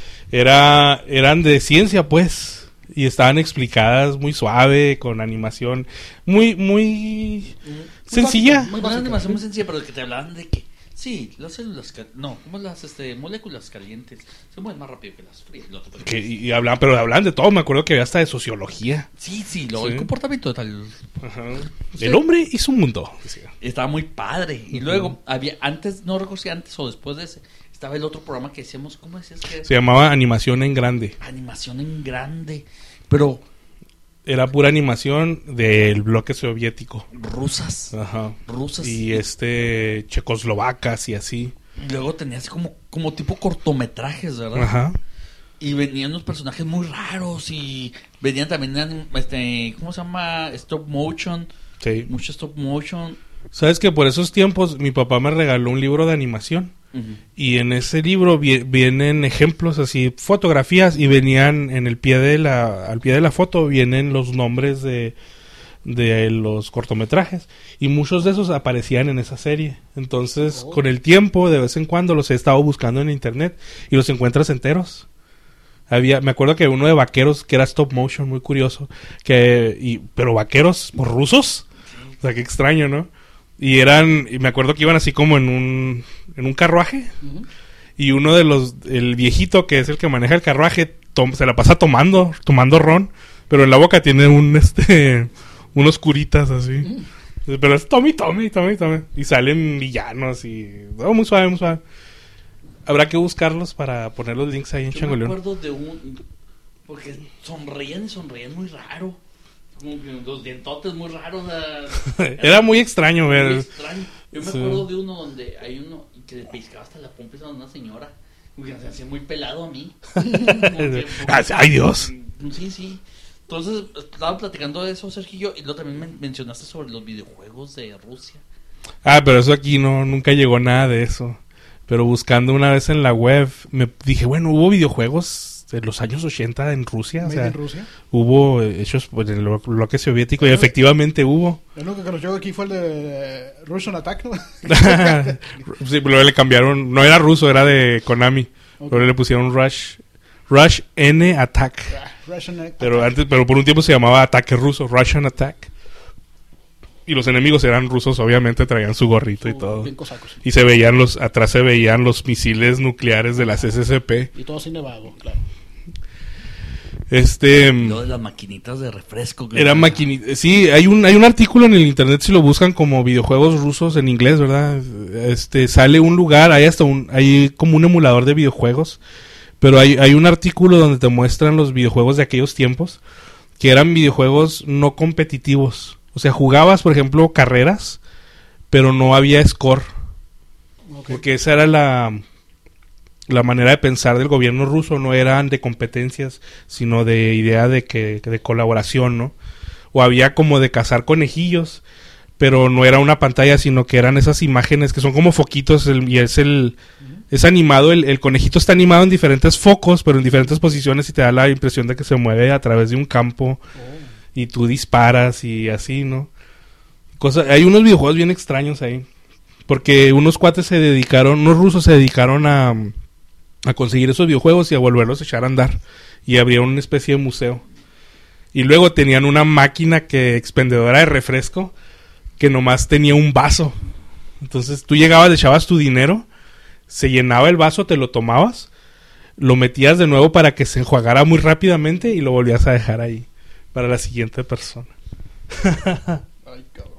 [SPEAKER 2] Era, eran de ciencia, pues. Y estaban explicadas muy suave, con animación muy, muy sencilla.
[SPEAKER 3] Muy
[SPEAKER 1] Una
[SPEAKER 3] básica.
[SPEAKER 1] animación muy sencilla, pero que te hablaban de que, sí, las células, ca- no, como las este, moléculas calientes se mueven más rápido que las frías. Lo otro,
[SPEAKER 2] Que, y, y hablaban, pero hablaban de todo. Me acuerdo que había hasta de sociología.
[SPEAKER 1] Sí, sí, lo,
[SPEAKER 2] Sí.
[SPEAKER 1] el comportamiento de tal.
[SPEAKER 2] Ajá.
[SPEAKER 1] Sí.
[SPEAKER 2] El hombre y su mundo. decía.
[SPEAKER 1] Estaba muy padre. Y luego, había antes, no recuerdo si antes o después de ese, estaba el otro programa que decíamos, ¿cómo decías que era?
[SPEAKER 2] Se llamaba Animación en Grande.
[SPEAKER 1] Animación en grande, pero
[SPEAKER 2] Era pura animación del bloque soviético.
[SPEAKER 1] rusas.
[SPEAKER 2] Ajá.
[SPEAKER 1] Rusas.
[SPEAKER 2] Y este, checoslovacas y así.
[SPEAKER 1] Y luego tenía así como, como tipo cortometrajes, ¿verdad?
[SPEAKER 2] Ajá.
[SPEAKER 1] Y venían unos personajes muy raros y venían también, anim- este, ¿cómo se llama? Stop motion.
[SPEAKER 2] Sí.
[SPEAKER 1] Mucho stop motion.
[SPEAKER 2] ¿Sabes que por esos tiempos mi papá me regaló un libro de animación?
[SPEAKER 1] Ujú.
[SPEAKER 2] Y en ese libro vi- vienen ejemplos así, fotografías, y venían en el pie de la, al pie de la foto vienen los nombres de, de los cortometrajes. Y muchos de esos aparecían en esa serie. Entonces,
[SPEAKER 3] Oh.
[SPEAKER 2] con el tiempo, de vez en cuando los he estado buscando en internet y los encuentras enteros. Había, me acuerdo que uno de vaqueros que era stop motion, muy curioso, que, y, pero vaqueros por rusos. O sea, qué extraño, ¿no? Y eran, y me acuerdo que iban así como en un, en un carruaje.
[SPEAKER 3] Ujú.
[SPEAKER 2] Y uno de los, el viejito que es el que maneja el carruaje, tom- se la pasa tomando, tomando ron, pero en la boca tiene un, este, unos curitas así. Pero es Tommy, Tommy, Tommy, Tommy. Y salen villanos y, oh, muy suave, muy suave. Habrá que buscarlos para poner los links ahí en
[SPEAKER 1] Yo me
[SPEAKER 2] Changoleón.
[SPEAKER 1] acuerdo de un... Porque sonreían y sonreían muy raro. Como que los dientotes muy raros. o sea,
[SPEAKER 2] Era muy extraño
[SPEAKER 1] muy
[SPEAKER 2] ver.
[SPEAKER 1] extraño. Yo me
[SPEAKER 2] Sí.
[SPEAKER 1] acuerdo de uno donde hay uno que le pellizcaba hasta la pompa a una señora. Porque se hacía muy pelado a mí. Como que-
[SPEAKER 2] ¡Ay, Dios!
[SPEAKER 1] Sí, sí. Entonces, estaba platicando de eso, Sergio, y luego también men- mencionaste sobre los videojuegos de Rusia.
[SPEAKER 2] Ah, pero eso aquí no, nunca llegó nada de eso. Pero buscando una vez en la web, me dije, bueno, hubo videojuegos de los años ochenta en Rusia. O
[SPEAKER 3] Made
[SPEAKER 2] sea,
[SPEAKER 3] in Rusia.
[SPEAKER 2] hubo eh, hechos pues, en el blo- bloque soviético y efectivamente hubo.
[SPEAKER 3] El único que nos llegó aquí fue el de Russian Attack, ¿no?
[SPEAKER 2] Sí, pero le cambiaron, no era ruso, era de Konami.
[SPEAKER 3] Ok.
[SPEAKER 2] Pero le pusieron Rush, Rush N Attack.
[SPEAKER 3] Russian Attack.
[SPEAKER 2] Pero antes, pero por un tiempo se llamaba Ataque Ruso, Russian Attack. Y los enemigos eran rusos, obviamente traían su gorrito y todo.
[SPEAKER 3] Bien cosacos.
[SPEAKER 2] Y se veían los, atrás se veían los misiles nucleares de las S S P.
[SPEAKER 3] Y todo cine vago, claro.
[SPEAKER 2] Este
[SPEAKER 1] Lo de las maquinitas de refresco. que-
[SPEAKER 2] era maquinita. Sí, hay un hay un artículo en el internet si lo buscan como videojuegos rusos en inglés, ¿verdad? Este sale un lugar, hay hasta un hay como un emulador de videojuegos, pero hay hay un artículo donde te muestran los videojuegos de aquellos tiempos que eran videojuegos no competitivos. O sea, jugabas, por ejemplo, carreras, pero no había score.
[SPEAKER 3] Ok.
[SPEAKER 2] Porque esa era la, la manera de pensar del gobierno ruso, no eran de competencias, sino de idea de que de colaboración, ¿no? O había como de cazar conejillos, pero no era una pantalla, sino que eran esas imágenes que son como foquitos el, y es el uh-huh. es animado, el, el conejito está animado en diferentes focos, pero en diferentes posiciones y te da la impresión de que se mueve a través de un campo oh. y tú disparas y así, ¿no? Cosa, hay unos videojuegos bien extraños ahí, porque unos cuates se dedicaron, unos rusos se dedicaron a, a conseguir esos videojuegos y a volverlos a echar a andar y abrieron una especie de museo. Y luego tenían una máquina que expendedora de refresco que nomás tenía un vaso. Entonces tú llegabas, le echabas tu dinero, se llenaba el vaso, te lo tomabas, lo metías de nuevo para que se enjuagara muy rápidamente y lo volvías a dejar ahí para la siguiente persona.
[SPEAKER 3] Ay, cabrón.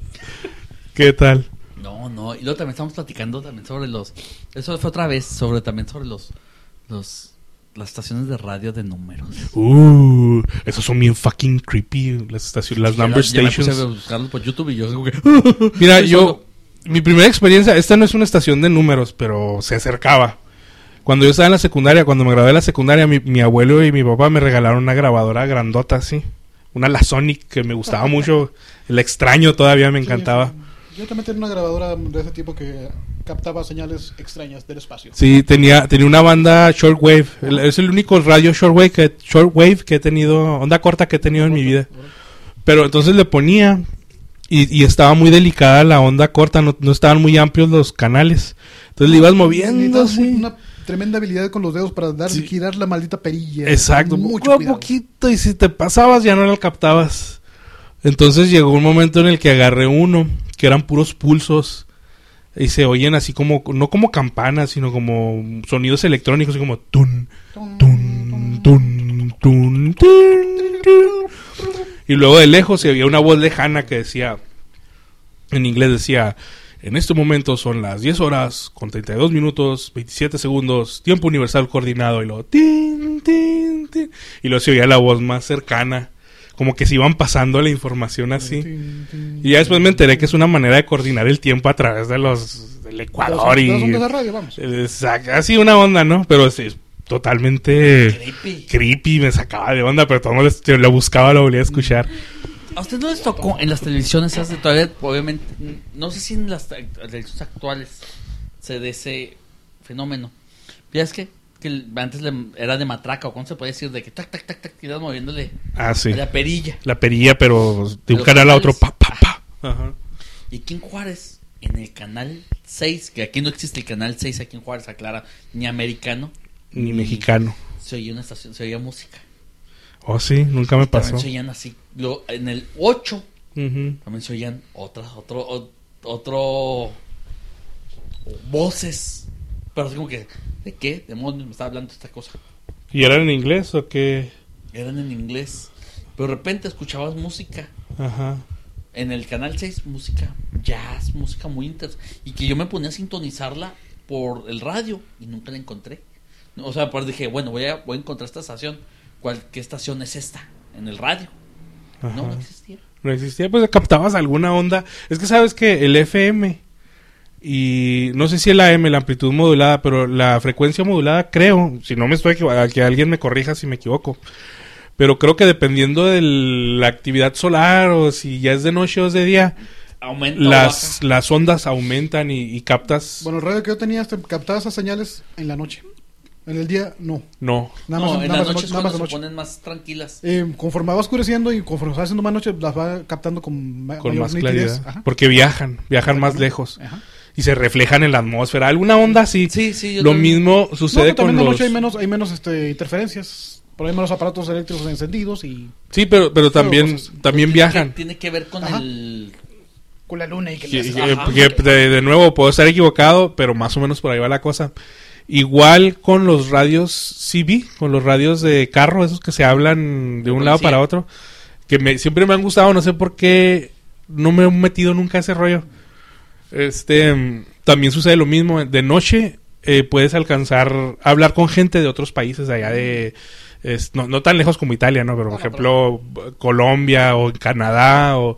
[SPEAKER 2] ¿Qué tal?
[SPEAKER 1] No, no, y luego también estamos platicando también sobre los... Eso fue otra vez, sobre también sobre los... los las estaciones de radio de números.
[SPEAKER 2] Uh, esos son bien fucking creepy, las estaciones, las number
[SPEAKER 1] ya, ya
[SPEAKER 2] stations.
[SPEAKER 1] Me puse a buscarlos por YouTube y yo digo que...
[SPEAKER 2] Mira, yo... Mi primera experiencia, esta no es una estación de números, pero se acercaba. Cuando yo estaba en la secundaria, cuando me gradué de la secundaria, mi, mi abuelo y mi papá me regalaron una grabadora grandota así. Una La Sonic que me gustaba mucho. El extraño todavía me encantaba.
[SPEAKER 3] Sí, yo también tenía una grabadora de ese tipo que captaba señales extrañas del espacio.
[SPEAKER 2] Sí, tenía tenía una banda shortwave. El, es el único radio shortwave que, shortwave que he tenido, onda corta que he tenido en mi vida. Pero entonces le ponía y, y estaba muy delicada la onda corta, no, no estaban muy amplios los canales. Entonces le ibas moviendo así.
[SPEAKER 3] Una tremenda habilidad con los dedos para dar
[SPEAKER 2] Sí.
[SPEAKER 3] girar la maldita perilla.
[SPEAKER 2] Exacto,
[SPEAKER 3] Mucho
[SPEAKER 2] poco a
[SPEAKER 3] cuidado.
[SPEAKER 2] poquito, y si te pasabas ya no la captabas. Entonces llegó un momento en el que agarré uno, que eran puros pulsos, y se oyen así como, no como campanas, sino como sonidos electrónicos, así como tun, tun, tun, tun, tun, tun. Y luego de lejos se oía una voz lejana que decía, en inglés decía... En este momento son las diez horas con treinta y dos minutos, veintisiete segundos, tiempo universal coordinado, y luego tin, tin, tin, y luego se oía la voz más cercana, como que se iban pasando la información así. Y ya después me enteré que es una manera de coordinar el tiempo a través de los del Ecuador y
[SPEAKER 3] Las ondas de radio, vamos.
[SPEAKER 2] exacto, así una onda, ¿no? Pero sí, totalmente
[SPEAKER 1] Creepy.
[SPEAKER 2] creepy, me sacaba de onda, pero todo el mundo lo buscaba, lo volvía a escuchar.
[SPEAKER 1] ¿A usted no les tocó en las televisiones esas de todavía, obviamente, no sé si en las te- televisiones actuales se dé ese fenómeno? Ya es que, que el- antes le- era de matraca, o cómo se puede decir, de que tac, tac, tac, tac, ibas moviéndole
[SPEAKER 2] Ah, sí.
[SPEAKER 1] a la perilla.
[SPEAKER 2] La perilla, pero de un
[SPEAKER 1] Los
[SPEAKER 2] canal a otro,
[SPEAKER 1] canales.
[SPEAKER 2] pa, pa, pa. Ajá.
[SPEAKER 1] Y aquí en Juárez, en el canal seis, que aquí no existe el canal seis aquí en Juárez, aclara, ni americano,
[SPEAKER 2] Ni mexicano.
[SPEAKER 1] se oía una estación, se oía música.
[SPEAKER 2] Oh, sí, nunca me pasó.
[SPEAKER 1] También se oían así. Luego, en el ocho
[SPEAKER 2] Ujú.
[SPEAKER 1] también se oían otras, otro, o- otro voces. Pero así como que, ¿de qué demonios me está hablando esta cosa?
[SPEAKER 2] ¿Y eran en inglés o qué?
[SPEAKER 1] Eran en inglés. Pero de repente escuchabas música.
[SPEAKER 2] Ajá.
[SPEAKER 1] En el canal seis, música jazz, música muy intensa. Y que yo me ponía a sintonizarla por el radio y nunca la encontré. O sea, pues dije, bueno, voy a, voy a encontrar esta estación. ¿Cuál, ¿Qué estación es esta? En el radio.
[SPEAKER 2] Ajá.
[SPEAKER 1] No, no existía.
[SPEAKER 2] No existía, pues captabas alguna onda. Es que sabes que el F M y no sé si el A M, la amplitud modulada, pero la frecuencia modulada, creo, si no me estoy equivocando, que alguien me corrija si me equivoco. Pero creo que dependiendo de la actividad solar o si ya es de noche o es de día,
[SPEAKER 1] Aumenta o
[SPEAKER 2] las,
[SPEAKER 1] baja.
[SPEAKER 2] las ondas aumentan y, y captas.
[SPEAKER 3] Bueno, el radio que yo tenía este, captaba esas señales en la noche. En el día, no.
[SPEAKER 2] No.
[SPEAKER 3] Nada
[SPEAKER 1] no,
[SPEAKER 3] más,
[SPEAKER 1] en
[SPEAKER 3] nada
[SPEAKER 1] las
[SPEAKER 3] más,
[SPEAKER 1] noches
[SPEAKER 3] nada
[SPEAKER 1] cuando
[SPEAKER 3] más de
[SPEAKER 1] se
[SPEAKER 3] noche.
[SPEAKER 1] ponen más tranquilas.
[SPEAKER 3] Eh, conforme va oscureciendo y conforme va haciendo más noche, las va captando con, ma-
[SPEAKER 2] Con
[SPEAKER 3] mayor
[SPEAKER 2] más
[SPEAKER 3] nitidez.
[SPEAKER 2] claridad.
[SPEAKER 3] Ajá.
[SPEAKER 2] Porque viajan, viajan más lejos.
[SPEAKER 3] Ajá.
[SPEAKER 2] Y se reflejan en la atmósfera. Alguna onda así.
[SPEAKER 1] Sí, sí, yo
[SPEAKER 2] Lo
[SPEAKER 1] también.
[SPEAKER 2] mismo
[SPEAKER 3] No,
[SPEAKER 2] sucede
[SPEAKER 3] pero
[SPEAKER 2] con
[SPEAKER 3] también de
[SPEAKER 2] los...
[SPEAKER 3] noche hay menos, hay menos este, interferencias. Pero hay menos aparatos eléctricos encendidos y
[SPEAKER 2] Sí, pero, pero también,
[SPEAKER 3] cosas.
[SPEAKER 2] también
[SPEAKER 1] Tiene
[SPEAKER 2] viajan.
[SPEAKER 1] que- tiene que ver con
[SPEAKER 3] Ajá.
[SPEAKER 1] el...
[SPEAKER 3] con la luna y que
[SPEAKER 2] Que-
[SPEAKER 3] le
[SPEAKER 2] que-
[SPEAKER 3] hace-
[SPEAKER 1] Ajá.
[SPEAKER 2] que de, de nuevo, puedo estar equivocado, pero más o menos por ahí va la cosa. Igual con los radios C B, con los radios de carro, esos que se hablan de
[SPEAKER 1] De
[SPEAKER 2] un lado
[SPEAKER 1] policía.
[SPEAKER 2] para otro, que me, siempre me han gustado, no sé por qué no me he metido nunca a ese rollo. Este, mm, también sucede lo mismo, de noche eh, puedes alcanzar a hablar con gente de otros países de allá de... es- no, no tan lejos como Italia, ¿no? Pero por
[SPEAKER 3] No, no,
[SPEAKER 2] ejemplo Colombia o Canadá o,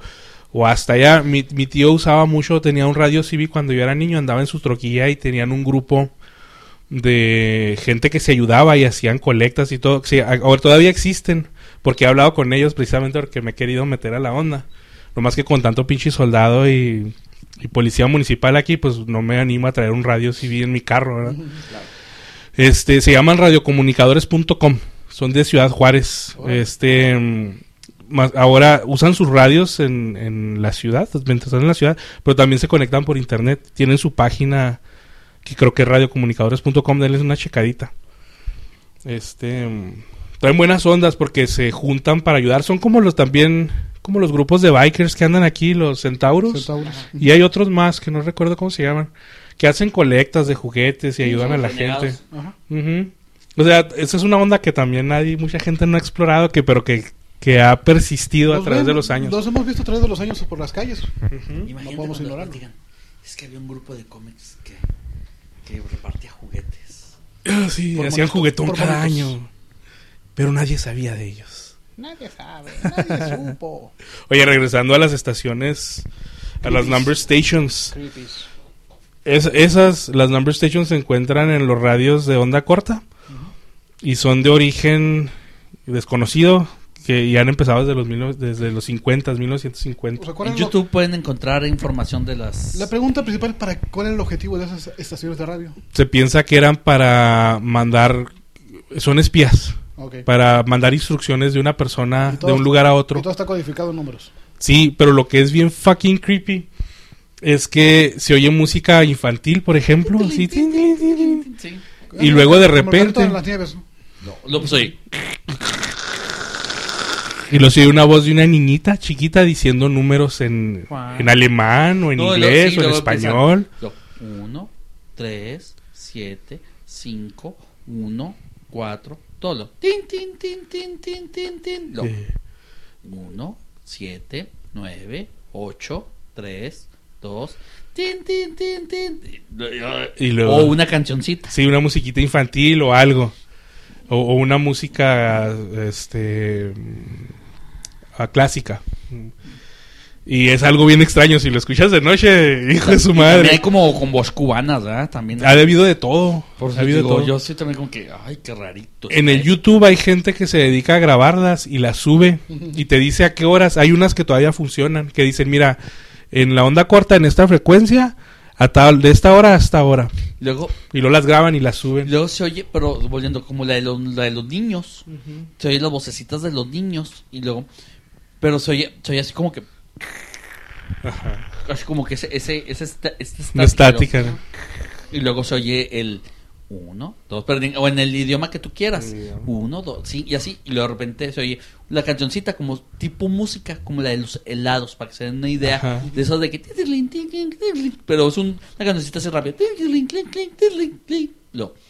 [SPEAKER 2] o hasta allá. Mi, mi tío usaba mucho, tenía un radio C B cuando yo era niño, andaba en su troquilla y tenían un grupo de gente que se ayudaba y hacían colectas y todo. Sí, ahora todavía existen, porque he hablado con ellos precisamente porque me he querido meter a la onda. Lo más que con tanto pinche soldado y, y policía municipal aquí, pues no me animo a traer un radio C B en mi carro, ¿verdad? Claro. Este, se llaman radiocomunicadores punto com, son de Ciudad Juárez. Oh. Este, más, ahora usan sus radios en, en la ciudad, mientras están en la ciudad, pero también se conectan por internet. Tienen su página, que creo que es radiocomunicadores punto com, denles una checadita. Este, traen buenas ondas porque se juntan para ayudar. Son como los también, como los grupos de bikers que andan aquí, los Centauros. Centauros. Y hay otros más que no recuerdo cómo se llaman, que hacen colectas de juguetes y sí, ayudan a la gente. Ajá. Uh-huh. O sea, esa es una onda que también nadie, mucha gente no ha explorado, que pero que, que ha persistido los a través ven, de los años.
[SPEAKER 3] Los hemos visto a través de los años por las calles.
[SPEAKER 1] Uh-huh. No podemos ignorarlo. Digan, es que había un grupo de cómics que, que repartía juguetes.
[SPEAKER 2] Ah, sí, por hacían juguetón cada bonitos. año. Pero nadie sabía de ellos.
[SPEAKER 3] Nadie sabe, nadie supo.
[SPEAKER 2] Oye, regresando a las estaciones, Creepies. a las number stations. Creepies. Es, esas, las number stations se encuentran en los radios de onda corta uh-huh. y son de origen desconocido, que ya han empezado desde los, mil, desde los cincuenta, mil novecientos cincuenta.
[SPEAKER 1] En YouTube lo... pueden encontrar información de las...
[SPEAKER 3] La pregunta principal es para cuál es el objetivo de esas estaciones de radio.
[SPEAKER 2] Se piensa que eran para mandar, son espías, okay. para mandar instrucciones de una persona de un lugar a otro.
[SPEAKER 3] Y todo está codificado en números.
[SPEAKER 2] Sí, pero lo que es bien fucking creepy es que se oye música infantil, por ejemplo, así, sí. y luego de repente
[SPEAKER 3] en las nieves.
[SPEAKER 1] No, lo pues oye.
[SPEAKER 2] Y lo se oye una voz de una niñita chiquita diciendo números en, wow. en alemán o en no, inglés lo, sí, o en español.
[SPEAKER 1] Lo, uno, tres, siete, cinco, uno, cuatro, todo lo. Tin, tin, tin, tin, tin, tin, tin. Lo. Eh. Uno, siete, nueve, ocho, tres, dos, tin, tin, tin, tin. Y luego, o una cancioncita.
[SPEAKER 2] Sí, una musiquita infantil o algo. O, o una música este a clásica. Y es algo bien extraño. Si lo escuchas de noche, hijo de su madre.
[SPEAKER 1] También hay como con voz cubanas, ¿verdad? También
[SPEAKER 2] ha debido de todo.
[SPEAKER 1] Por
[SPEAKER 2] ha habido
[SPEAKER 1] digo,
[SPEAKER 2] de todo.
[SPEAKER 1] Yo sí también como que, ay, qué rarito.
[SPEAKER 2] En el YouTube hay gente que se dedica a grabarlas y las sube. Y te dice a qué horas. Hay unas que todavía funcionan. Que dicen, mira, en la onda corta, en esta frecuencia, a tal, de esta hora a esta hora.
[SPEAKER 1] Luego,
[SPEAKER 2] y luego las graban y las suben.
[SPEAKER 1] Luego se oye, pero volviendo como la de los, la de los niños. Uh-huh. Se oye las vocecitas de los niños. Y luego, pero se oye, se oye así como que... Ajá. Así como que ese, ese, ese, ese, ese
[SPEAKER 2] estática. estática ¿no?
[SPEAKER 1] Y luego se oye el... Uno, dos, pero en, o en el idioma que tú quieras. Sí, uno, dos, sí, y así. Y luego de repente se oye la cancioncita como tipo música, como la de los helados, para que se den una idea. Ajá. De eso de que... Pero es un, una cancioncita así rápida. Luego,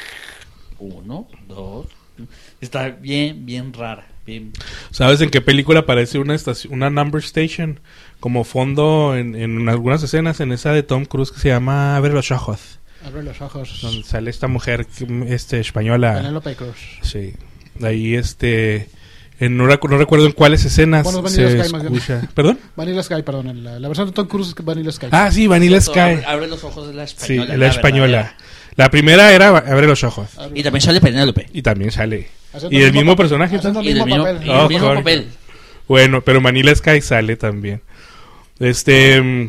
[SPEAKER 1] uno, dos... Está bien, bien rara. Bien.
[SPEAKER 2] ¿Sabes en qué película aparece una estación, una number station como fondo en, en algunas escenas? En esa de Tom Cruise que se llama Abre los ojos.
[SPEAKER 3] Abre los ojos.
[SPEAKER 2] Donde sale esta mujer este española.
[SPEAKER 3] Penélope Cruz.
[SPEAKER 2] Sí. Ahí este en, no, recu- no recuerdo en cuáles escenas bueno, se Sky, escucha. ¿Perdón?
[SPEAKER 3] Vanilla Sky, perdón. La, la versión de Tom Cruise es Vanilla Sky.
[SPEAKER 2] Ah, sí, Vanilla Sky.
[SPEAKER 1] Abre, abre los ojos de la española.
[SPEAKER 2] Sí, la, la española. Verdadera. La primera era Abre los ojos.
[SPEAKER 1] Abre y también sale Penélope.
[SPEAKER 2] Y también sale. Haciendo y el mismo, mismo personaje.
[SPEAKER 3] Haciendo
[SPEAKER 1] y el mismo,
[SPEAKER 3] papel.
[SPEAKER 1] Y el oh, mismo papel.
[SPEAKER 2] Bueno, pero Vanilla Sky sale también. Este...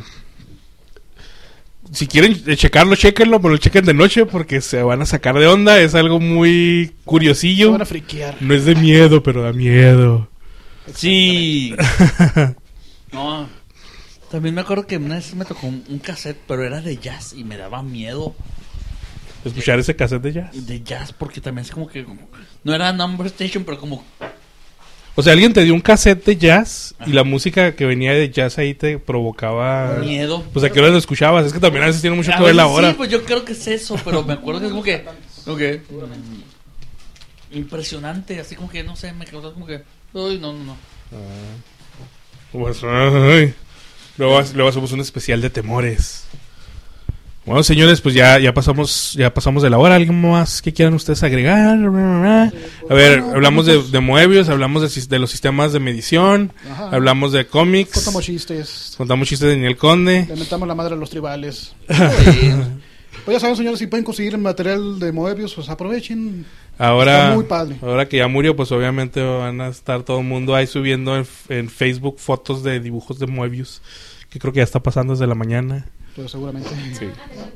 [SPEAKER 2] Si quieren checarlo, chequenlo, pero lo chequen de noche porque se van a sacar de onda. Es algo muy curiosillo.
[SPEAKER 3] Se van a friquear.
[SPEAKER 2] No es de miedo, pero da miedo.
[SPEAKER 1] Sí. No. También me acuerdo que una vez me tocó un, un cassette, pero era de jazz y me daba miedo.
[SPEAKER 2] ¿Escuchar de, ese cassette de jazz?
[SPEAKER 1] De jazz, porque también es como que... No era Number Station, pero como...
[SPEAKER 2] O sea, alguien te dio un cassette de jazz. Ajá. Y la música que venía de jazz ahí te provocaba...
[SPEAKER 1] Miedo.
[SPEAKER 2] Pues a qué hora lo escuchabas. Es que también a veces tiene mucho a que ver la hora.
[SPEAKER 1] Sí, pues yo creo que es eso, pero me acuerdo que es como que... Okay. Impresionante, así como que, no sé, me causó como que... Uy, no, no, no.
[SPEAKER 2] Ah. Pues, ay. Luego, luego hacemos un especial de temores. Bueno, señores, pues ya, ya pasamos ya pasamos de la hora. ¿Alguien más que quieran ustedes agregar? A ver, hablamos de, de Moebius, hablamos de, sis- de los sistemas de medición,
[SPEAKER 3] Ajá.
[SPEAKER 2] hablamos de cómics,
[SPEAKER 3] Contamos chistes.
[SPEAKER 2] contamos chistes de Daniel Conde.
[SPEAKER 3] Le mentamos la madre a los tribales.
[SPEAKER 1] Oye,
[SPEAKER 3] Pues ya saben, señores, si pueden conseguir el material de Moebius, pues aprovechen.
[SPEAKER 2] Ahora,
[SPEAKER 3] Está muy padre.
[SPEAKER 2] ahora que ya murió, pues obviamente van a estar todo el mundo ahí subiendo en, en Facebook fotos de dibujos de Moebius, que creo que ya está pasando desde la mañana.
[SPEAKER 3] Pues seguramente.
[SPEAKER 2] Sí.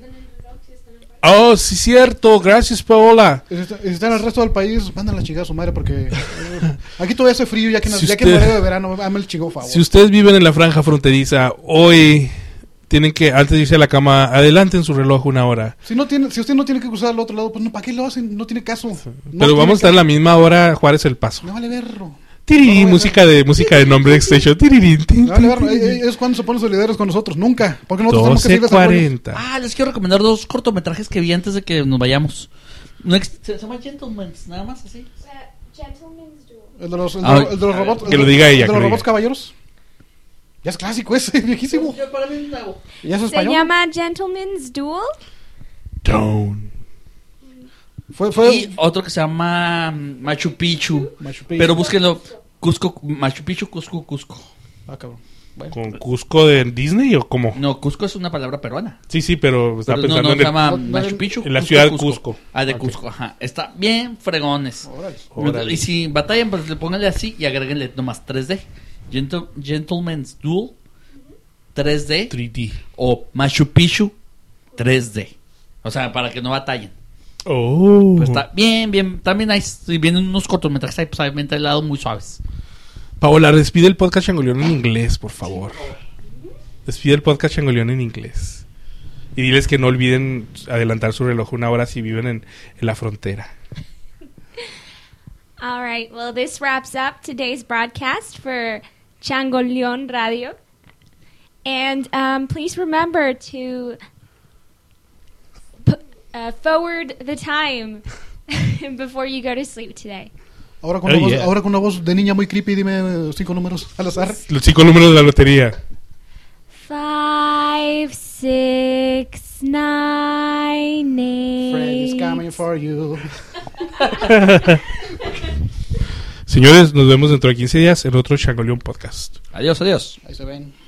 [SPEAKER 2] Oh, sí, cierto. Gracias, Paola.
[SPEAKER 3] Y si está- y si están en el resto del país, mandan la chingada a su madre porque eh, aquí todavía hace frío, ya que,
[SPEAKER 2] Si
[SPEAKER 3] ya que
[SPEAKER 2] usted-
[SPEAKER 3] en horario de verano, hazme el chingo favor.
[SPEAKER 2] Si ustedes viven en la franja fronteriza, hoy tienen que, antes de irse a la cama, adelanten su reloj una hora.
[SPEAKER 3] Si no tiene, si usted no tiene que cruzar al otro lado, pues no, ¿para qué lo hacen? No tiene caso. No
[SPEAKER 2] Pero
[SPEAKER 3] tiene
[SPEAKER 2] vamos a estar a la
[SPEAKER 3] caso.
[SPEAKER 2] misma hora, Juárez El Paso.
[SPEAKER 3] Me vale verlo.
[SPEAKER 2] Tirirín,
[SPEAKER 3] No,
[SPEAKER 2] música de música de nombre extension. Tirirín, tin,
[SPEAKER 3] Me vale
[SPEAKER 2] tin,
[SPEAKER 3] verlo.
[SPEAKER 2] tin.
[SPEAKER 3] Eh, eh, Es cuando se ponen solidarios con nosotros. Nunca. Porque nosotros tenemos que
[SPEAKER 2] doce
[SPEAKER 3] seguir desarrollando.
[SPEAKER 2] cuarenta.
[SPEAKER 1] ah, les quiero recomendar dos cortometrajes que vi antes de que nos vayamos. No ex- se se llama Gentlemen, nada más así.
[SPEAKER 4] Gentleman's Duel.
[SPEAKER 3] El de los, el de,
[SPEAKER 1] Ah,
[SPEAKER 3] los- el de los
[SPEAKER 1] a ver,
[SPEAKER 3] robots.
[SPEAKER 2] que
[SPEAKER 3] el
[SPEAKER 2] lo
[SPEAKER 3] de-
[SPEAKER 2] diga ella,
[SPEAKER 3] El de
[SPEAKER 2] que
[SPEAKER 3] los
[SPEAKER 2] lo
[SPEAKER 3] robots
[SPEAKER 2] diga.
[SPEAKER 3] caballeros. Ya es clásico ese, viejísimo.
[SPEAKER 1] Yo para mí es nuevo.
[SPEAKER 3] ¿Y eso es
[SPEAKER 4] Se
[SPEAKER 3] español?
[SPEAKER 4] llama Gentleman's Duel.
[SPEAKER 2] Down.
[SPEAKER 3] Fue, fue...
[SPEAKER 1] Y otro que se llama mm, Machu Picchu.
[SPEAKER 3] Machu Picchu.
[SPEAKER 1] Pero búsquenlo. Cusco, Machu Picchu, Cusco, Cusco.
[SPEAKER 3] Ah, cabrón. Bueno.
[SPEAKER 2] ¿Con Cusco de Disney o cómo?
[SPEAKER 1] No, Cusco es una palabra peruana.
[SPEAKER 2] Sí, sí, pero estaba
[SPEAKER 1] Pero no,
[SPEAKER 2] pensando
[SPEAKER 1] no,
[SPEAKER 2] en
[SPEAKER 1] se
[SPEAKER 2] el-
[SPEAKER 1] llama
[SPEAKER 3] no, no,
[SPEAKER 1] Machu
[SPEAKER 3] en-
[SPEAKER 1] Picchu.
[SPEAKER 2] en la
[SPEAKER 1] Cusco,
[SPEAKER 2] ciudad de Cusco.
[SPEAKER 1] Ah, de
[SPEAKER 3] Ok.
[SPEAKER 1] Cusco, ajá. Está bien fregones.
[SPEAKER 3] Órale.
[SPEAKER 2] Órale.
[SPEAKER 1] Y si batallan, pues le pónganle así y agréguenle nomás tres D. Gentle- Gentleman's Duel tres D
[SPEAKER 2] tres D.
[SPEAKER 1] o Machu Picchu tres D. O sea, para que no batallen.
[SPEAKER 2] Oh.
[SPEAKER 1] Pues está bien, bien. También hay, si vienen unos cortometrajes ahí, pues obviamente al lado muy suaves.
[SPEAKER 2] Paola, despide el podcast Changoleón en inglés, por favor. Despide el podcast Changoleón en inglés. Y diles que no olviden adelantar su reloj una hora si viven en, en la frontera.
[SPEAKER 4] All right. Well, this wraps up today's broadcast for Changoleon Radio. And um, please remember to p- uh, forward the time before you go to sleep today.
[SPEAKER 3] Ahora con,
[SPEAKER 2] Oh,
[SPEAKER 3] una voz,
[SPEAKER 2] yeah.
[SPEAKER 3] ahora con una voz de niña muy creepy, dime eh, cinco números al azar.
[SPEAKER 2] Los cinco números de la lotería.
[SPEAKER 4] Five, six, nine,
[SPEAKER 3] Freddy's
[SPEAKER 4] eight.
[SPEAKER 3] coming for you.
[SPEAKER 2] Señores, nos vemos dentro de quince días en otro Changoleón podcast.
[SPEAKER 1] Adiós, adiós.
[SPEAKER 3] Ahí se ven.